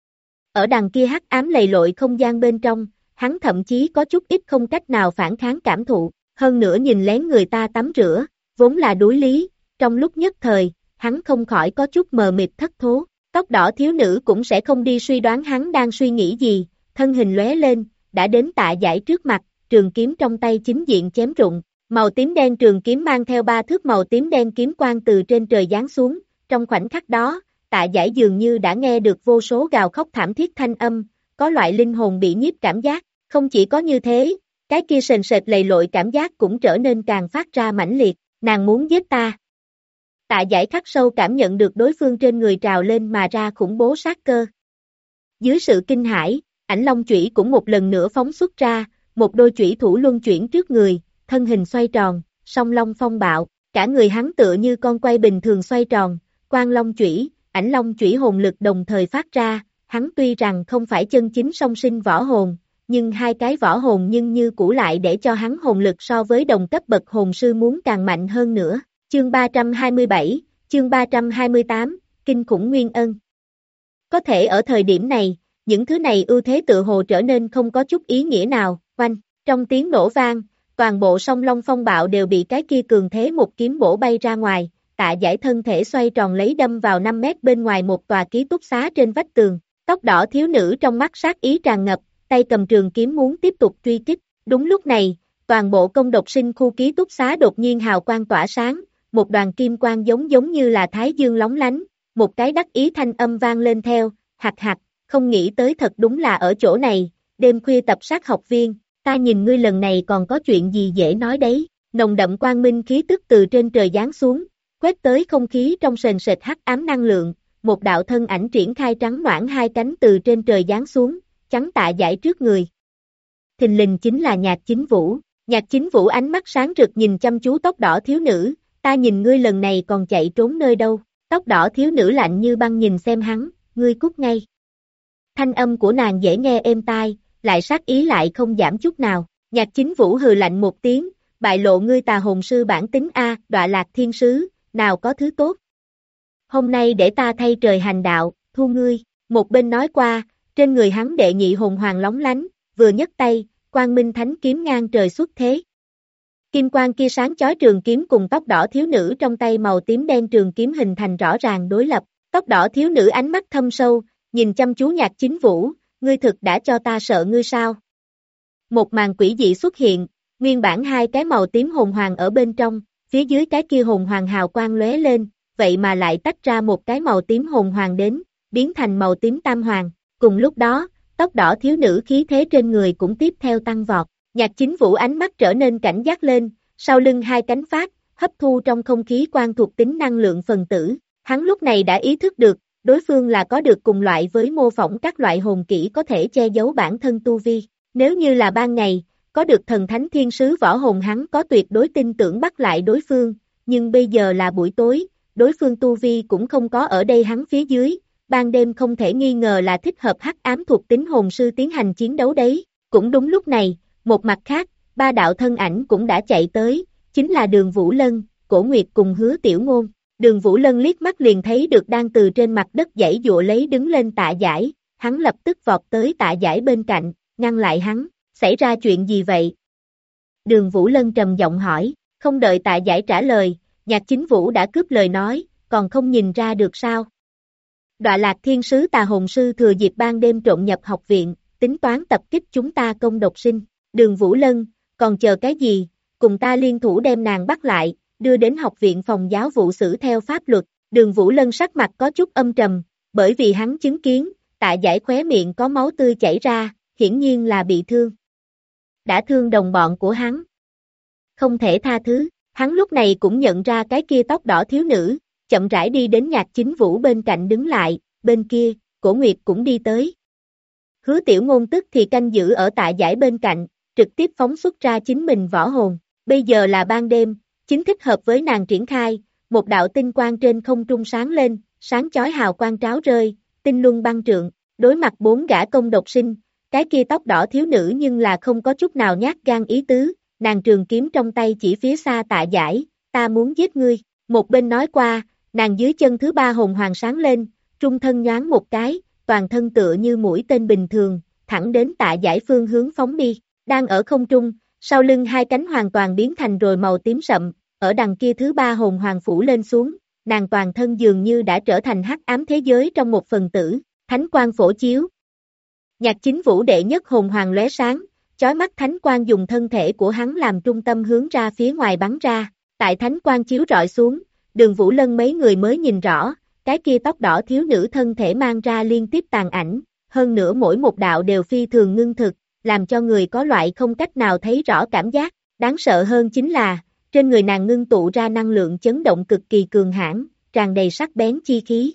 Ở đằng kia hắc ám lầy lội không gian bên trong, hắn thậm chí có chút ít không cách nào phản kháng cảm thụ, hơn nữa nhìn lén người ta tắm rửa, vốn là đối lý, trong lúc nhất thời, hắn không khỏi có chút mờ mịt thất thố, tóc đỏ thiếu nữ cũng sẽ không đi suy đoán hắn đang suy nghĩ gì, thân hình lóe lên, đã đến Tạ Giải trước mặt, trường kiếm trong tay chính diện chém rụng, màu tím đen trường kiếm mang theo 3 thước màu tím đen kiếm quang từ trên trời giáng xuống, trong khoảnh khắc đó, Tạ Giải dường như đã nghe được vô số gào khóc thảm thiết thanh âm, có loại linh hồn bị nhiếp cảm giác, không chỉ có như thế, cái kia sền sệt lầy lội cảm giác cũng trở nên càng phát ra mãnh liệt, nàng muốn giết ta. Tạ Giải khắc sâu cảm nhận được đối phương trên người trào lên mà ra khủng bố sát cơ. Dưới sự kinh hãi, Ảnh Long chủy cũng một lần nữa phóng xuất ra, một đôi chủy thủ luân chuyển trước người, thân hình xoay tròn, song long phong bạo, cả người hắn tựa như con quay bình thường xoay tròn, Quang Long chủy, Ảnh Long chủy hồn lực đồng thời phát ra, hắn tuy rằng không phải chân chính song sinh võ hồn, nhưng hai cái võ hồn nhưng như cũ lại để cho hắn hồn lực so với đồng cấp bậc hồn sư muốn càng mạnh hơn nữa. Chương 327, chương 328, Kinh khủng Nguyên Ân. Có thể ở thời điểm này, những thứ này ưu thế tự hồ trở nên không có chút ý nghĩa nào, oanh, trong tiếng nổ vang, toàn bộ song long phong bạo đều bị cái kia cường thế một kiếm bổ bay ra ngoài, Tạ Giải thân thể xoay tròn lấy đâm vào 5 mét bên ngoài một tòa ký túc xá trên vách tường, tóc đỏ thiếu nữ trong mắt sát ý tràn ngập, tay cầm trường kiếm muốn tiếp tục truy kích, đúng lúc này, toàn bộ công độc sinh khu ký túc xá đột nhiên hào quang tỏa sáng, một đoàn kim quang giống như là thái dương lóng lánh, một cái đắc ý thanh âm vang lên theo, hạc hạc, không nghĩ tới thật đúng là ở chỗ này, đêm khuya tập sát học viên, ta nhìn ngươi lần này còn có chuyện gì dễ nói đấy, nồng đậm quang minh khí tức từ trên trời giáng xuống, quét tới không khí trong sền sệt hắc ám năng lượng, một đạo thân ảnh triển khai trắng noãn hai cánh từ trên trời giáng xuống, chắn Tạ Giải trước người. Thình lình chính là Nhạc Chính Vũ, Nhạc Chính Vũ ánh mắt sáng rực nhìn chăm chú tóc đỏ thiếu nữ, ta nhìn ngươi lần này còn chạy trốn nơi đâu, tóc đỏ thiếu nữ lạnh như băng nhìn xem hắn, ngươi cút ngay. Thanh âm của nàng dễ nghe êm tai, lại sát ý lại không giảm chút nào, Nhạc Chính Vũ hừ lạnh một tiếng, bại lộ ngươi tà hồn sư bản tính A, đọa lạc thiên sứ, nào có thứ tốt. Hôm nay để ta thay trời hành đạo, thu ngươi, một bên nói qua, trên người hắn đệ nhị hồn hoàng lóng lánh, vừa nhấc tay, quang minh thánh kiếm ngang trời xuất thế. Kim quang kia sáng chói trường kiếm cùng tóc đỏ thiếu nữ trong tay màu tím đen trường kiếm hình thành rõ ràng đối lập, tóc đỏ thiếu nữ ánh mắt thâm sâu, nhìn chăm chú Nhạc Chính Vũ, ngươi thực đã cho ta sợ ngươi sao? Một màn quỷ dị xuất hiện, nguyên bản hai cái màu tím hồn hoàng ở bên trong, phía dưới cái kia hồn hoàng hào quang lóe lên, vậy mà lại tách ra một cái màu tím hồn hoàng đến, biến thành màu tím tam hoàng. Cùng lúc đó, tóc đỏ thiếu nữ khí thế trên người cũng tiếp theo tăng vọt. Nhạc Chính Vũ ánh mắt trở nên cảnh giác lên, sau lưng hai cánh phát, hấp thu trong không khí quan thuộc tính năng lượng phần tử. Hắn lúc này đã ý thức được, đối phương là có được cùng loại với mô phỏng các loại hồn kỹ có thể che giấu bản thân tu vi. Nếu như là ban ngày, có được thần thánh thiên sứ võ hồn hắn có tuyệt đối tin tưởng bắt lại đối phương, nhưng bây giờ là buổi tối, đối phương tu vi cũng không có ở đây hắn phía dưới, ban đêm không thể nghi ngờ là thích hợp hắc ám thuộc tính hồn sư tiến hành chiến đấu đấy. Cũng đúng lúc này, một mặt khác, ba đạo thân ảnh cũng đã chạy tới, chính là Đường Vũ Lân, Cổ Nguyệt cùng Hứa Tiểu Ngôn. Đường Vũ Lân liếc mắt liền thấy được đang từ trên mặt đất giãy giụa lấy đứng lên Tạ Giải, hắn lập tức vọt tới Tạ Giải bên cạnh, ngăn lại hắn, xảy ra chuyện gì vậy? Đường Vũ Lân trầm giọng hỏi, không đợi Tạ Giải trả lời, Nhạc Chính Vũ đã cướp lời nói, còn không nhìn ra được sao? Đọa Lạc Thiên Sứ Tà Hồn Sư thừa dịp ban đêm trộn nhập học viện, tính toán tập kích chúng ta công độc sinh. Đường Vũ Lân, còn chờ cái gì, cùng ta liên thủ đem nàng bắt lại, đưa đến học viện phòng giáo vụ xử theo pháp luật. Đường Vũ Lân sắc mặt có chút âm trầm, bởi vì hắn chứng kiến, Tạ Giải khóe miệng có máu tươi chảy ra, hiển nhiên là bị thương. Đã thương đồng bọn của hắn. Không thể tha thứ, hắn lúc này cũng nhận ra cái kia tóc đỏ thiếu nữ, chậm rãi đi đến Nhạc Chính Vũ bên cạnh đứng lại, bên kia, Cổ Nguyệt cũng đi tới. Hứa Tiểu Ngôn tức thì canh giữ ở Tạ Giải bên cạnh, trực tiếp phóng xuất ra chính mình võ hồn. Bây giờ là ban đêm, chính thích hợp với nàng triển khai, một đạo tinh quang trên không trung sáng lên, sáng chói hào quang tráo rơi, tinh luân băng trượng, đối mặt bốn gã công độc sinh, cái kia tóc đỏ thiếu nữ nhưng là không có chút nào nhát gan ý tứ, nàng trường kiếm trong tay chỉ phía xa Tạ Giải, ta muốn giết ngươi. Một bên nói qua, nàng dưới chân thứ ba hồn hoàng sáng lên, trung thân nhoáng một cái, toàn thân tựa như mũi tên bình thường, thẳng đến Tạ Giải phương hướng phóng đi. Đang ở không trung, sau lưng hai cánh hoàn toàn biến thành rồi màu tím sậm, ở đằng kia thứ ba hồn hoàng phủ lên xuống, nàng toàn thân dường như đã trở thành hắc ám thế giới trong một phần tử, thánh quang phổ chiếu. Nhạc Chính Vũ đệ nhất hồn hoàng lóe sáng, chói mắt thánh quang dùng thân thể của hắn làm trung tâm hướng ra phía ngoài bắn ra, tại thánh quang chiếu rọi xuống, Đường Vũ Lân mấy người mới nhìn rõ, cái kia tóc đỏ thiếu nữ thân thể mang ra liên tiếp tàn ảnh, hơn nữa mỗi một đạo đều phi thường ngưng thực, làm cho người có loại không cách nào thấy rõ cảm giác, đáng sợ hơn chính là, trên người nàng ngưng tụ ra năng lượng chấn động cực kỳ cường hãn, tràn đầy sắc bén chi khí.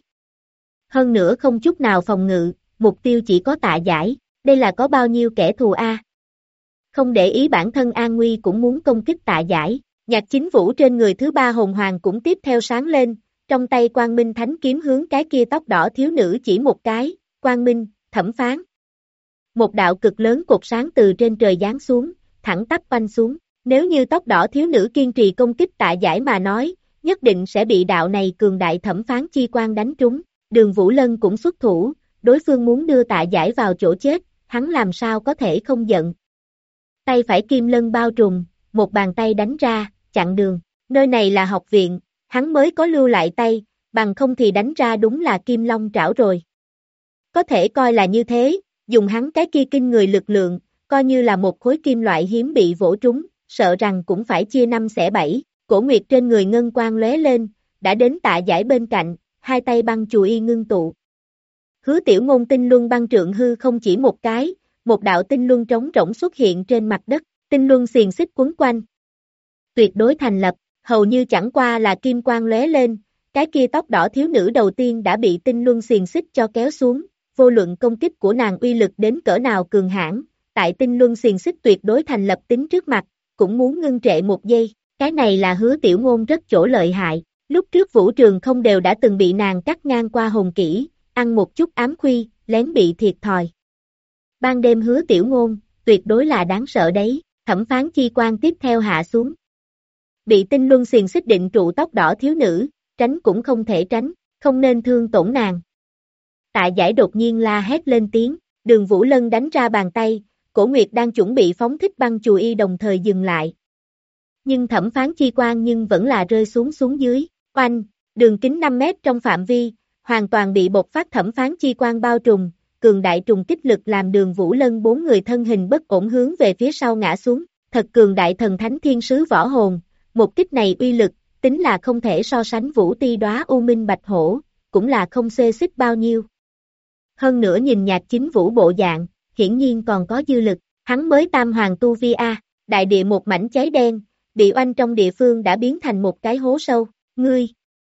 Hơn nữa không chút nào phòng ngự, mục tiêu chỉ có Tạ Giải, đây là có bao nhiêu kẻ thù a? Không để ý bản thân an nguy cũng muốn công kích Tạ Giải, Nhạc Chính Vũ trên người thứ ba hồn hoàng cũng tiếp theo sáng lên, trong tay Quang Minh Thánh kiếm hướng cái kia tóc đỏ thiếu nữ chỉ một cái, Quang Minh, thẩm phán. Một đạo cực lớn cột sáng từ trên trời giáng xuống, thẳng tắp quanh xuống, nếu như tóc đỏ thiếu nữ kiên trì công kích Tạ Giải mà nói, nhất định sẽ bị đạo này cường đại thẩm phán chi quang đánh trúng. Đường Vũ Lân cũng xuất thủ, đối phương muốn đưa Tạ Giải vào chỗ chết, hắn làm sao có thể không giận. Tay phải kim lân bao trùm, một bàn tay đánh ra, chặn đường, nơi này là học viện, hắn mới có lưu lại tay, bằng không thì đánh ra đúng là kim long trảo rồi. Có thể coi là như thế, dùng hắn cái kia kinh người lực lượng, coi như là một khối kim loại hiếm bị vỗ trúng, sợ rằng cũng phải chia năm xẻ bảy. Cổ Nguyệt trên người ngân quang lóe lên, đã đến Tạ Giải bên cạnh, hai tay băng chùy y ngưng tụ. Hứa Tiểu Ngôn tinh luân băng trượng hư không chỉ một cái, một đạo tinh luân trống rỗng xuất hiện trên mặt đất, tinh luân xiềng xích quấn quanh. Tuyệt đối thành lập, hầu như chẳng qua là kim quang lóe lên, cái kia tóc đỏ thiếu nữ đầu tiên đã bị tinh luân xiềng xích cho kéo xuống, vô luận công kích của nàng uy lực đến cỡ nào cường hãn, tại tinh luân xiềng xích tuyệt đối thành lập tính trước mặt, cũng muốn ngưng trệ một giây, cái này là Hứa Tiểu Ngôn rất chỗ lợi hại, lúc trước Vũ Trường không đều đã từng bị nàng cắt ngang qua hồn kỹ, ăn một chút ám khuy, lén bị thiệt thòi. Ban đêm Hứa Tiểu Ngôn, tuyệt đối là đáng sợ đấy, thẩm phán chi quan tiếp theo hạ xuống. Bị tinh luân xiềng xích định trụ tóc đỏ thiếu nữ, tránh cũng không thể tránh, không nên thương tổn nàng. Tạ Giải đột nhiên la hét lên tiếng, Đường Vũ Lân đánh ra bàn tay, Cổ Nguyệt đang chuẩn bị phóng thích băng chùy y đồng thời dừng lại. Nhưng thẩm phán chi quan nhưng vẫn là rơi xuống dưới, oanh, đường kính 5 mét trong phạm vi, hoàn toàn bị bộc phát thẩm phán chi quan bao trùm, cường đại trùng kích lực làm Đường Vũ Lân bốn người thân hình bất ổn hướng về phía sau ngã xuống, thật cường đại thần thánh thiên sứ võ hồn, một kích này uy lực, tính là không thể so sánh Vũ Ti Đóa U Minh Bạch Hổ, cũng là không xê xích bao nhiêu. hơn nữa nhìn Nhạc Chính Vũ bộ dạng, hiển nhiên còn có dư lực, hắn mới tam hoàng tu vi a, đại địa một mảnh cháy đen, bị oanh trong địa phương đã biến thành một cái hố sâu, ngươi.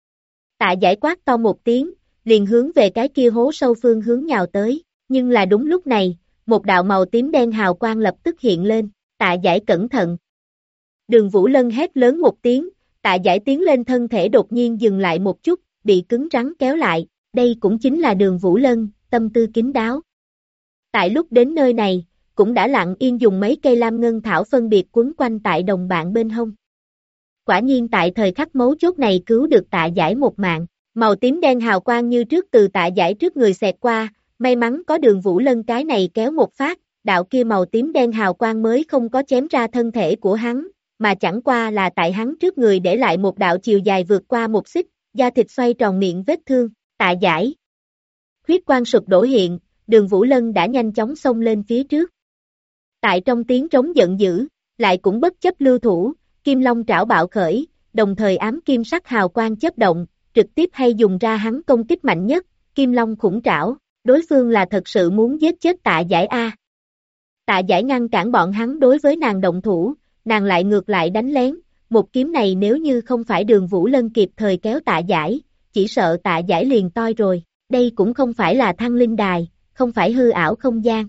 Tạ Giải quát to một tiếng, liền hướng về cái kia hố sâu phương hướng nhào tới, nhưng là đúng lúc này, một đạo màu tím đen hào quang lập tức hiện lên, Tạ Giải cẩn thận. Đường Vũ Lân hét lớn một tiếng, Tạ Giải tiến lên thân thể đột nhiên dừng lại một chút, bị cứng rắn kéo lại, đây cũng chính là Đường Vũ Lân, tâm tư kín đáo. Tại lúc đến nơi này, cũng đã lặng yên dùng mấy cây lam ngân thảo phân biệt quấn quanh tại đồng bạn bên hông. Quả nhiên tại thời khắc mấu chốt này cứu được Tạ Giải một mạng, màu tím đen hào quang như trước từ Tạ Giải trước người xẹt qua, may mắn có Đường Vũ Lân cái này kéo một phát, đạo kia màu tím đen hào quang mới không có chém ra thân thể của hắn, mà chẳng qua là tại hắn trước người để lại một đạo chiều dài vượt qua một xích, da thịt xoay tròn miệng vết thương, Tạ Giải. Huyết quang sụp đổ hiện, Đường Vũ Lân đã nhanh chóng xông lên phía trước. Tại trong tiếng trống giận dữ, lại cũng bất chấp lưu thủ, Kim Long trảo bạo khởi, đồng thời ám kim sắc hào quang chớp động, trực tiếp hay dùng ra hắn công kích mạnh nhất, Kim Long khủng trảo, đối phương là thật sự muốn giết chết Tạ Giải a. Tạ Giải ngăn cản bọn hắn đối với nàng động thủ, nàng lại ngược lại đánh lén, một kiếm này nếu như không phải Đường Vũ Lân kịp thời kéo Tạ Giải, chỉ sợ Tạ Giải liền toi rồi, đây cũng không phải là Thăng Linh Đài, không phải hư ảo không gian.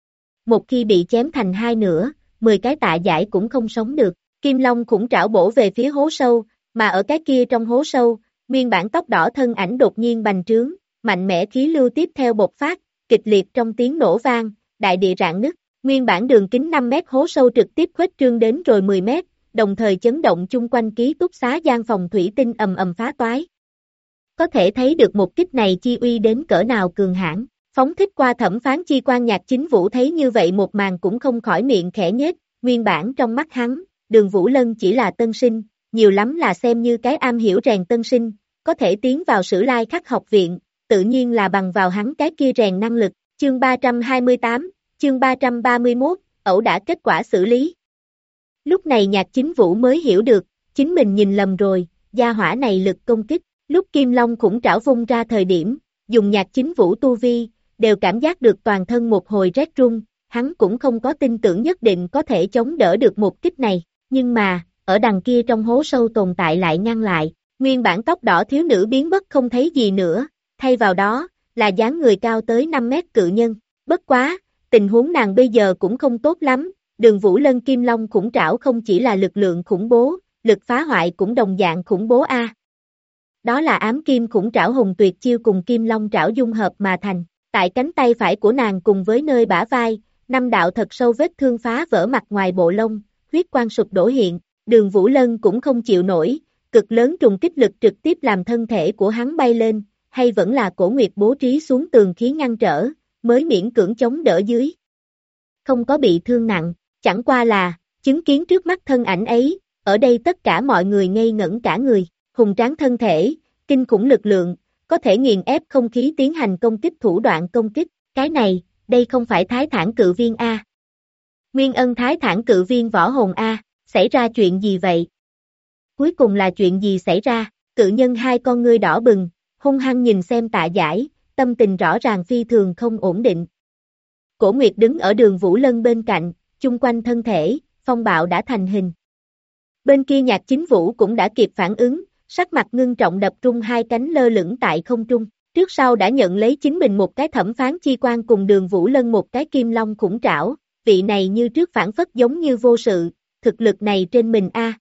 Một khi bị chém thành hai nửa, 10 cái Tạ Giải cũng không sống được, Kim Long khủng trảo bổ về phía hố sâu, mà ở cái kia trong hố sâu, nguyên bản tóc đỏ thân ảnh đột nhiên bành trướng, mạnh mẽ khí lưu tiếp theo bộc phát, kịch liệt trong tiếng nổ vang, đại địa rạn nứt, nguyên bản đường kính 5 mét hố sâu trực tiếp khuếch trương đến rồi 10 mét, đồng thời chấn động chung quanh ký túc xá gian phòng thủy tinh ầm ầm phá toái. Có thể thấy được một kích này chi uy đến cỡ nào cường hãn, phóng thích qua thẩm phán chi quan Nhạc Chính Vũ thấy như vậy một màn cũng không khỏi miệng khẽ nhếch, nguyên bản trong mắt hắn, Đường Vũ Lân chỉ là tân sinh, nhiều lắm là xem như cái am hiểu rèn tân sinh, có thể tiến vào Sử Lai Khắc học viện, tự nhiên là bằng vào hắn cái kia rèn năng lực, chương 328, chương 331, ẩu đả kết quả xử lý. Lúc này Nhạc Chính Vũ mới hiểu được, chính mình nhìn lầm rồi, gia hỏa này lực công kích, lúc Kim Long khủng trảo vung ra thời điểm, dùng Nhạc Chính Vũ tu vi, đều cảm giác được toàn thân một hồi rét run, hắn cũng không có tin tưởng nhất định có thể chống đỡ được một kích này, nhưng mà, ở đằng kia trong hố sâu tồn tại lại ngăn lại, nguyên bản tóc đỏ thiếu nữ biến mất không thấy gì nữa, thay vào đó, là dáng người cao tới 5 mét cự nhân, bất quá, tình huống nàng bây giờ cũng không tốt lắm, Đường Vũ Lân Kim Long khủng trảo không chỉ là lực lượng khủng bố, lực phá hoại cũng đồng dạng khủng bố a. Đó là ám kim khủng trảo hùng tuyệt chiêu cùng Kim Long trảo dung hợp mà thành, tại cánh tay phải của nàng cùng với nơi bả vai, 5 đạo thật sâu vết thương phá vỡ mặt ngoài bộ lông, huyết quang sụp đổ hiện, Đường Vũ Lân cũng không chịu nổi, cực lớn trùng kích lực trực tiếp làm thân thể của hắn bay lên, hay vẫn là Cổ Nguyệt bố trí xuống tường khí ngăn trở, mới miễn cưỡng chống đỡ dưới. Không có bị thương nặng, chẳng qua là, chứng kiến trước mắt thân ảnh ấy, ở đây tất cả mọi người ngây ngẩn cả người, hùng tráng thân thể, kinh khủng lực lượng, có thể nghiền ép không khí tiến hành công kích thủ đoạn công kích, cái này, đây không phải Thái Thản Cự Viên A. Nguyên Ân Thái Thản Cự Viên võ hồn A, xảy ra chuyện gì vậy? Cuối cùng là chuyện gì xảy ra? Cự nhân hai con ngươi đỏ bừng, hung hăng nhìn xem Tạ Giải, tâm tình rõ ràng phi thường không ổn định. Cổ Nguyệt đứng ở Đường Vũ Lân bên cạnh, chung quanh thân thể, phong bạo đã thành hình. Bên kia Nhạc Chính Vũ cũng đã kịp phản ứng, sắc mặt ngưng trọng đập trung hai cánh lơ lửng tại không trung, trước sau đã nhận lấy chính mình một cái thẩm phán chi quan cùng Đường Vũ Lân một cái kim long khủng trảo, vị này như trước phản phất giống như vô sự, thực lực này trên mình a.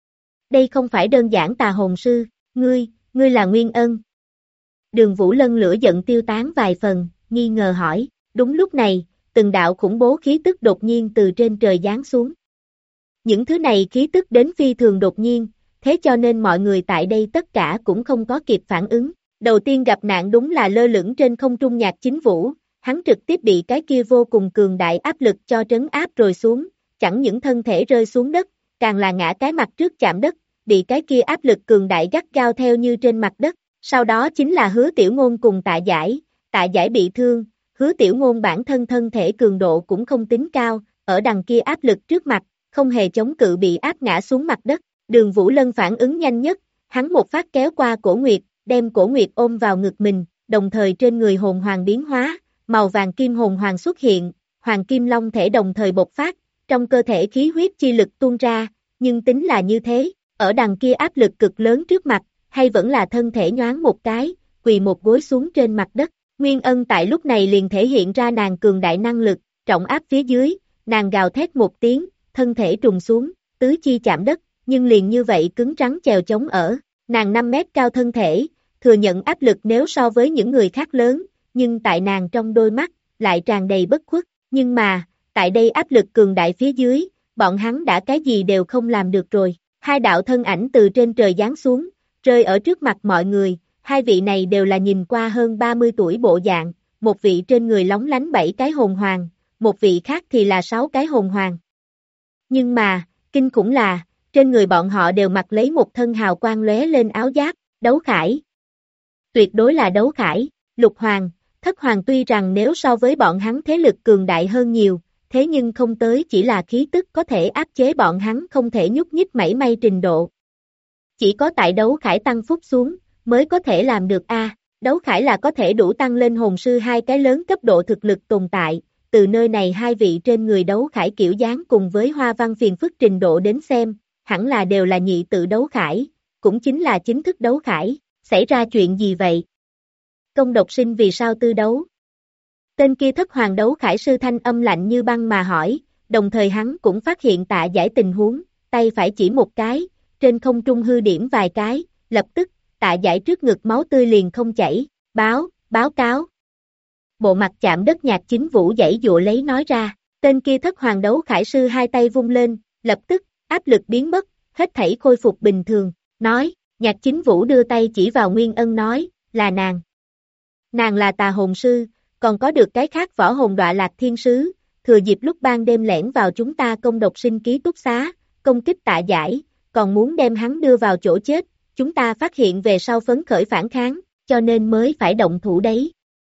Đây không phải đơn giản tà hồn sư, ngươi là Nguyên Ân. Đường Vũ Lân lửa giận tiêu tán vài phần, nghi ngờ hỏi, đúng lúc này, từng đạo khủng bố khí tức đột nhiên từ trên trời giáng xuống. Những thứ này khí tức đến phi thường đột nhiên, thế cho nên mọi người tại đây tất cả cũng không có kịp phản ứng. Đầu tiên gặp nạn đúng là lơ lửng trên không trung Nhạc Chính Vũ, hắn trực tiếp bị cái kia vô cùng cường đại áp lực cho trấn áp rồi xuống, chẳng những thân thể rơi xuống đất, càng là ngã cái mặt trước chạm đất, bị cái kia áp lực cường đại gắt gao theo như trên mặt đất. Sau đó chính là Hứa Tiểu Ngôn cùng Tạ Giải bị thương, Hứa Tiểu Ngôn bản thân thân thể cường độ cũng không tính cao, ở đằng kia áp lực trước mặt, không hề chống cự bị áp ngã xuống mặt đất. Đường Vũ Lân phản ứng nhanh nhất, hắn một phát kéo qua Cổ Nguyệt, đem Cổ Nguyệt ôm vào ngực mình, đồng thời trên người hồn hoàng biến hóa, màu vàng kim hồn hoàng xuất hiện, hoàng kim long thể đồng thời bộc phát, trong cơ thể khí huyết chi lực tuôn ra, nhưng tính là như thế, ở đằng kia áp lực cực lớn trước mặt, hay vẫn là thân thể nhoáng một cái, quỳ một gối xuống trên mặt đất. Nguyên Ân tại lúc này liền thể hiện ra nàng cường đại năng lực, trọng áp phía dưới, nàng gào thét một tiếng, thân thể trùng xuống, tứ chi chạm đất, nhưng liền như vậy cứng rắn chèo chống ở, nàng 5 mét cao thân thể, thừa nhận áp lực nếu so với những người khác lớn, nhưng tại nàng trong đôi mắt, lại tràn đầy bất khuất, nhưng mà, tại đây áp lực cường đại phía dưới, bọn hắn đã cái gì đều không làm được rồi, hai đạo thân ảnh từ trên trời giáng xuống, rơi ở trước mặt mọi người, hai vị này đều là nhìn qua hơn 30 tuổi bộ dạng, một vị trên người lóng lánh 7 cái hồn hoàng, một vị khác thì là 6 cái hồn hoàng. Nhưng mà, kinh khủng là, trên người bọn họ đều mặc lấy một thân hào quang lóe lên áo giáp, đấu khải. Tuyệt đối là đấu khải, lục hoàng, thất hoàng tuy rằng nếu so với bọn hắn thế lực cường đại hơn nhiều, thế nhưng không tới chỉ là khí tức có thể áp chế bọn hắn không thể nhúc nhích mảy may trình độ. Chỉ có tại đấu khải tăng phúc xuống, mới có thể làm được a. Đấu khải là có thể đủ tăng lên hồn sư hai cái lớn cấp độ thực lực tồn tại, từ nơi này hai vị trên người đấu khải kiểu dáng cùng với hoa văn phiền phức trình độ đến xem, hẳn là đều là nhị tự đấu khải, cũng chính là chính thức đấu khải, xảy ra chuyện gì vậy? Công độc sinh vì sao tư đấu? Tên kia thất hoàng đấu khải sư thanh âm lạnh như băng mà hỏi, đồng thời hắn cũng phát hiện Tạ Giải tình huống, tay phải chỉ một cái, trên không trung hư điểm vài cái, lập tức, Tạ Giải trước ngực máu tươi liền không chảy, báo cáo. Bộ mặt chạm đất Nhạc Chính Vũ giãy dụa lấy nói ra, tên kia thất hoàng đấu khải sư hai tay vung lên, lập tức, áp lực biến mất, hết thảy khôi phục bình thường, nói, Nhạc Chính Vũ đưa tay chỉ vào Nguyên Ân nói, là nàng. Nàng là tà hồn sư, còn có được cái khác võ hồn đọa lạc thiên sứ, thừa dịp lúc ban đêm lẻn vào chúng ta công độc sinh ký túc xá, công kích Tạ Giải, còn muốn đem hắn đưa vào chỗ chết, chúng ta phát hiện về sau phấn khởi phản kháng, cho nên mới phải động thủ đấy.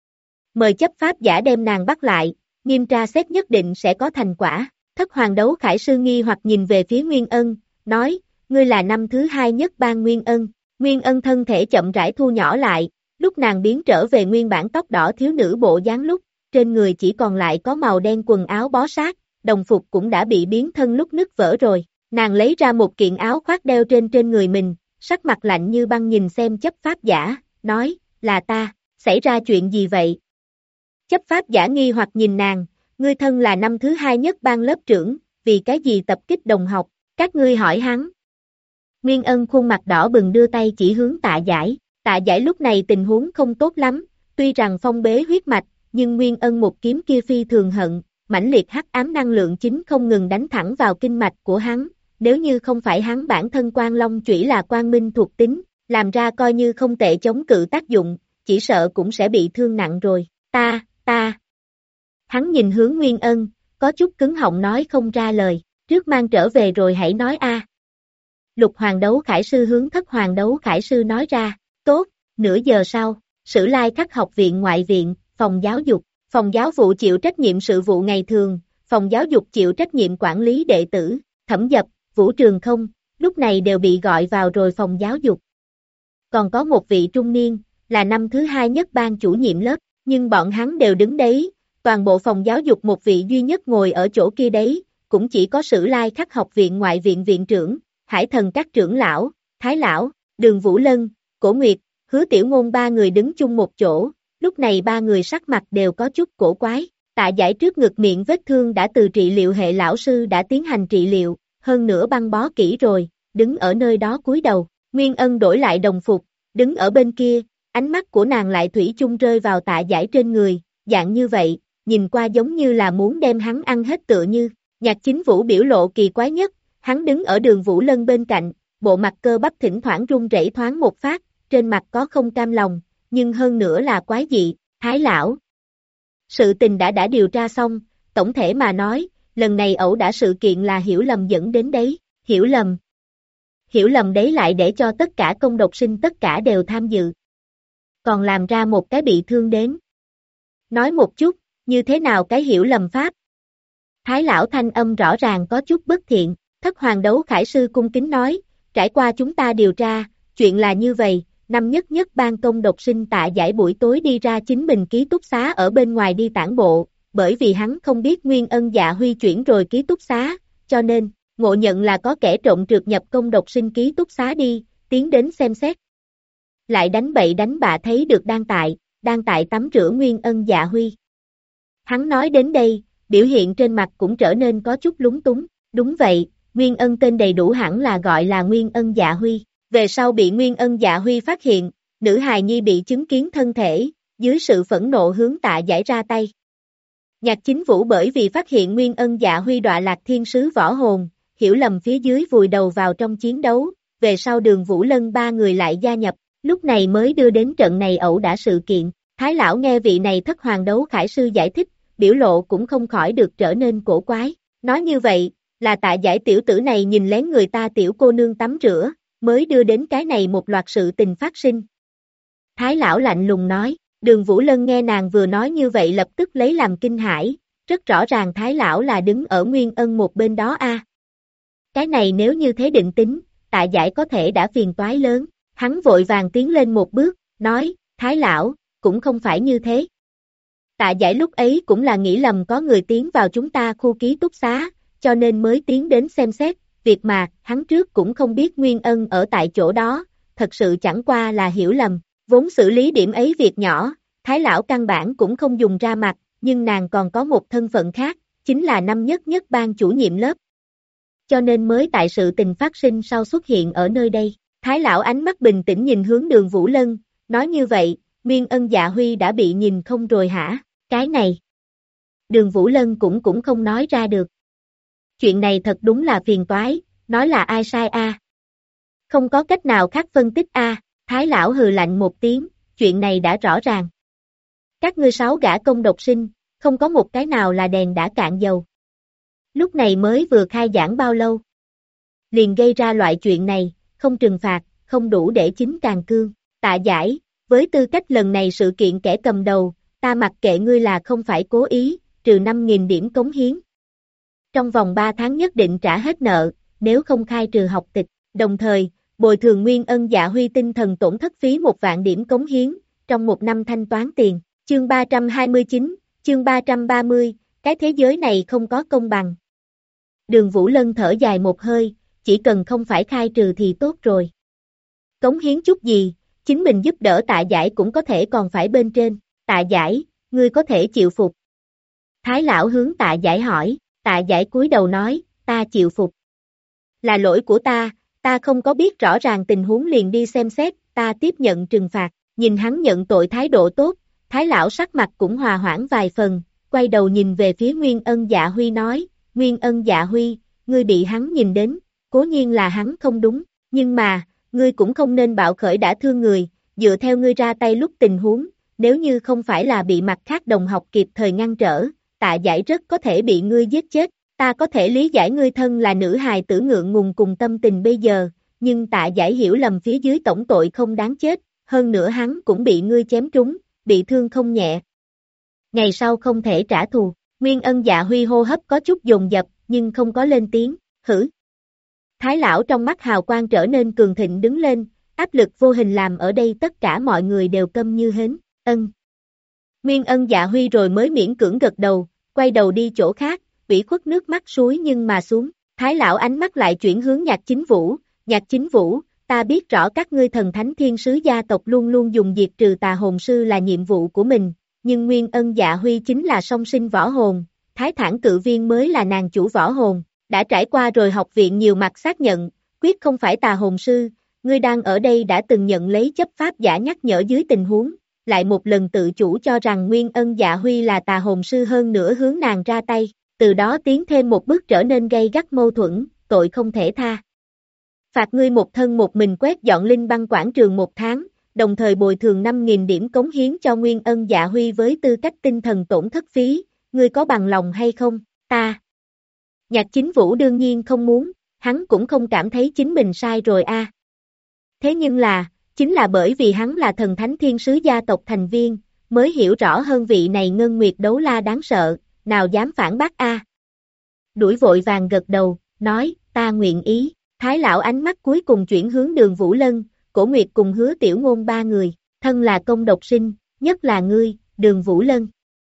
Mời chấp pháp giả đem nàng bắt lại, nghiêm tra xét nhất định sẽ có thành quả. Thất hoàng đấu khải sư nghi hoặc nhìn về phía Nguyên Ân, nói, ngươi là năm thứ hai nhất ban Nguyên Ân. Nguyên Ân thân thể chậm rãi thu nhỏ lại, lúc nàng biến trở về nguyên bản tóc đỏ thiếu nữ bộ dáng lúc, trên người chỉ còn lại có màu đen quần áo bó sát, đồng phục cũng đã bị biến thân lúc nứt vỡ rồi. Nàng lấy ra một kiện áo khoác đeo trên người mình, sắc mặt lạnh như băng nhìn xem chấp pháp giả, nói, là ta, xảy ra chuyện gì vậy? Chấp pháp giả nghi hoặc nhìn nàng, ngươi thân là năm thứ hai nhất ban lớp trưởng, vì cái gì tập kích đồng học, các ngươi hỏi hắn. Nguyên Ân khuôn mặt đỏ bừng đưa tay chỉ hướng Tạ Giải, Tạ Giải lúc này tình huống không tốt lắm, tuy rằng phong bế huyết mạch, nhưng Nguyên Ân một kiếm kia phi thường hận, mãnh liệt hắc ám năng lượng chính không ngừng đánh thẳng vào kinh mạch của hắn, nếu như không phải hắn bản thân Quang Long chủy là quang minh thuộc tính, làm ra coi như không tệ chống cự tác dụng, chỉ sợ cũng sẽ bị thương nặng rồi, ta. Hắn nhìn hướng Nguyên Ân, có chút cứng họng nói không ra lời, trước mang trở về rồi hãy nói a. Lục hoàng đấu khải sư hướng thất hoàng đấu khải sư nói ra, tốt, nửa giờ sau, Sử Lai Khắc học viện ngoại viện, phòng giáo vụ chịu trách nhiệm sự vụ ngày thường, phòng giáo dục chịu trách nhiệm quản lý đệ tử, Thẩm Dập, Vũ Trường Không, lúc này đều bị gọi vào rồi phòng giáo dục. Còn có một vị trung niên, là năm thứ hai nhất ban chủ nhiệm lớp, nhưng bọn hắn đều đứng đấy, toàn bộ phòng giáo dục một vị duy nhất ngồi ở chỗ kia đấy, cũng chỉ có Sử Lai Khắc học viện ngoại viện viện trưởng, Hải Thần các trưởng lão, Thái lão, Đường Vũ Lân, Cổ Nguyệt, Hứa Tiểu Ngôn ba người đứng chung một chỗ, lúc này ba người sắc mặt đều có chút cổ quái, Tạ Giải trước ngực miệng vết thương đã từ trị liệu hệ lão sư đã tiến hành trị liệu, hơn nữa băng bó kỹ rồi, đứng ở nơi đó cúi đầu, Nguyên Ân đổi lại đồng phục, đứng ở bên kia, ánh mắt của nàng lại thủy chung rơi vào Tạ Giải trên người, dạng như vậy, nhìn qua giống như là muốn đem hắn ăn hết tựa như, Nhạc Chính Vũ biểu lộ kỳ quái nhất, hắn đứng ở Đường Vũ Lân bên cạnh, bộ mặt cơ bắp thỉnh thoảng run rẩy thoáng một phát, trên mặt có không cam lòng, nhưng hơn nữa là quái dị, Thái lão. Sự tình đã điều tra xong, tổng thể mà nói, lần này ẩu đả sự kiện là hiểu lầm dẫn đến đấy, hiểu lầm đấy lại để cho tất cả công độc sinh tất cả đều tham dự. Còn làm ra một cái bị thương đến. Nói một chút, như thế nào cái hiểu lầm pháp? Thái lão thanh âm rõ ràng có chút bất thiện, thất hoàng đấu khải sư cung kính nói, trải qua chúng ta điều tra, chuyện là như vậy, năm nhất nhất ban công độc sinh Tạ Giải buổi tối đi ra chính mình ký túc xá ở bên ngoài đi tản bộ, bởi vì hắn không biết Nguyên Ân Dạ Huy chuyển rồi ký túc xá, cho nên, ngộ nhận là có kẻ trộm trượt nhập công độc sinh ký túc xá đi, tiến đến xem xét. Lại đánh bậy đánh bạ thấy được đang tại tắm rửa Nguyên Ân Dạ Huy. Hắn nói đến đây, biểu hiện trên mặt cũng trở nên có chút lúng túng, đúng vậy, Nguyên Ân tên đầy đủ hẳn là gọi là Nguyên Ân Dạ Huy. Về sau bị Nguyên Ân Dạ Huy phát hiện, nữ hài nhi bị chứng kiến thân thể, dưới sự phẫn nộ hướng Tạ Giải ra tay. Nhạc Chính Vũ bởi vì phát hiện Nguyên Ân Dạ Huy đọa lạc thiên sứ võ hồn, hiểu lầm phía dưới vùi đầu vào trong chiến đấu, về sau Đường Vũ Lân ba người lại gia nhập, lúc này mới đưa đến trận này ẩu đả sự kiện. Thái lão nghe vị này thất hoàng đấu khải sư giải thích, biểu lộ cũng không khỏi được trở nên cổ quái. Nói như vậy, là Tạ Giải tiểu tử này nhìn lén người ta tiểu cô nương tắm rửa, mới đưa đến cái này một loạt sự tình phát sinh. Thái lão lạnh lùng nói, Đường Vũ Lân nghe nàng vừa nói như vậy lập tức lấy làm kinh hãi, rất rõ ràng Thái lão là đứng ở Nguyên Ân một bên đó a. Cái này nếu như thế định tính, Tạ Giải có thể đã phiền toái lớn, hắn vội vàng tiến lên một bước, nói, Thái lão, cũng không phải như thế. Tạ Giải lúc ấy cũng là nghĩ lầm có người tiến vào chúng ta khu ký túc xá, cho nên mới tiến đến xem xét, việc mà, hắn trước cũng không biết Nguyên Ân ở tại chỗ đó, thật sự chẳng qua là hiểu lầm, vốn xử lý điểm ấy việc nhỏ, Thái lão căn bản cũng không dùng ra mặt, nhưng nàng còn có một thân phận khác, chính là năm nhất nhất ban chủ nhiệm lớp. Cho nên mới tại sự tình phát sinh sau xuất hiện ở nơi đây, Thái lão ánh mắt bình tĩnh nhìn hướng Đường Vũ Lân, nói như vậy, Nguyên Ân Dạ Huy đã bị nhìn không rồi hả, cái này. Đường Vũ Lân cũng không nói ra được. Chuyện này thật đúng là phiền toái, nói là ai sai a? Không có cách nào khác phân tích a. Thái lão hừ lạnh một tiếng, chuyện này đã rõ ràng. Các ngươi 6 gã công độc sinh, không có một cái nào là đèn đã cạn dầu. Lúc này mới vừa khai giảng bao lâu? Liền gây ra loại chuyện này, không trừng phạt, không đủ để chính càng cương. Tạ Giải, với tư cách lần này sự kiện kẻ cầm đầu, ta mặc kệ ngươi là không phải cố ý, trừ 5.000 điểm cống hiến. Trong vòng 3 tháng nhất định trả hết nợ, nếu không khai trừ học tịch, đồng thời, bồi thường Nguyên Ân Dạ Huy tinh thần tổn thất phí 1 vạn điểm cống hiến, trong 1 năm thanh toán tiền. Chương 329, chương 330, cái thế giới này không có công bằng. Đường Vũ Lân thở dài một hơi, chỉ cần không phải khai trừ thì tốt rồi. Cống hiến chút gì, chính mình giúp đỡ Tạ Giải cũng có thể còn phải bên trên. Tạ Giải, ngươi có thể chịu phục. Thái lão hướng Tạ Giải hỏi, Tạ Giải cúi đầu nói, ta chịu phục. Là lỗi của ta không có biết rõ ràng tình huống liền đi xem xét, ta tiếp nhận trừng phạt. Nhìn hắn nhận tội thái độ tốt, Thái lão sắc mặt cũng hòa hoãn vài phần, quay đầu nhìn về phía Nguyên Ân Dạ Huy nói, Nguyên Ân Dạ Huy, ngươi bị hắn nhìn đến, cố nhiên là hắn không đúng, nhưng mà, ngươi cũng không nên bạo khởi đã thương người, dựa theo ngươi ra tay lúc tình huống, nếu như không phải là bị mặt khác đồng học kịp thời ngăn trở, Tạ Giải rất có thể bị ngươi giết chết, ta có thể lý giải ngươi thân là nữ hài tử ngượng ngùng cùng tâm tình bây giờ, nhưng Tạ Giải hiểu lầm phía dưới tổng tội không đáng chết, hơn nữa hắn cũng bị ngươi chém trúng, bị thương không nhẹ. Ngày sau không thể trả thù, Nguyên Ân Dạ Huy hô hấp có chút dồn dập, nhưng không có lên tiếng, hử. Thái lão trong mắt hào quang trở nên cường thịnh đứng lên, áp lực vô hình làm ở đây tất cả mọi người đều câm như hến, ân. Nguyên Ân Dạ Huy rồi mới miễn cưỡng gật đầu, quay đầu đi chỗ khác, ủy khuất nước mắt suối nhưng mà xuống, Thái lão ánh mắt lại chuyển hướng Nhạc Chính Vũ, ta biết rõ các ngươi thần thánh thiên sứ gia tộc luôn luôn dùng diệt trừ tà hồn sư là nhiệm vụ của mình, nhưng Nguyên Ân Dạ Huy chính là song sinh võ hồn, Thái Thản Cự Viên mới là nàng chủ võ hồn, đã trải qua rồi học viện nhiều mặt xác nhận, quyết không phải tà hồn sư, ngươi đang ở đây đã từng nhận lấy chấp pháp giả nhắc nhở dưới tình huống, lại một lần tự chủ cho rằng Nguyên Ân Dạ Huy là tà hồn sư hơn nữa hướng nàng ra tay, từ đó tiến thêm một bước trở nên gay gắt mâu thuẫn, tội không thể tha. Phạt ngươi một thân một mình quét dọn linh băng quảng trường 1 tháng, đồng thời bồi thường 5.000 điểm cống hiến cho Nguyên Ân Dạ Huy với tư cách tinh thần tổn thất phí, ngươi có bằng lòng hay không, ta. Nhạc Chính Vũ đương nhiên không muốn, hắn cũng không cảm thấy chính mình sai rồi a. Thế nhưng chính là bởi vì hắn là thần thánh thiên sứ gia tộc thành viên, mới hiểu rõ hơn vị này ngân nguyệt đấu la đáng sợ, nào dám phản bác a. Đuổi vội vàng gật đầu, nói, ta nguyện ý. Thái lão ánh mắt cuối cùng chuyển hướng Đường Vũ Lân, Cổ Nguyệt cùng Hứa Tiểu Ngôn ba người, thân là công độc sinh, nhất là ngươi, Đường Vũ Lân.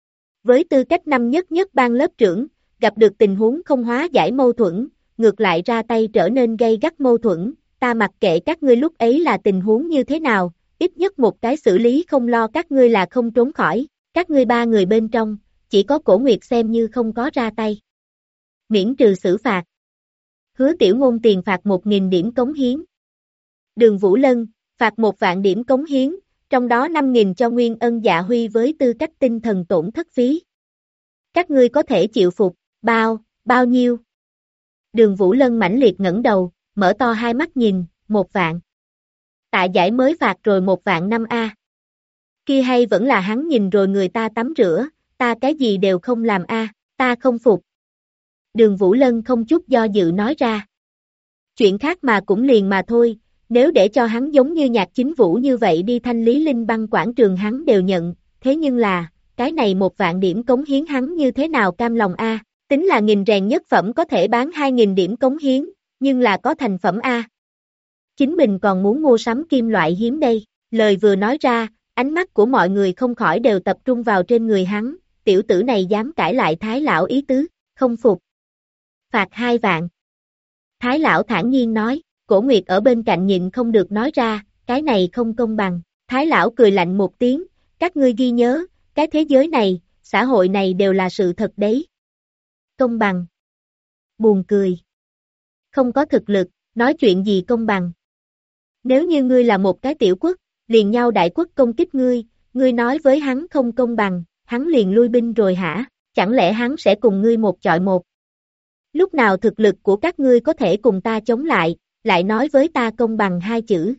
Với tư cách năm nhất ban lớp trưởng, gặp được tình huống không hóa giải mâu thuẫn, ngược lại ra tay trở nên gây gắt mâu thuẫn, ta mặc kệ các ngươi lúc ấy là tình huống như thế nào, ít nhất một cái xử lý không lo các ngươi là không trốn khỏi, các ngươi ba người bên trong, chỉ có Cổ Nguyệt xem như không có ra tay. Miễn trừ xử phạt. Hứa Tiểu Ngôn tiền phạt 1.000 điểm cống hiến. Đường Vũ Lân, phạt 1 vạn điểm cống hiến, trong đó 5.000 cho Nguyên Ân Dạ Huy với tư cách tinh thần tổn thất phí. Các ngươi có thể chịu phục, bao nhiêu? Đường Vũ Lân mãnh liệt ngẩng đầu, mở to hai mắt nhìn, 1 vạn. Tạ Giải mới phạt rồi 1 vạn 5A. Kia hay vẫn là hắn nhìn rồi người ta tắm rửa, ta cái gì đều không làm a, ta không phục. Đường Vũ Lân không chút do dự nói ra. Chuyện khác mà cũng liền mà thôi, nếu để cho hắn giống như Nhạc Chính Vũ như vậy đi thanh lý Linh Băng quảng trường hắn đều nhận, thế nhưng là, cái này 1 vạn điểm cống hiến hắn như thế nào cam lòng a, tính là nghìn rèn nhất phẩm có thể bán 2.000 điểm cống hiến, nhưng là có thành phẩm a. Chính mình còn muốn mua sắm kim loại hiếm đây, lời vừa nói ra, ánh mắt của mọi người không khỏi đều tập trung vào trên người hắn, tiểu tử này dám cãi lại Thái lão ý tứ, không phục. Phạt 2 vạn. Thái lão thản nhiên nói, Cổ Nguyệt ở bên cạnh nhịn không được nói ra, cái này không công bằng. Thái lão cười lạnh một tiếng, các ngươi ghi nhớ, cái thế giới này, xã hội này đều là sự thật đấy. Công bằng. Buồn cười. Không có thực lực, nói chuyện gì công bằng. Nếu như ngươi là một cái tiểu quốc, liền nhau đại quốc công kích ngươi nói với hắn không công bằng, hắn liền lui binh rồi hả, chẳng lẽ hắn sẽ cùng ngươi một chọi một? Lúc nào thực lực của các ngươi có thể cùng ta chống lại nói với ta công bằng 2 chữ.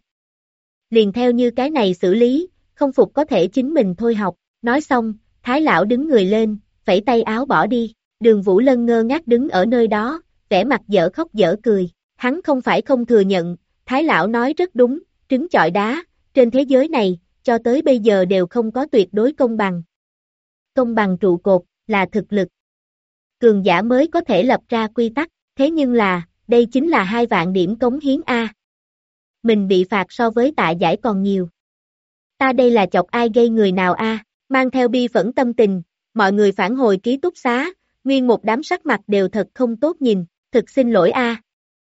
Liền theo như cái này xử lý, không phục có thể chính mình thôi học, nói xong, Thái lão đứng người lên, phẩy tay áo bỏ đi, Đường Vũ Lân ngơ ngác đứng ở nơi đó, vẻ mặt dở khóc dở cười, hắn không phải không thừa nhận, Thái lão nói rất đúng, trứng chọi đá, trên thế giới này, cho tới bây giờ đều không có tuyệt đối công bằng. Công bằng trụ cột, là thực lực. Cường giả mới có thể lập ra quy tắc, thế nhưng là, đây chính là 2 vạn điểm cống hiến A. Mình bị phạt so với Tạ Giải còn nhiều. Ta đây là chọc ai gây người nào A, mang theo bi phẫn tâm tình, mọi người phản hồi ký túc xá, nguyên một đám sắc mặt đều thật không tốt nhìn, thực xin lỗi A.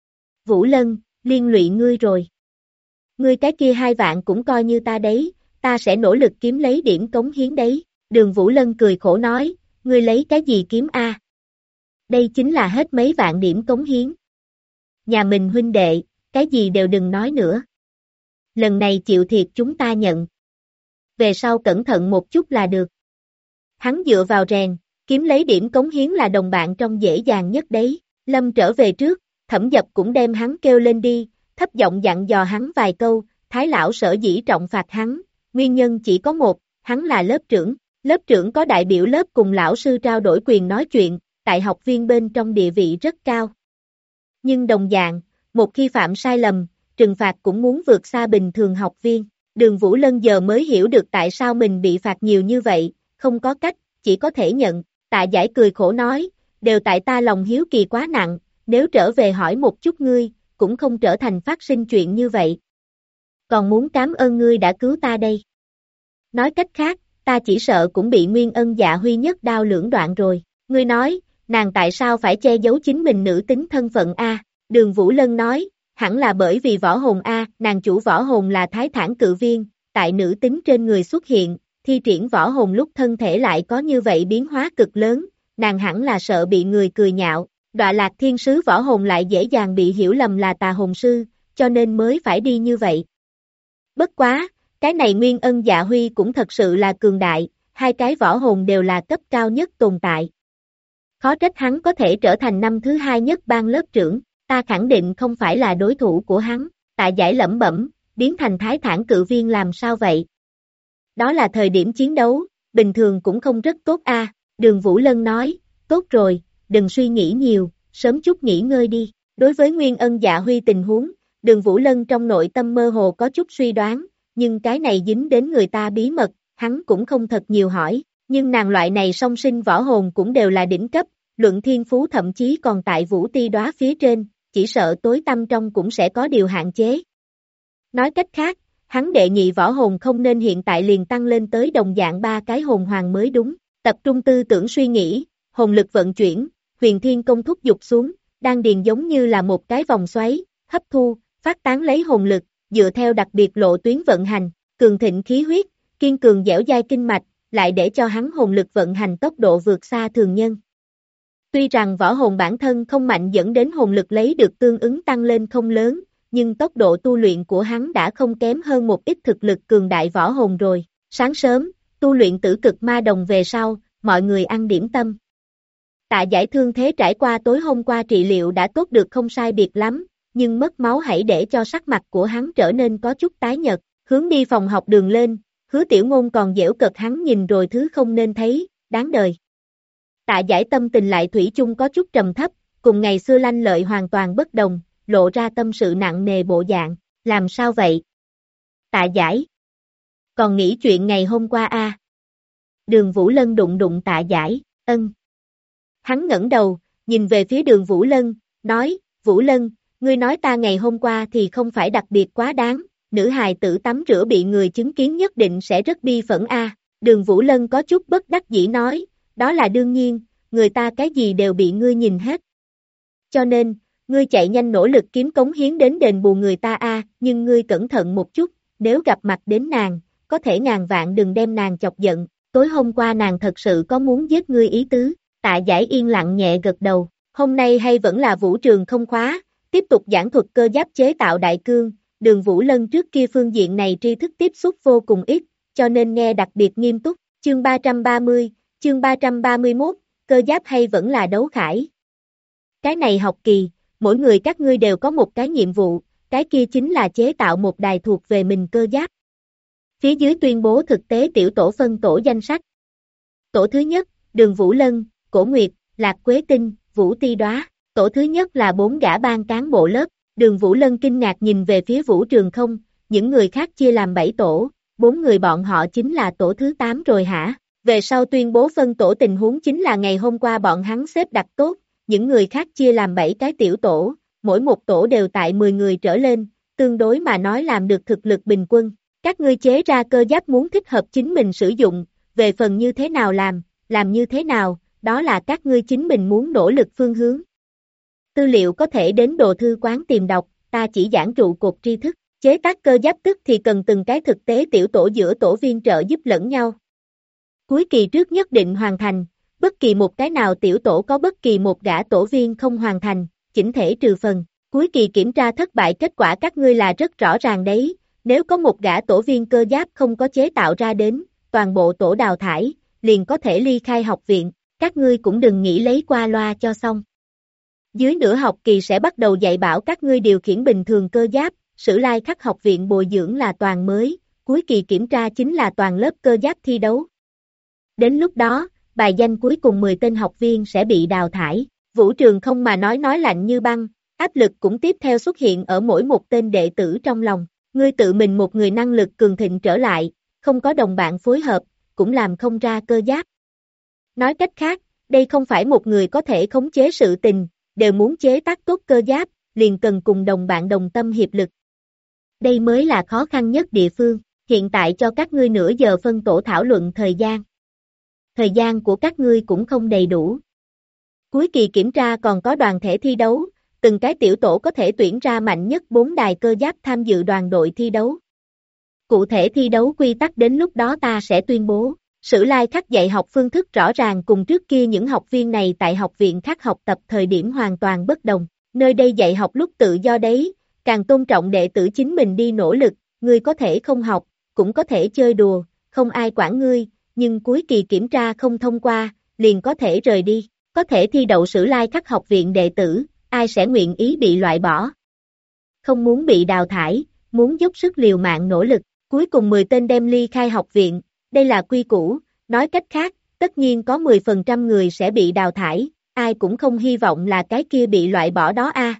Vũ Lân, liên lụy ngươi rồi. Ngươi cái kia 2 vạn cũng coi như ta đấy, ta sẽ nỗ lực kiếm lấy điểm cống hiến đấy. Đường Vũ Lân cười khổ nói, ngươi lấy cái gì kiếm A? Đây chính là hết mấy vạn điểm cống hiến. Nhà mình huynh đệ, cái gì đều đừng nói nữa. Lần này chịu thiệt chúng ta nhận. Về sau cẩn thận một chút là được. Hắn dựa vào rèn, kiếm lấy điểm cống hiến là đồng bạn trong dễ dàng nhất đấy. Lâm trở về trước, Thẩm Dập cũng đem hắn kêu lên đi, thấp giọng dặn dò hắn vài câu, Thái lão sở dĩ trọng phạt hắn, nguyên nhân chỉ có một, hắn là lớp trưởng có đại biểu lớp cùng lão sư trao đổi quyền nói chuyện, tại học viên bên trong địa vị rất cao. Nhưng đồng dạng, một khi phạm sai lầm, trừng phạt cũng muốn vượt xa bình thường học viên. Đường Vũ Lân giờ mới hiểu được tại sao mình bị phạt nhiều như vậy, không có cách, chỉ có thể nhận. Tạ Giải cười khổ nói, đều tại ta lòng hiếu kỳ quá nặng, nếu trở về hỏi một chút ngươi, cũng không trở thành phát sinh chuyện như vậy. Còn muốn cảm ơn ngươi đã cứu ta đây. Nói cách khác, ta chỉ sợ cũng bị Nguyên Ân Dạ Huy nhất đao lưỡng đoạn rồi. Ngươi nói, nàng tại sao phải che giấu chính mình nữ tính thân phận A? Đường Vũ Lân nói, hẳn là bởi vì võ hồn A, nàng chủ võ hồn là Thái Thản Cự Viên, tại nữ tính trên người xuất hiện, thi triển võ hồn lúc thân thể lại có như vậy biến hóa cực lớn, nàng hẳn là sợ bị người cười nhạo, Đọa Lạc Thiên Sứ võ hồn lại dễ dàng bị hiểu lầm là tà hồn sư, cho nên mới phải đi như vậy. Bất quá, cái này Nguyên Ân Dạ Huy cũng thật sự là cường đại, 2 cái võ hồn đều là cấp cao nhất tồn tại. Khó trách hắn có thể trở thành năm thứ 2 nhất ban lớp trưởng, ta khẳng định không phải là đối thủ của hắn, Tạ Giải lẩm bẩm, biến thành Thái Thản Cự Viên làm sao vậy? Đó là thời điểm chiến đấu, bình thường cũng không rất tốt a. Đường Vũ Lân nói, tốt rồi, đừng suy nghĩ nhiều, sớm chút nghỉ ngơi đi. Đối với Nguyên Ân Dạ Huy tình huống, Đường Vũ Lân trong nội tâm mơ hồ có chút suy đoán, nhưng cái này dính đến người ta bí mật, hắn cũng không thật nhiều hỏi, nhưng nàng loại này song sinh võ hồn cũng đều là đỉnh cấp, luận thiên phú thậm chí còn tại Vũ Ti Đóa phía trên, chỉ sợ tối tâm trong cũng sẽ có điều hạn chế. Nói cách khác, hắn đệ nhị võ hồn không nên hiện tại liền tăng lên tới đồng dạng 3 cái hồn hoàng mới đúng. Tập trung tư tưởng suy nghĩ, hồn lực vận chuyển, huyền thiên công thúc dục xuống, đan điền giống như là một cái vòng xoáy, hấp thu, phát tán lấy hồn lực, dựa theo đặc biệt lộ tuyến vận hành, cường thịnh khí huyết, kiên cường dẻo dai kinh mạch, lại để cho hắn hồn lực vận hành tốc độ vượt xa thường nhân. Tuy rằng võ hồn bản thân không mạnh dẫn đến hồn lực lấy được tương ứng tăng lên không lớn, nhưng tốc độ tu luyện của hắn đã không kém hơn một ít thực lực cường đại võ hồn rồi. Sáng sớm, tu luyện tử cực ma đồng về sau, mọi người ăn điểm tâm. Tạ Giải thương thế trải qua tối hôm qua trị liệu đã tốt được không sai biệt lắm, nhưng mất máu hãy để cho sắc mặt của hắn trở nên có chút tái nhợt, hướng đi phòng học đường lên, Hứa Tiểu Ngôn còn giễu cợt hắn nhìn rồi thứ không nên thấy, đáng đời. Tạ Giải tâm tình lại thủy chung có chút trầm thấp, cùng ngày xưa lanh lợi hoàn toàn bất đồng, lộ ra tâm sự nặng nề bộ dạng, làm sao vậy? Tạ Giải. Còn nghĩ chuyện ngày hôm qua à? Đường Vũ Lân đụng đụng Tạ Giải, ân. Hắn ngẩng đầu, nhìn về phía Đường Vũ Lân, nói, Vũ Lân, ngươi nói ta ngày hôm qua thì không phải đặc biệt quá đáng, nữ hài tử tắm rửa bị người chứng kiến nhất định sẽ rất bi phẫn a. Đường Vũ Lân có chút bất đắc dĩ nói, đó là đương nhiên, người ta cái gì đều bị ngươi nhìn hết. Cho nên, ngươi chạy nhanh nỗ lực kiếm cống hiến đến đền bù người ta a, nhưng ngươi cẩn thận một chút, nếu gặp mặt đến nàng, có thể ngàn vạn đừng đem nàng chọc giận, tối hôm qua nàng thật sự có muốn giết ngươi ý tứ. Tạ Giải yên lặng nhẹ gật đầu, hôm nay hay vẫn là vũ trường không khóa, tiếp tục giảng thuật cơ giáp chế tạo đại cương, Đường Vũ Lân trước kia phương diện này tri thức tiếp xúc vô cùng ít, cho nên nghe đặc biệt nghiêm túc, chương 330, chương 331, cơ giáp hay vẫn là đấu khải. Cái này học kỳ, mỗi người các ngươi đều có một cái nhiệm vụ, cái kia chính là chế tạo một đài thuộc về mình cơ giáp. Phía dưới tuyên bố thực tế tiểu tổ phân tổ danh sách. Tổ thứ nhất, Đường Vũ Lân, Cổ Nguyệt, Lạc Quế Tinh, Vũ Ti Đóa. Tổ thứ nhất là 4 gã ban cán bộ lớp. Đường Vũ Lân kinh ngạc nhìn về phía Vũ Trường Không, những người khác chia làm 7 tổ, 4 người bọn họ chính là tổ thứ 8 rồi hả? Về sau tuyên bố phân tổ tình huống chính là ngày hôm qua bọn hắn xếp đặt tốt, những người khác chia làm 7 cái tiểu tổ, mỗi một tổ đều tại 10 người trở lên, tương đối mà nói làm được thực lực bình quân. Các ngươi chế ra cơ giáp muốn thích hợp chính mình sử dụng, về phần như thế nào làm như thế nào, đó là các ngươi chính mình muốn nỗ lực phương hướng. Tư liệu có thể đến đồ thư quán tìm đọc, ta chỉ giảng trụ cột tri thức, chế tác cơ giáp tức thì cần từng cái thực tế tiểu tổ giữa tổ viên trợ giúp lẫn nhau. Cuối kỳ trước nhất định hoàn thành, bất kỳ một cái nào tiểu tổ có bất kỳ một gã tổ viên không hoàn thành, chỉnh thể trừ phần. Cuối kỳ kiểm tra thất bại kết quả các ngươi là rất rõ ràng đấy, nếu có một gã tổ viên cơ giáp không có chế tạo ra đến, toàn bộ tổ đào thải, liền có thể ly khai học viện, các ngươi cũng đừng nghĩ lấy qua loa cho xong. Dưới nửa học kỳ sẽ bắt đầu dạy bảo các ngươi điều khiển bình thường cơ giáp, Sử Lai Khắc học viện bồi dưỡng là toàn mới, cuối kỳ kiểm tra chính là toàn lớp cơ giáp thi đấu. Đến lúc đó, bài danh cuối cùng 10 tên học viên sẽ bị đào thải. Vũ Trường Không mà nói lạnh như băng, áp lực cũng tiếp theo xuất hiện ở mỗi một tên đệ tử trong lòng. Ngươi tự mình một người năng lực cường thịnh trở lại, không có đồng bạn phối hợp, cũng làm không ra cơ giáp. Nói cách khác, đây không phải một người có thể khống chế sự tình, đều muốn chế tác tốt cơ giáp, liền cần cùng đồng bạn đồng tâm hiệp lực. Đây mới là khó khăn nhất địa phương, hiện tại cho các ngươi nửa giờ phân tổ thảo luận thời gian. Thời gian của các ngươi cũng không đầy đủ. Cuối kỳ kiểm tra còn có đoàn thể thi đấu, từng cái tiểu tổ có thể tuyển ra mạnh nhất 4 đài cơ giáp tham dự đoàn đội thi đấu. Cụ thể thi đấu quy tắc đến lúc đó ta sẽ tuyên bố. Sử Lai Khắc dạy học phương thức rõ ràng cùng trước kia những học viên này tại học viện khác học tập thời điểm hoàn toàn bất đồng. Nơi đây dạy học lúc tự do đấy, càng tôn trọng đệ tử chính mình đi nỗ lực, ngươi có thể không học, cũng có thể chơi đùa, không ai quản ngươi, nhưng cuối kỳ kiểm tra không thông qua, liền có thể rời đi. Có thể thi đậu Sử Lai Khắc học viện đệ tử, ai sẽ nguyện ý bị loại bỏ? Không muốn bị đào thải, muốn dốc sức liều mạng nỗ lực, cuối cùng 10 tên đem ly khai học viện. Đây là quy củ, nói cách khác, tất nhiên có 10% người sẽ bị đào thải, ai cũng không hy vọng là cái kia bị loại bỏ đó a.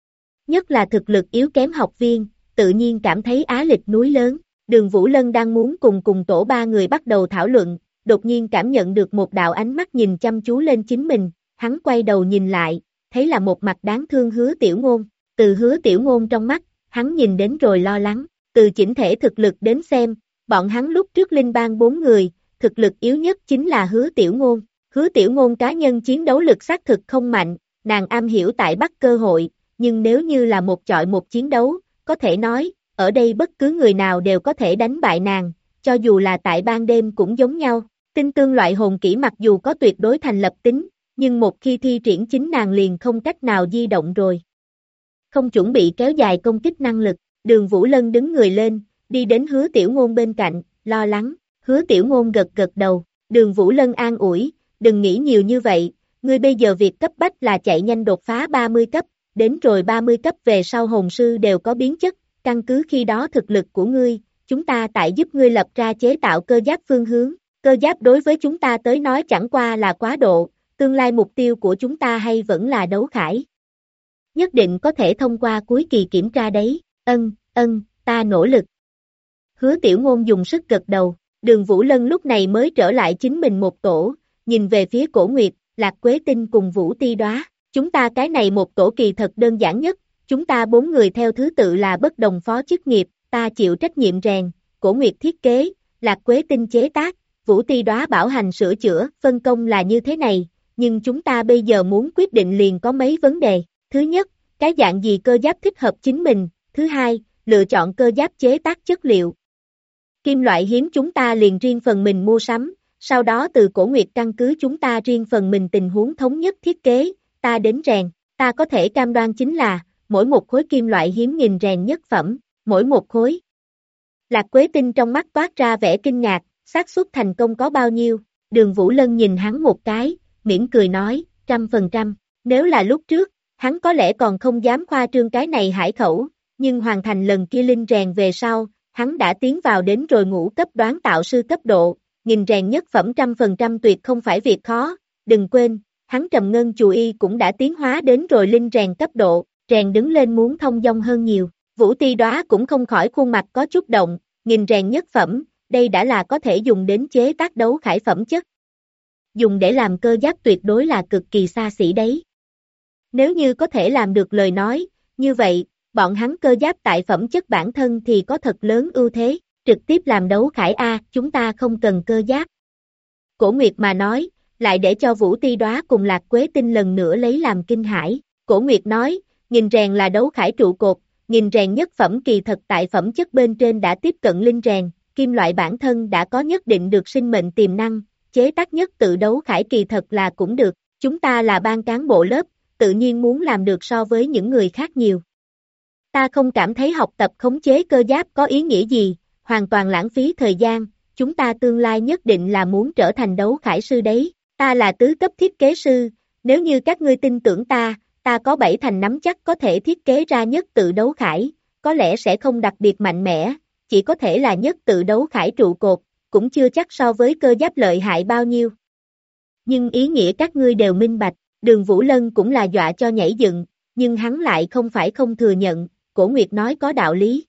Nhất là thực lực yếu kém học viên, tự nhiên cảm thấy áp lực núi lớn. Đường Vũ Lân đang muốn cùng tổ 3 người bắt đầu thảo luận, đột nhiên cảm nhận được một đạo ánh mắt nhìn chăm chú lên chính mình, hắn quay đầu nhìn lại, thấy là một mặt đáng thương Hứa Tiểu Ngôn, từ Hứa Tiểu Ngôn trong mắt, hắn nhìn đến rồi lo lắng, Từ chỉnh thể thực lực đến xem, bọn hắn lúc trước linh bang 4 người, thực lực yếu nhất chính là Hứa Tiểu Ngôn. Hứa Tiểu Ngôn cá nhân chiến đấu lực xác thực không mạnh, nàng am hiểu tại bắt cơ hội, nhưng nếu như là một chọi một chiến đấu, có thể nói, ở đây bất cứ người nào đều có thể đánh bại nàng, cho dù là tại ban đêm cũng giống nhau. Tinh tương loại hồn kỹ mặc dù có tuyệt đối thành lập tính, nhưng một khi thi triển chính nàng liền không cách nào di động rồi. Không chuẩn bị kéo dài công kích năng lực, Đường Vũ Lân đứng người lên, đi đến Hứa Tiểu Ngôn bên cạnh, lo lắng. Hứa Tiểu Ngôn gật gật đầu, Đường Vũ Lân an ủi, đừng nghĩ nhiều như vậy, ngươi bây giờ việc cấp bách là chạy nhanh đột phá 30 cấp, đến rồi 30 cấp về sau hồn sư đều có biến chất, căn cứ khi đó thực lực của ngươi, chúng ta tại giúp ngươi lập ra chế tạo cơ giáp phương hướng. Cơ giáp đối với chúng ta tới nói chẳng qua là quá độ, tương lai mục tiêu của chúng ta hay vẫn là đấu khải. Nhất định có thể thông qua cuối kỳ kiểm tra đấy, ta nỗ lực. Hứa Tiểu Ngôn dùng sức gật đầu, Đường Vũ Lân lúc này mới trở lại chính mình một tổ, nhìn về phía Cổ Nguyệt, Lạc Quế Tinh cùng Vũ Ti Đóa. Chúng ta cái này một tổ kỳ thật đơn giản nhất, chúng ta 4 người theo thứ tự là bất đồng phó chức nghiệp, ta chịu trách nhiệm rèn, Cổ Nguyệt thiết kế, Lạc Quế Tinh chế tác, Vũ Ti Đóa bảo hành sửa chữa, phân công là như thế này, nhưng chúng ta bây giờ muốn quyết định liền có mấy vấn đề. Thứ nhất, cái dạng gì cơ giáp thích hợp chính mình, thứ hai, lựa chọn cơ giáp chế tác chất liệu. Kim loại hiếm chúng ta liền riêng phần mình mua sắm, sau đó từ Cổ Nguyệt căn cứ chúng ta riêng phần mình tình huống thống nhất thiết kế, ta đến rèn, ta có thể cam đoan chính là, mỗi một khối kim loại hiếm nghìn rèn nhất phẩm, mỗi một khối. Lạc Quế Tinh trong mắt toát ra vẻ kinh ngạc, xác suất thành công có bao nhiêu, Đường Vũ Lân nhìn hắn một cái, mỉm cười nói, 100%, nếu là lúc trước, hắn có lẽ còn không dám khoa trương cái này hải khẩu, nhưng hoàn thành lần kia linh rèn về sau, hắn đã tiến vào đến rồi ngũ cấp đoán tạo sư cấp độ, nghìn rèn nhất phẩm 100% tuyệt không phải việc khó, đừng quên, hắn Trầm Ngân Chù Y cũng đã tiến hóa đến rồi linh rèn cấp độ, rèn đứng lên muốn thông dong hơn nhiều. Vũ Ti Đóa cũng không khỏi khuôn mặt có chút động, nghìn rèn nhất phẩm, đây đã là có thể dùng đến chế tác đấu khải phẩm chất. Dùng để làm cơ giáp tuyệt đối là cực kỳ xa xỉ đấy. Nếu như có thể làm được lời nói, như vậy, bọn hắn cơ giáp tại phẩm chất bản thân thì có thật lớn ưu thế, trực tiếp làm đấu khải A, chúng ta không cần cơ giáp. Cổ Nguyệt mà nói, lại để cho Vũ Ti Đóa cùng Lạc Quế Tinh lần nữa lấy làm kinh hãi. Cổ Nguyệt nói, nghìn rèn là đấu khải trụ cột, nghìn rèn nhất phẩm kỳ thật tại phẩm chất bên trên đã tiếp cận linh rèn, kim loại bản thân đã có nhất định được sinh mệnh tiềm năng, chế tác nhất tự đấu khải kỳ thật là cũng được, chúng ta là ban cán bộ lớp, tự nhiên muốn làm được so với những người khác nhiều. Ta không cảm thấy học tập khống chế cơ giáp có ý nghĩa gì, hoàn toàn lãng phí thời gian, chúng ta tương lai nhất định là muốn trở thành đấu khải sư đấy, ta là tứ cấp thiết kế sư, nếu như các ngươi tin tưởng ta có 7 thành nắm chắc có thể thiết kế ra nhất tự đấu khải, có lẽ sẽ không đặc biệt mạnh mẽ, chỉ có thể là nhất tự đấu khải trụ cột, cũng chưa chắc so với cơ giáp lợi hại bao nhiêu. Nhưng ý nghĩa các ngươi đều minh bạch, Đường Vũ Lân cũng là dọa cho nhảy dựng, nhưng hắn lại không phải không thừa nhận, Cổ Nguyệt nói có đạo lý.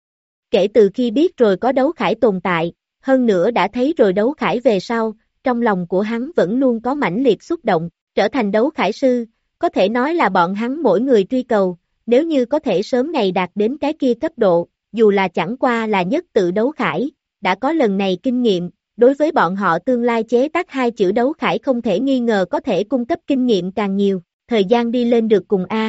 Kể từ khi biết rồi có đấu khải tồn tại, hơn nữa đã thấy rồi đấu khải về sau, trong lòng của hắn vẫn luôn có mãnh liệt xúc động, trở thành đấu khải sư, có thể nói là bọn hắn mỗi người truy cầu, nếu như có thể sớm ngày đạt đến cái kia cấp độ, dù là chẳng qua là nhất tự đấu khải, đã có lần này kinh nghiệm, đối với bọn họ tương lai chế tác 2 chữ đấu khải không thể nghi ngờ có thể cung cấp kinh nghiệm càng nhiều, thời gian đi lên được cùng A.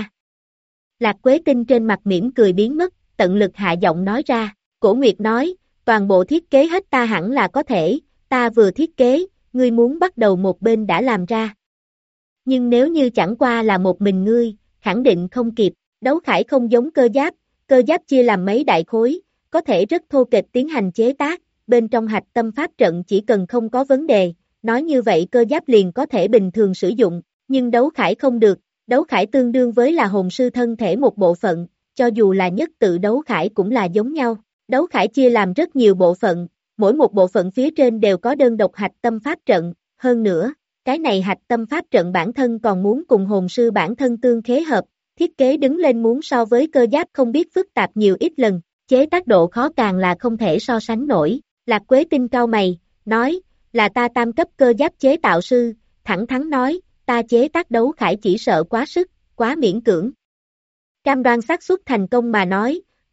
Lạc Quế Tinh trên mặt mỉm cười biến mất, tận lực hạ giọng nói ra, Cổ Nguyệt nói, toàn bộ thiết kế hết ta hẳn là có thể, ta vừa thiết kế, ngươi muốn bắt đầu một bên đã làm ra. Nhưng nếu như chẳng qua là một mình ngươi, khẳng định không kịp, đấu khải không giống cơ giáp chia làm mấy đại khối, có thể rất thô kệch tiến hành chế tác, bên trong hạch tâm pháp trận chỉ cần không có vấn đề, nói như vậy cơ giáp liền có thể bình thường sử dụng, nhưng đấu khải không được, đấu khải tương đương với là hồn sư thân thể một bộ phận, cho dù là nhất tự đấu khải cũng là giống nhau, đấu khải chia làm rất nhiều bộ phận, mỗi một bộ phận phía trên đều có đơn độc hạch tâm pháp trận, hơn nữa, cái này hạch tâm pháp trận bản thân còn muốn cùng hồn sư bản thân tương khế hợp, thiết kế đứng lên muốn so với cơ giáp không biết phức tạp nhiều ít lần, chế tác độ khó càng là không thể so sánh nổi. Lạc Quế Tinh cau mày, nói, là ta tam cấp cơ giáp chế tạo sư, thẳng thắn nói, ta chế tác đấu khải chỉ sợ quá sức, quá miễn cưỡng. Cam đoan xác suất thành công mà nói,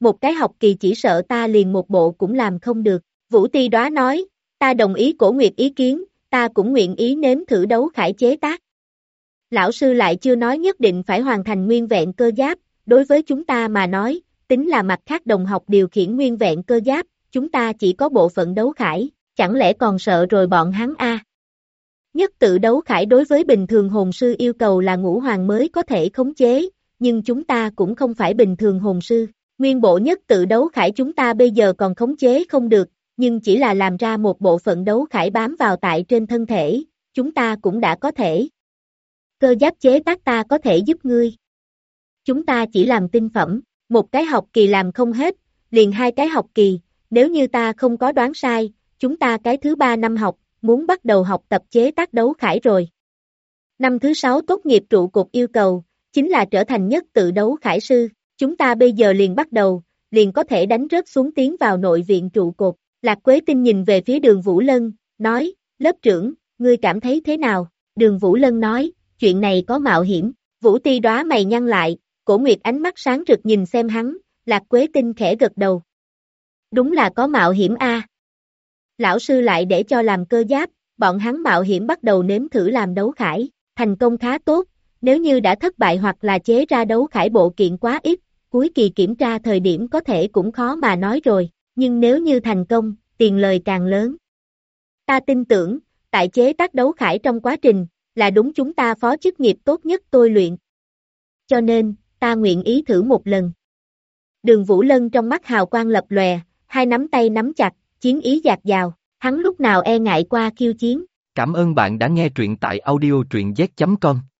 một cái học kỳ chỉ sợ ta liền một bộ cũng làm không được. Vũ Ti Đoá nói, ta đồng ý Cổ Nguyệt ý kiến, ta cũng nguyện ý nếm thử đấu khải chế tác. Lão sư lại chưa nói nhất định phải hoàn thành nguyên vẹn cơ giáp, đối với chúng ta mà nói, tính là mặt khác đồng học điều khiển nguyên vẹn cơ giáp, chúng ta chỉ có bộ phận đấu khải, chẳng lẽ còn sợ rồi bọn hắn a? Nhất tự đấu khải đối với bình thường hồn sư yêu cầu là ngũ hoàng mới có thể khống chế, nhưng chúng ta cũng không phải bình thường hồn sư. Nguyên bộ nhất tự đấu khải chúng ta bây giờ còn khống chế không được, nhưng chỉ là làm ra một bộ phận đấu khải bám vào tại trên thân thể, chúng ta cũng đã có thể. Cơ giáp chế tác ta có thể giúp ngươi. Chúng ta chỉ làm tinh phẩm, một cái học kỳ làm không hết, liền 2 cái học kỳ, nếu như ta không có đoán sai, chúng ta cái thứ 3 năm học, muốn bắt đầu học tập chế tác đấu khải rồi. Năm thứ 6 tốt nghiệp trụ cột yêu cầu, chính là trở thành nhất tự đấu khải sư, chúng ta bây giờ liền bắt đầu, liền có thể đánh rớt xuống tiến vào nội viện trụ cột. Lạc Quế Tinh nhìn về phía Đường Vũ Lân, nói, lớp trưởng, ngươi cảm thấy thế nào? Đường Vũ Lân nói, chuyện này có mạo hiểm. Vũ Ti Đoá mày nhăn lại, Cổ Nguyệt ánh mắt sáng rực nhìn xem hắn, Lạc Quế Tinh khẽ gật đầu. Đúng là có mạo hiểm a. Lão sư lại để cho làm cơ giáp, bọn hắn mạo hiểm bắt đầu nếm thử làm đấu khải, thành công khá tốt, nếu như đã thất bại hoặc là chế ra đấu khải bộ kiện quá ít, cuối kỳ kiểm tra thời điểm có thể cũng khó mà nói rồi, nhưng nếu như thành công, tiền lời càng lớn. Ta tin tưởng, tại chế tác đấu khải trong quá trình, là đúng chúng ta phó chức nghiệp tốt nhất tôi luyện. Cho nên, ta nguyện ý thử một lần. Đường Vũ Lân trong mắt hào quang lập lòe, hai nắm tay nắm chặt, chiến ý dạt dào, hắn lúc nào e ngại qua khiêu chiến. Cảm ơn bạn đã nghe truyện tại audio truyện z.com.